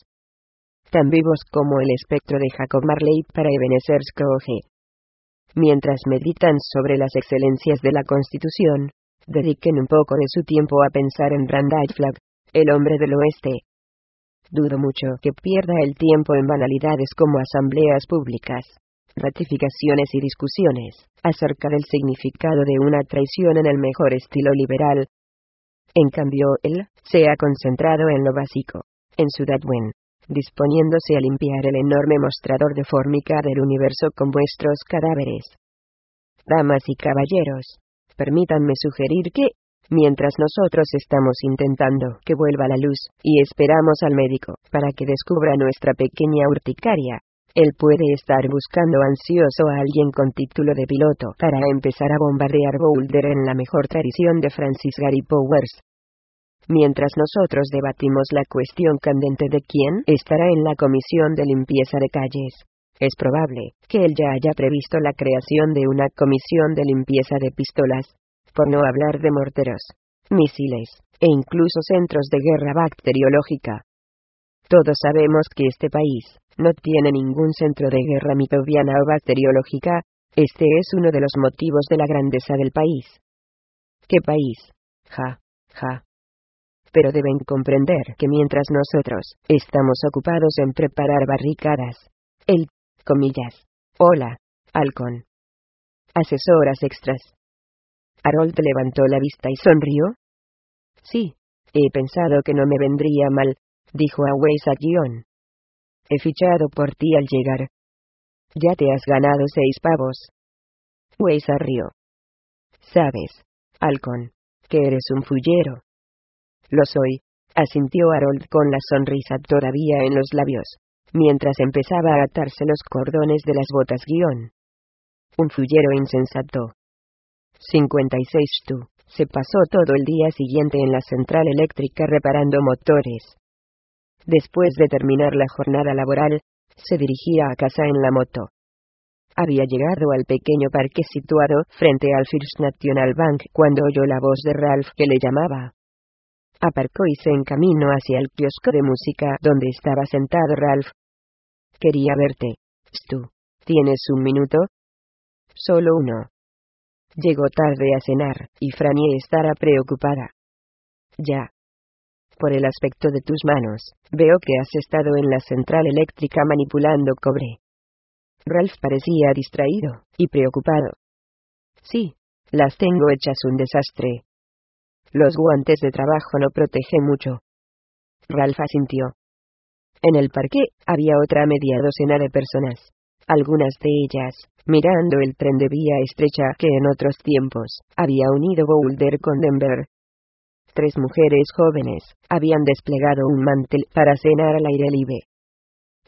Tan vivos como el espectro de Jacob Marley para Ebenezer Scrooge. Mientras meditan sobre las excelencias de la Constitución, dediquen un poco de su tiempo a pensar en Randall Flagg, el hombre del oeste. Dudo mucho que pierda el tiempo en banalidades como asambleas públicas, ratificaciones y discusiones acerca del significado de una traición en el mejor estilo liberal. En cambio, él se ha concentrado en lo básico, en su Darwin, disponiéndose a limpiar el enorme mostrador de fórmica del universo con vuestros cadáveres. Damas y caballeros, permítanme sugerir que, mientras nosotros estamos intentando que vuelva la luz, y esperamos al médico para que descubra nuestra pequeña urticaria, él puede estar buscando ansioso a alguien con título de piloto para empezar a bombardear Boulder en la mejor tradición de Francis Gary Powers. Mientras nosotros debatimos la cuestión candente de quién estará en la comisión de limpieza de calles, es probable que él ya haya previsto la creación de una comisión de limpieza de pistolas, por no hablar de morteros, misiles, e incluso centros de guerra bacteriológica. Todos sabemos que este país no tiene ningún centro de guerra microbiana o bacteriológica. Este es uno de los motivos de la grandeza del país. ¿Qué país? Ja, ja. Pero deben comprender que mientras nosotros estamos ocupados en preparar barricadas, el, comillas, hola, halcón, asesoras extras. Harold levantó la vista y sonrió. Sí, he pensado que no me vendría mal, dijo a Weiss a guión. He fichado por ti al llegar. Ya te has ganado seis pavos. Weiss rió. Sabes, halcón, que eres un fullero. Lo soy, asintió Harold con la sonrisa todavía en los labios, mientras empezaba a atarse los cordones de las botas guión. Un fullero insensato. cincuenta y seis tú, se pasó todo el día siguiente en la central eléctrica reparando motores. Después de terminar la jornada laboral, se dirigía a casa en la moto. Había llegado al pequeño parque situado frente al First National Bank cuando oyó la voz de Ralph que le llamaba. Aparcó y se encaminó hacia el kiosco de música donde estaba sentado Ralph. Quería verte, Stu. ¿Tienes un minuto? Solo uno. Llegó tarde a cenar, y Franny estará preocupada. Ya. Por el aspecto de tus manos, veo que has estado en la central eléctrica manipulando cobre. Ralph parecía distraído y preocupado. Sí, las tengo hechas un desastre. Los guantes de trabajo no protegen mucho. Ralph asintió. En el parque había otra media docena de personas, algunas de ellas mirando el tren de vía estrecha que en otros tiempos había unido Boulder con Denver. Tres mujeres jóvenes habían desplegado un mantel para cenar al aire libre.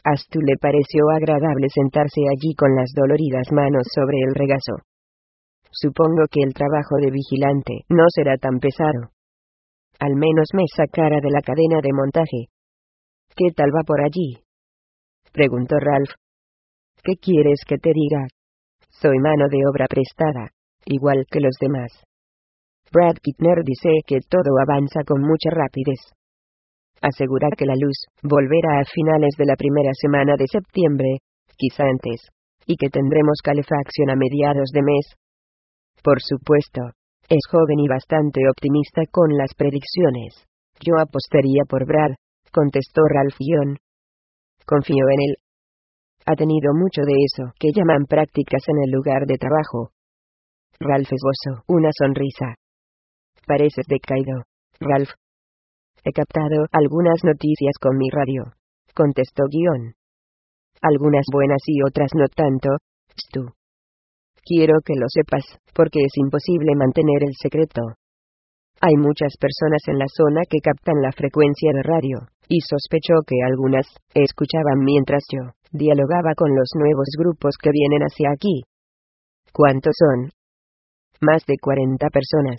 A Stu le pareció agradable sentarse allí con las doloridas manos sobre el regazo. Supongo que el trabajo de vigilante no será tan pesado. Al menos me sacará de la cadena de montaje. ¿Qué tal va por allí?, preguntó Ralph. ¿Qué quieres que te diga? Soy mano de obra prestada, igual que los demás. Brad Kittner dice que todo avanza con mucha rapidez. Asegura que la luz volverá a finales de la primera semana de septiembre, quizá antes, y que tendremos calefacción a mediados de mes. Por supuesto, es joven y bastante optimista con las predicciones. Yo apostaría por Brad, contestó Ralph Guion. Confío en él. Ha tenido mucho de eso que llaman prácticas en el lugar de trabajo. Ralph esbozó una sonrisa. Pareces decaído, Ralph. He captado algunas noticias con mi radio, contestó Guion. Algunas buenas y otras no tanto, Stu. Quiero que lo sepas, porque es imposible mantener el secreto. Hay muchas personas en la zona que captan la frecuencia de radio, y sospecho que algunas escuchaban mientras yo dialogaba con los nuevos grupos que vienen hacia aquí. ¿Cuántos son? Más de cuarenta personas.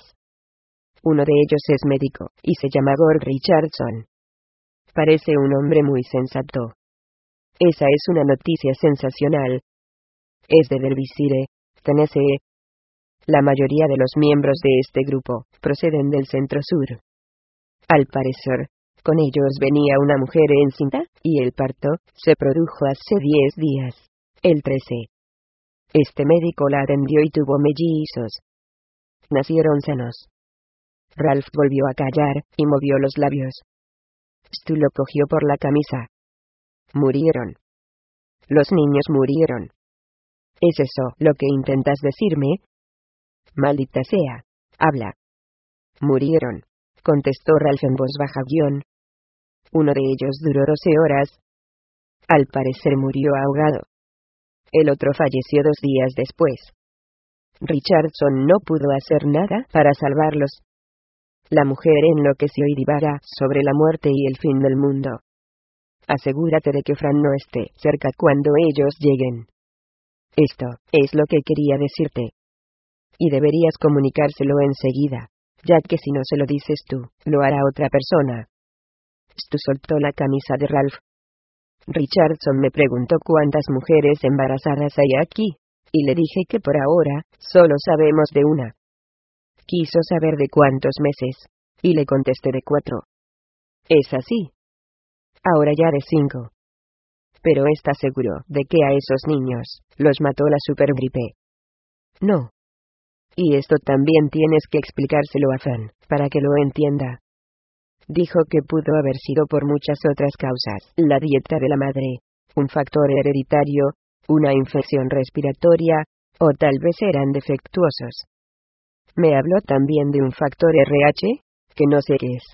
Uno de ellos es médico, y se llama Gord Richardson. Parece un hombre muy sensato. Esa es una noticia sensacional. Es de Derbyshire, Tennessee. La mayoría de los miembros de este grupo proceden del centro-sur. Al parecer, con ellos venía una mujer encinta, y el parto se produjo hace diez días, el trece. Este médico la atendió y tuvo mellizos. Nacieron sanos. Ralph volvió a callar, y movió los labios. Stu lo cogió por la camisa. Murieron. Los niños murieron. ¿Es eso lo que intentas decirme? Maldita sea. Habla. Murieron, contestó Ralph en voz baja. Guión. Uno de ellos duró doce horas. Al parecer murió ahogado. El otro falleció dos días después. Richardson no pudo hacer nada para salvarlos. La mujer enloqueció y divaga sobre la muerte y el fin del mundo. Asegúrate de que Fran no esté cerca cuando ellos lleguen. Esto es lo que quería decirte. Y deberías comunicárselo enseguida, ya que si no se lo dices tú, lo hará otra persona. Stu soltó la camisa de Ralph. Richardson me preguntó cuántas mujeres embarazadas hay aquí, y le dije que por ahora, solo sabemos de una. Quiso saber de cuántos meses, y le contesté de cuatro. ¿Es así? Ahora ya de cinco. Pero está seguro de que a esos niños los mató la supergripe. No. Y esto también tienes que explicárselo a Fran, para que lo entienda. Dijo que pudo haber sido por muchas otras causas: la dieta de la madre, un factor hereditario, una infección respiratoria, o tal vez eran defectuosos. Me habló también de un factor R H, que no sé qué es.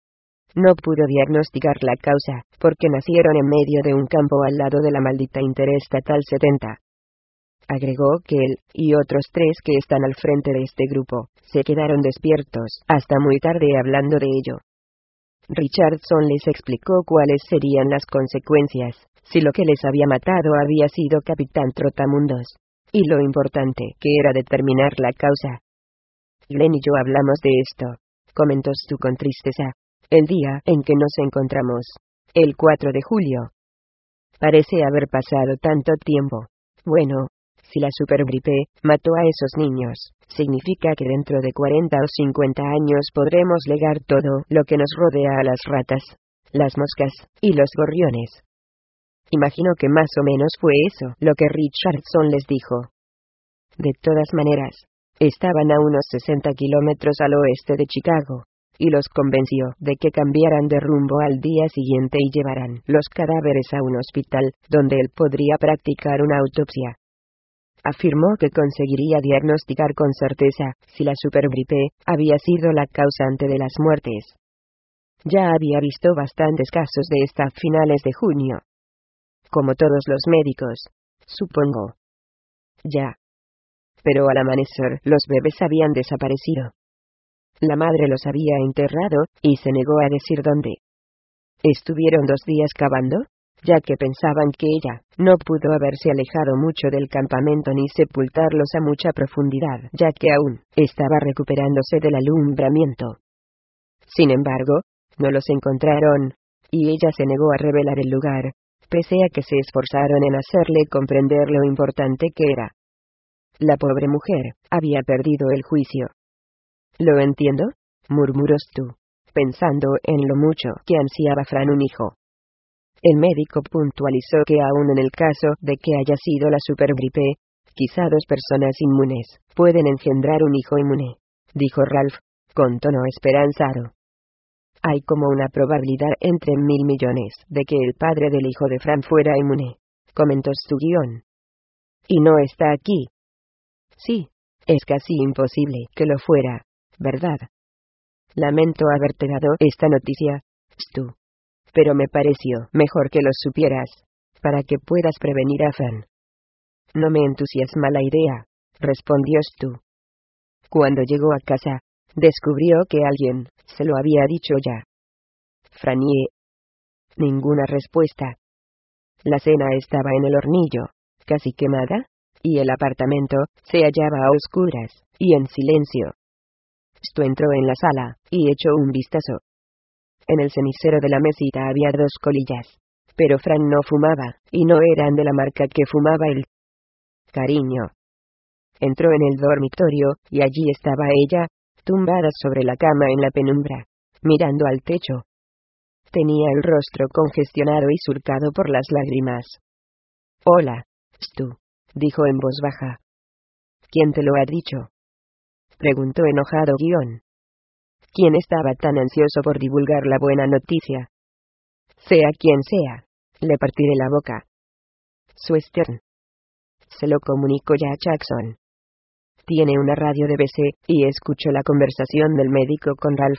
No pudo diagnosticar la causa, porque nacieron en medio de un campo al lado de la maldita Interestatal setenta. Agregó que él, y otros tres que están al frente de este grupo, se quedaron despiertos hasta muy tarde hablando de ello. Richardson les explicó cuáles serían las consecuencias, si lo que les había matado había sido Capitán Trotamundos, y lo importante que era determinar la causa. Glenn y yo hablamos de esto, comentó Stu con tristeza, el día en que nos encontramos, el cuatro de julio. Parece haber pasado tanto tiempo. Bueno, si la supergripe mató a esos niños, significa que dentro de cuarenta o cincuenta años podremos legar todo lo que nos rodea a las ratas, las moscas, y los gorriones. Imagino que más o menos fue eso lo que Richardson les dijo. De todas maneras, estaban a unos sesenta kilómetros al oeste de Chicago, y los convenció de que cambiaran de rumbo al día siguiente y llevaran los cadáveres a un hospital, donde él podría practicar una autopsia. Afirmó que conseguiría diagnosticar con certeza si la supergripe había sido la causante de las muertes. Ya había visto bastantes casos de esta a finales de junio. Como todos los médicos, supongo. Ya. Pero al amanecer los bebés habían desaparecido. La madre los había enterrado, y se negó a decir dónde. ¿Estuvieron dos días cavando?, ya que pensaban que ella no pudo haberse alejado mucho del campamento ni sepultarlos a mucha profundidad, ya que aún estaba recuperándose del alumbramiento. Sin embargo, no los encontraron, y ella se negó a revelar el lugar, pese a que se esforzaron en hacerle comprender lo importante que era. La pobre mujer había perdido el juicio. «Lo entiendo», murmuró Stu, pensando en lo mucho que ansiaba Fran un hijo. El médico puntualizó que aún en el caso de que haya sido la supergripe, quizá dos personas inmunes pueden engendrar un hijo inmune, dijo Ralph, con tono esperanzado. Hay como una probabilidad entre mil millones de que el padre del hijo de Fran fuera inmune, comentó Stu guión. Y no está aquí. Sí, es casi imposible que lo fuera, ¿verdad? Lamento haberte dado esta noticia, Stu. Pero me pareció mejor que lo supieras, para que puedas prevenir a Fran. No me entusiasma la idea, respondió Stu. Cuando llegó a casa, descubrió que alguien se lo había dicho ya. Franie. Ninguna respuesta. La cena estaba en el hornillo, casi quemada, y el apartamento se hallaba a oscuras y en silencio. Stu entró en la sala y echó un vistazo. En el cenicero de la mesita había dos colillas, pero Fran no fumaba, y no eran de la marca que fumaba él. Cariño. Entró en el dormitorio, y allí estaba ella, tumbada sobre la cama en la penumbra, mirando al techo. Tenía el rostro congestionado y surcado por las lágrimas. Hola, Stu, dijo en voz baja. ¿Quién te lo ha dicho? Preguntó enojado guión. ¿Quién estaba tan ansioso por divulgar la buena noticia? Sea quien sea, le partiré la boca. Su Stern. Se lo comunicó ya a Jackson. Tiene una radio de B C, y escuchó la conversación del médico con Ralph.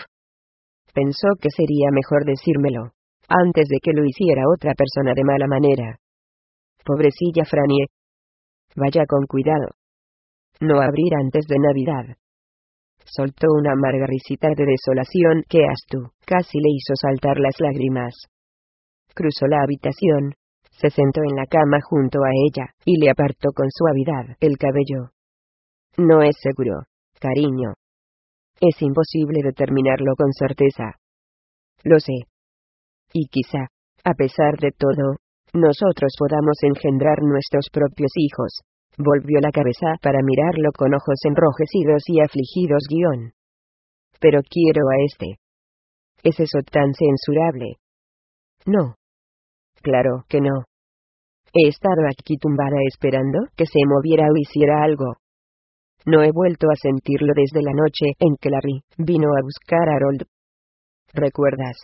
Pensó que sería mejor decírmelo, antes de que lo hiciera otra persona de mala manera. Pobrecilla Franie. Vaya con cuidado. No abrir antes de Navidad. Soltó una amarga risita de desolación que a Stu casi le hizo saltar las lágrimas. Cruzó la habitación, se sentó en la cama junto a ella, y le apartó con suavidad el cabello. No es seguro, cariño. Es imposible determinarlo con certeza. Lo sé. Y quizá, a pesar de todo, nosotros podamos engendrar nuestros propios hijos. Volvió la cabeza para mirarlo con ojos enrojecidos y afligidos guión. Pero quiero a este. ¿Es eso tan censurable? No. Claro que no. He estado aquí tumbada esperando que se moviera o hiciera algo. No he vuelto a sentirlo desde la noche en que Larry vino a buscar a Harold. ¿Recuerdas?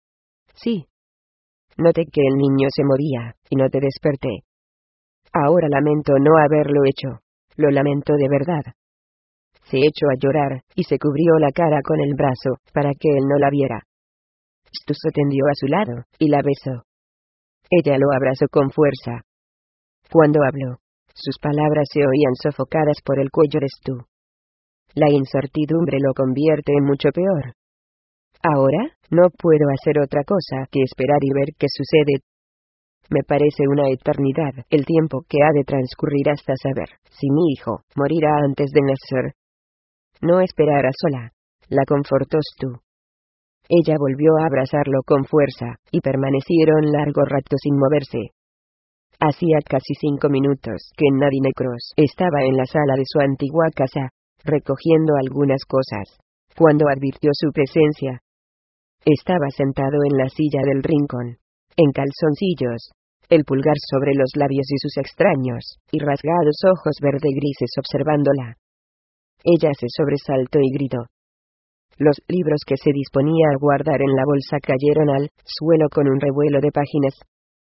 Sí. Noté que el niño se moría, y no te desperté. Ahora lamento no haberlo hecho. Lo lamento de verdad. Se echó a llorar, y se cubrió la cara con el brazo, para que él no la viera. Stu se tendió a su lado, y la besó. Ella lo abrazó con fuerza. Cuando habló, sus palabras se oían sofocadas por el cuello de Stu. La incertidumbre lo convierte en mucho peor. Ahora, no puedo hacer otra cosa que esperar y ver qué sucede. Me parece una eternidad el tiempo que ha de transcurrir hasta saber si mi hijo morirá antes de nacer. No esperará sola, la confortó Stu. Ella volvió a abrazarlo con fuerza, y permanecieron largo rato sin moverse. Hacía casi cinco minutos que Nadine Cross estaba en la sala de su antigua casa, recogiendo algunas cosas, cuando advirtió su presencia. Estaba sentado en la silla del rincón, en calzoncillos, el pulgar sobre los labios y sus extraños y rasgados ojos verde grises observándola. Ella se sobresaltó y gritó. Los libros que se disponía a guardar en la bolsa cayeron al suelo con un revuelo de páginas.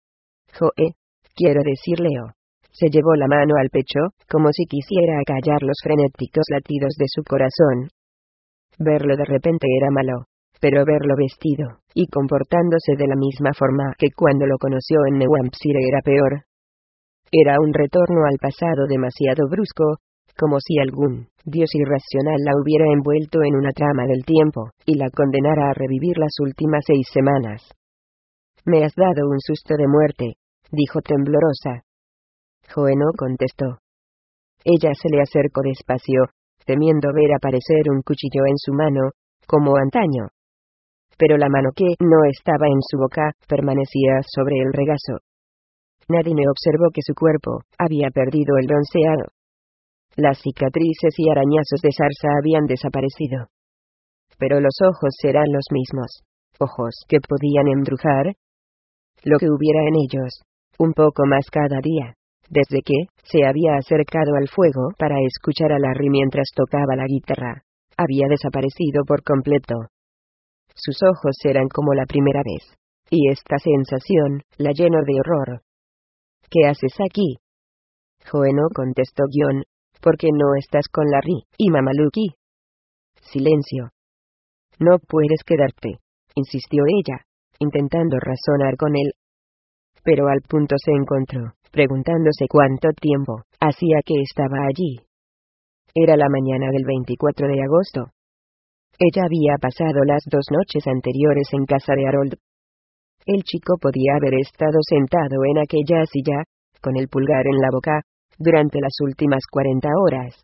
Joe, quiero decir Leo. Se llevó la mano al pecho, como si quisiera acallar los frenéticos latidos de su corazón. Verlo de repente era malo, pero verlo vestido y comportándose de la misma forma que cuando lo conoció en New Hampshire era peor. Era un retorno al pasado demasiado brusco, como si algún dios irracional la hubiera envuelto en una trama del tiempo, y la condenara a revivir las últimas seis semanas. Me has dado un susto de muerte, dijo temblorosa. Joe no contestó. Ella se le acercó despacio, temiendo ver aparecer un cuchillo en su mano, como antaño. Pero la mano que no estaba en su boca, permanecía sobre el regazo. Nadine observó que su cuerpo había perdido el bronceado. Las cicatrices y arañazos de zarza habían desaparecido. Pero los ojos eran los mismos. Ojos que podían embrujar lo que hubiera en ellos, un poco más cada día, desde que se había acercado al fuego para escuchar a Larry mientras tocaba la guitarra. Había desaparecido por completo. Sus ojos eran como la primera vez. Y esta sensación la llenó de horror. ¿Qué haces aquí? Joe no contestó guión. ¿Por qué no estás con Larry y Mamaluki? Silencio. No puedes quedarte, insistió ella, intentando razonar con él. Pero al punto se encontró, preguntándose cuánto tiempo hacía que estaba allí. Era la mañana del veinticuatro de agosto. Ella había pasado las dos noches anteriores en casa de Harold. El chico podía haber estado sentado en aquella silla, con el pulgar en la boca, durante las últimas cuarenta horas.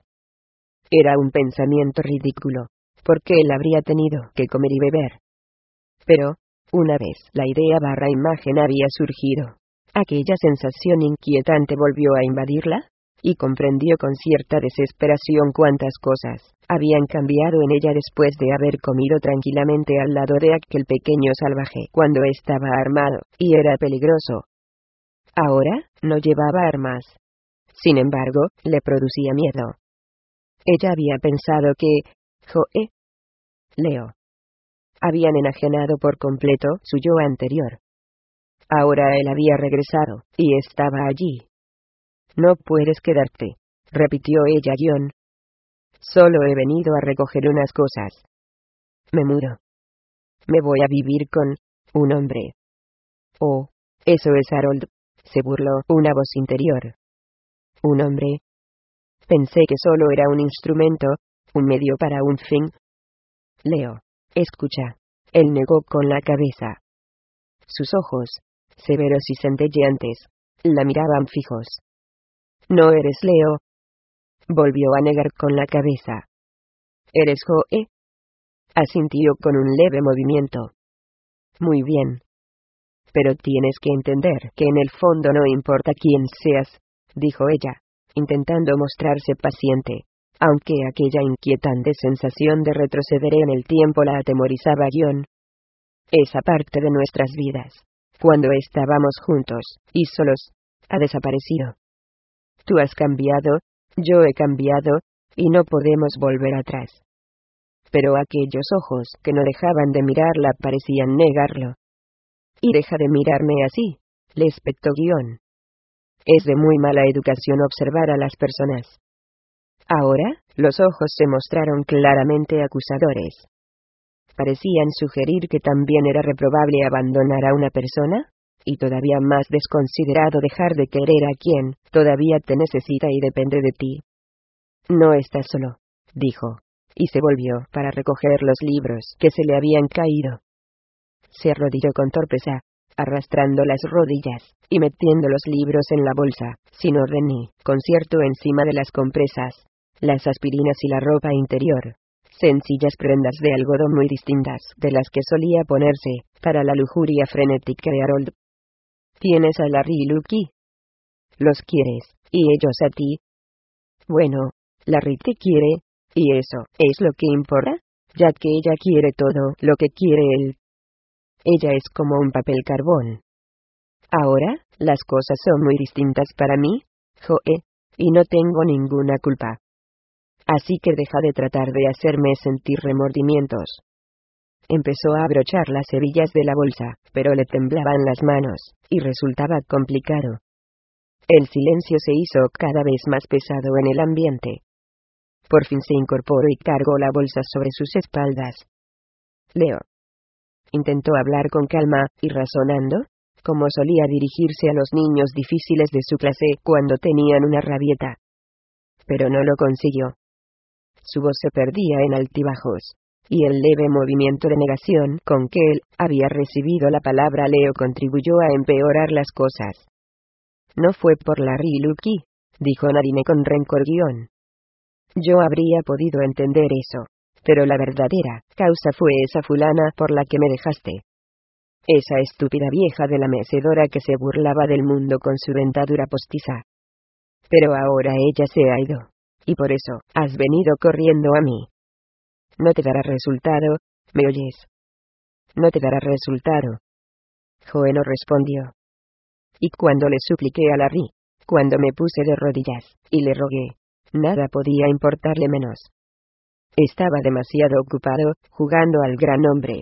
Era un pensamiento ridículo, porque él habría tenido que comer y beber. Pero, una vez la idea barra imagen había surgido, aquella sensación inquietante volvió a invadirla, y comprendió con cierta desesperación cuántas cosas habían cambiado en ella después de haber comido tranquilamente al lado de aquel pequeño salvaje cuando estaba armado, y era peligroso. Ahora, no llevaba armas. Sin embargo, le producía miedo. Ella había pensado que Joe, Leo, habían enajenado por completo su yo anterior. Ahora él había regresado, y estaba allí. No puedes quedarte, repitió ella guión. Solo he venido a recoger unas cosas. Me mudo. Me voy a vivir con un hombre. Oh, eso es Harold, se burló una voz interior. ¿Un hombre? Pensé que solo era un instrumento, un medio para un fin. Leo, escucha. Él negó con la cabeza. Sus ojos, severos y centelleantes, la miraban fijos. ¿No eres Leo? Volvió a negar con la cabeza. ¿Eres Joe? Asintió con un leve movimiento. Muy bien. Pero tienes que entender que en el fondo no importa quién seas, dijo ella, intentando mostrarse paciente, aunque aquella inquietante sensación de retroceder en el tiempo la atemorizaba guión. Esa parte de nuestras vidas, cuando estábamos juntos y solos, ha desaparecido. Tú has cambiado, yo he cambiado, y no podemos volver atrás. Pero aquellos ojos que no dejaban de mirarla parecían negarlo. Y deja de mirarme así, le espetó guión. Es de muy mala educación observar a las personas. Ahora, los ojos se mostraron claramente acusadores. Parecían sugerir que también era reprobable abandonar a una persona, y todavía más desconsiderado dejar de querer a quien todavía te necesita y depende de ti. No estás solo, dijo, y se volvió para recoger los libros que se le habían caído. Se arrodilló con torpeza, arrastrando las rodillas, y metiendo los libros en la bolsa, sin orden ni concierto encima de las compresas, las aspirinas y la ropa interior. Sencillas prendas de algodón muy distintas de las que solía ponerse, para la lujuria frenética de Harold. ¿Tienes a Larry y Lucky? ¿Los quieres, y ellos a ti? Bueno, Larry te quiere, y eso es lo que importa, ya que ella quiere todo lo que quiere él. Ella es como un papel carbón. Ahora, las cosas son muy distintas para mí, Joe, y no tengo ninguna culpa. Así que deja de tratar de hacerme sentir remordimientos. Empezó a abrochar las hebillas de la bolsa, pero le temblaban las manos, y resultaba complicado. El silencio se hizo cada vez más pesado en el ambiente. Por fin se incorporó y cargó la bolsa sobre sus espaldas. Leo. Intentó hablar con calma, y razonando, como solía dirigirse a los niños difíciles de su clase cuando tenían una rabieta. Pero no lo consiguió. Su voz se perdía en altibajos, y el leve movimiento de negación con que él había recibido la palabra Leo contribuyó a empeorar las cosas. No fue por Larry y Lucky, dijo Nadine con rencor guión. Yo habría podido entender eso, pero la verdadera causa fue esa fulana por la que me dejaste. Esa estúpida vieja de la mecedora que se burlaba del mundo con su dentadura postiza. Pero ahora ella se ha ido, y por eso has venido corriendo a mí. No te dará resultado, ¿me oyes? No te dará resultado. Joe no respondió. Y cuando le supliqué a Larry, cuando me puse de rodillas, y le rogué, nada podía importarle menos. Estaba demasiado ocupado, jugando al gran hombre.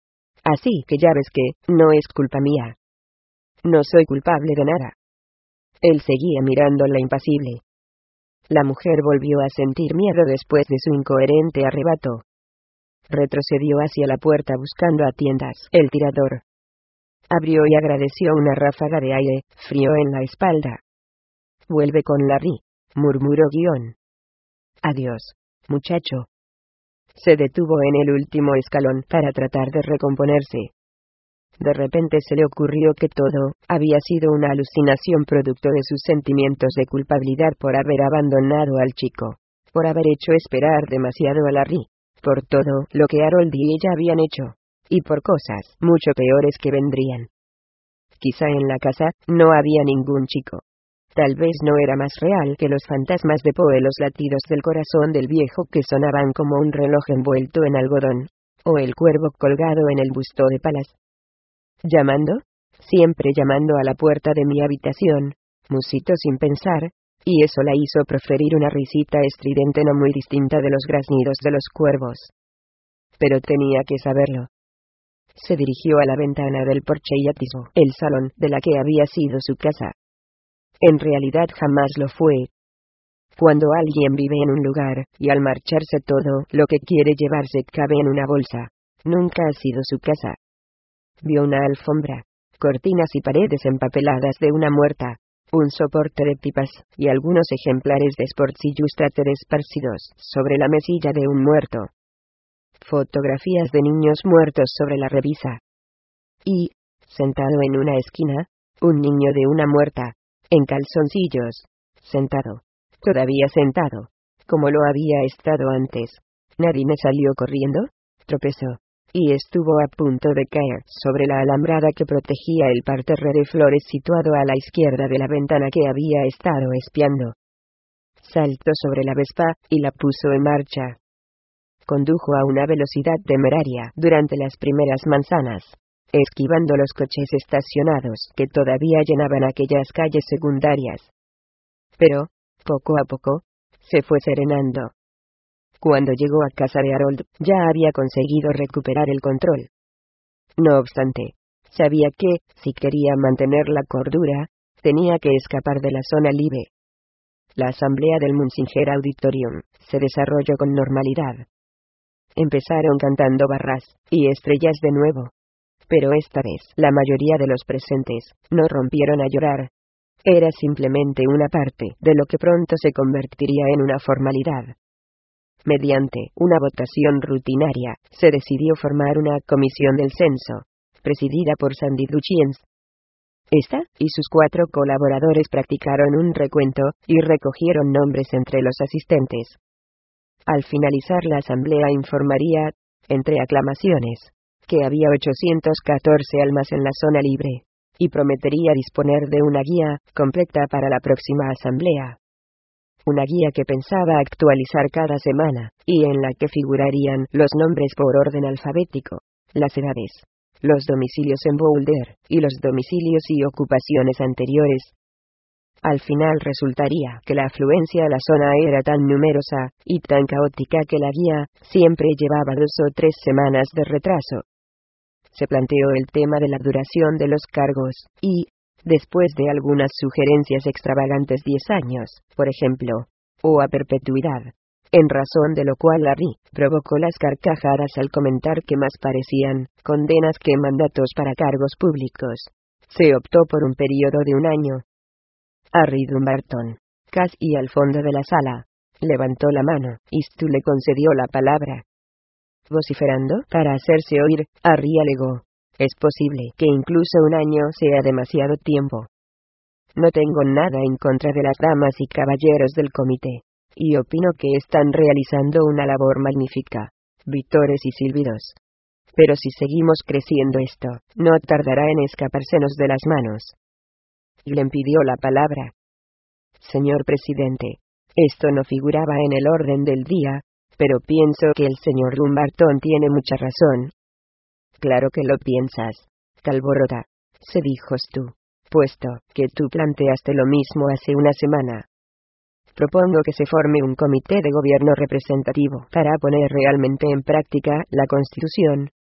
Así que ya ves que, no es culpa mía. No soy culpable de nada. Él seguía mirándola impasible. La mujer volvió a sentir miedo después de su incoherente arrebato. Retrocedió hacia la puerta buscando a tiendas el tirador. Abrió y agradeció una ráfaga de aire frío en la espalda. Vuelve con Larry, murmuró guión. Adiós, muchacho. Se detuvo en el último escalón para tratar de recomponerse. De repente se le ocurrió que todo había sido una alucinación producto de sus sentimientos de culpabilidad por haber abandonado al chico, por haber hecho esperar demasiado a Larry, por todo lo que Harold y ella habían hecho, y por cosas mucho peores que vendrían. Quizá en la casa no había ningún chico. Tal vez no era más real que los fantasmas de Poe los latidos del corazón del viejo que sonaban como un reloj envuelto en algodón, o el cuervo colgado en el busto de Palas. ¿Llamando? Siempre llamando a la puerta de mi habitación, musitó sin pensar, y eso la hizo proferir una risita estridente no muy distinta de los graznidos de los cuervos. Pero tenía que saberlo. Se dirigió a la ventana del porche y atisbó el salón de la que había sido su casa. En realidad jamás lo fue. Cuando alguien vive en un lugar, y al marcharse todo lo que quiere llevarse cabe en una bolsa, nunca ha sido su casa. Vio una alfombra, cortinas y paredes empapeladas de una muerta, un soporte de pipas, y algunos ejemplares de Sports Illustrated esparcidos sobre la mesilla de un muerto. Fotografías de niños muertos sobre la revisa. Y, sentado en una esquina, un niño de una muerta, en calzoncillos, sentado, todavía sentado, como lo había estado antes. Nadine salió corriendo, tropezó, y estuvo a punto de caer sobre la alambrada que protegía el parterre de flores situado a la izquierda de la ventana que había estado espiando. Saltó sobre la Vespa, y la puso en marcha. Condujo a una velocidad temeraria durante las primeras manzanas, esquivando los coches estacionados que todavía llenaban aquellas calles secundarias. Pero, poco a poco, se fue serenando. Cuando llegó a casa de Harold, ya había conseguido recuperar el control. No obstante, sabía que, si quería mantener la cordura, tenía que escapar de la zona libre. La asamblea del Munsinger Auditorium se desarrolló con normalidad. Empezaron cantando barras y estrellas de nuevo. Pero esta vez la mayoría de los presentes no rompieron a llorar. Era simplemente una parte de lo que pronto se convertiría en una formalidad. Mediante una votación rutinaria, se decidió formar una comisión del censo, presidida por Sandy Duchiens. Esta y sus cuatro colaboradores practicaron un recuento y recogieron nombres entre los asistentes. Al finalizar la asamblea informaría, entre aclamaciones, que había ochocientas catorce almas en la zona libre, y prometería disponer de una guía completa para la próxima asamblea. Una guía que pensaba actualizar cada semana, y en la que figurarían los nombres por orden alfabético, las edades, los domicilios en Boulder, y los domicilios y ocupaciones anteriores. Al final resultaría que la afluencia a la zona era tan numerosa y tan caótica que la guía siempre llevaba dos o tres semanas de retraso. Se planteó el tema de la duración de los cargos, y, después de algunas sugerencias extravagantes, diez años, por ejemplo, o a perpetuidad, en razón de lo cual Larry provocó las carcajadas al comentar que más parecían condenas que mandatos para cargos públicos. Se optó por un periodo de un año. Harry Dumbarton, casi al fondo de la sala, levantó la mano, y Stu le concedió la palabra. Vociferando para hacerse oír, Harry alegó: es posible que incluso un año sea demasiado tiempo. No tengo nada en contra de las damas y caballeros del comité, y opino que están realizando una labor magnífica. Vítores y silbidos. Pero si seguimos creciendo esto, no tardará en escapársenos de las manos. Glenn pidió la palabra. Señor presidente, esto no figuraba en el orden del día, pero pienso que el señor Dumbarton tiene mucha razón. Claro que lo piensas, Calborota, se dijo Stu, puesto que tú planteaste lo mismo hace una semana. Propongo que se forme un comité de gobierno representativo para poner realmente en práctica la Constitución,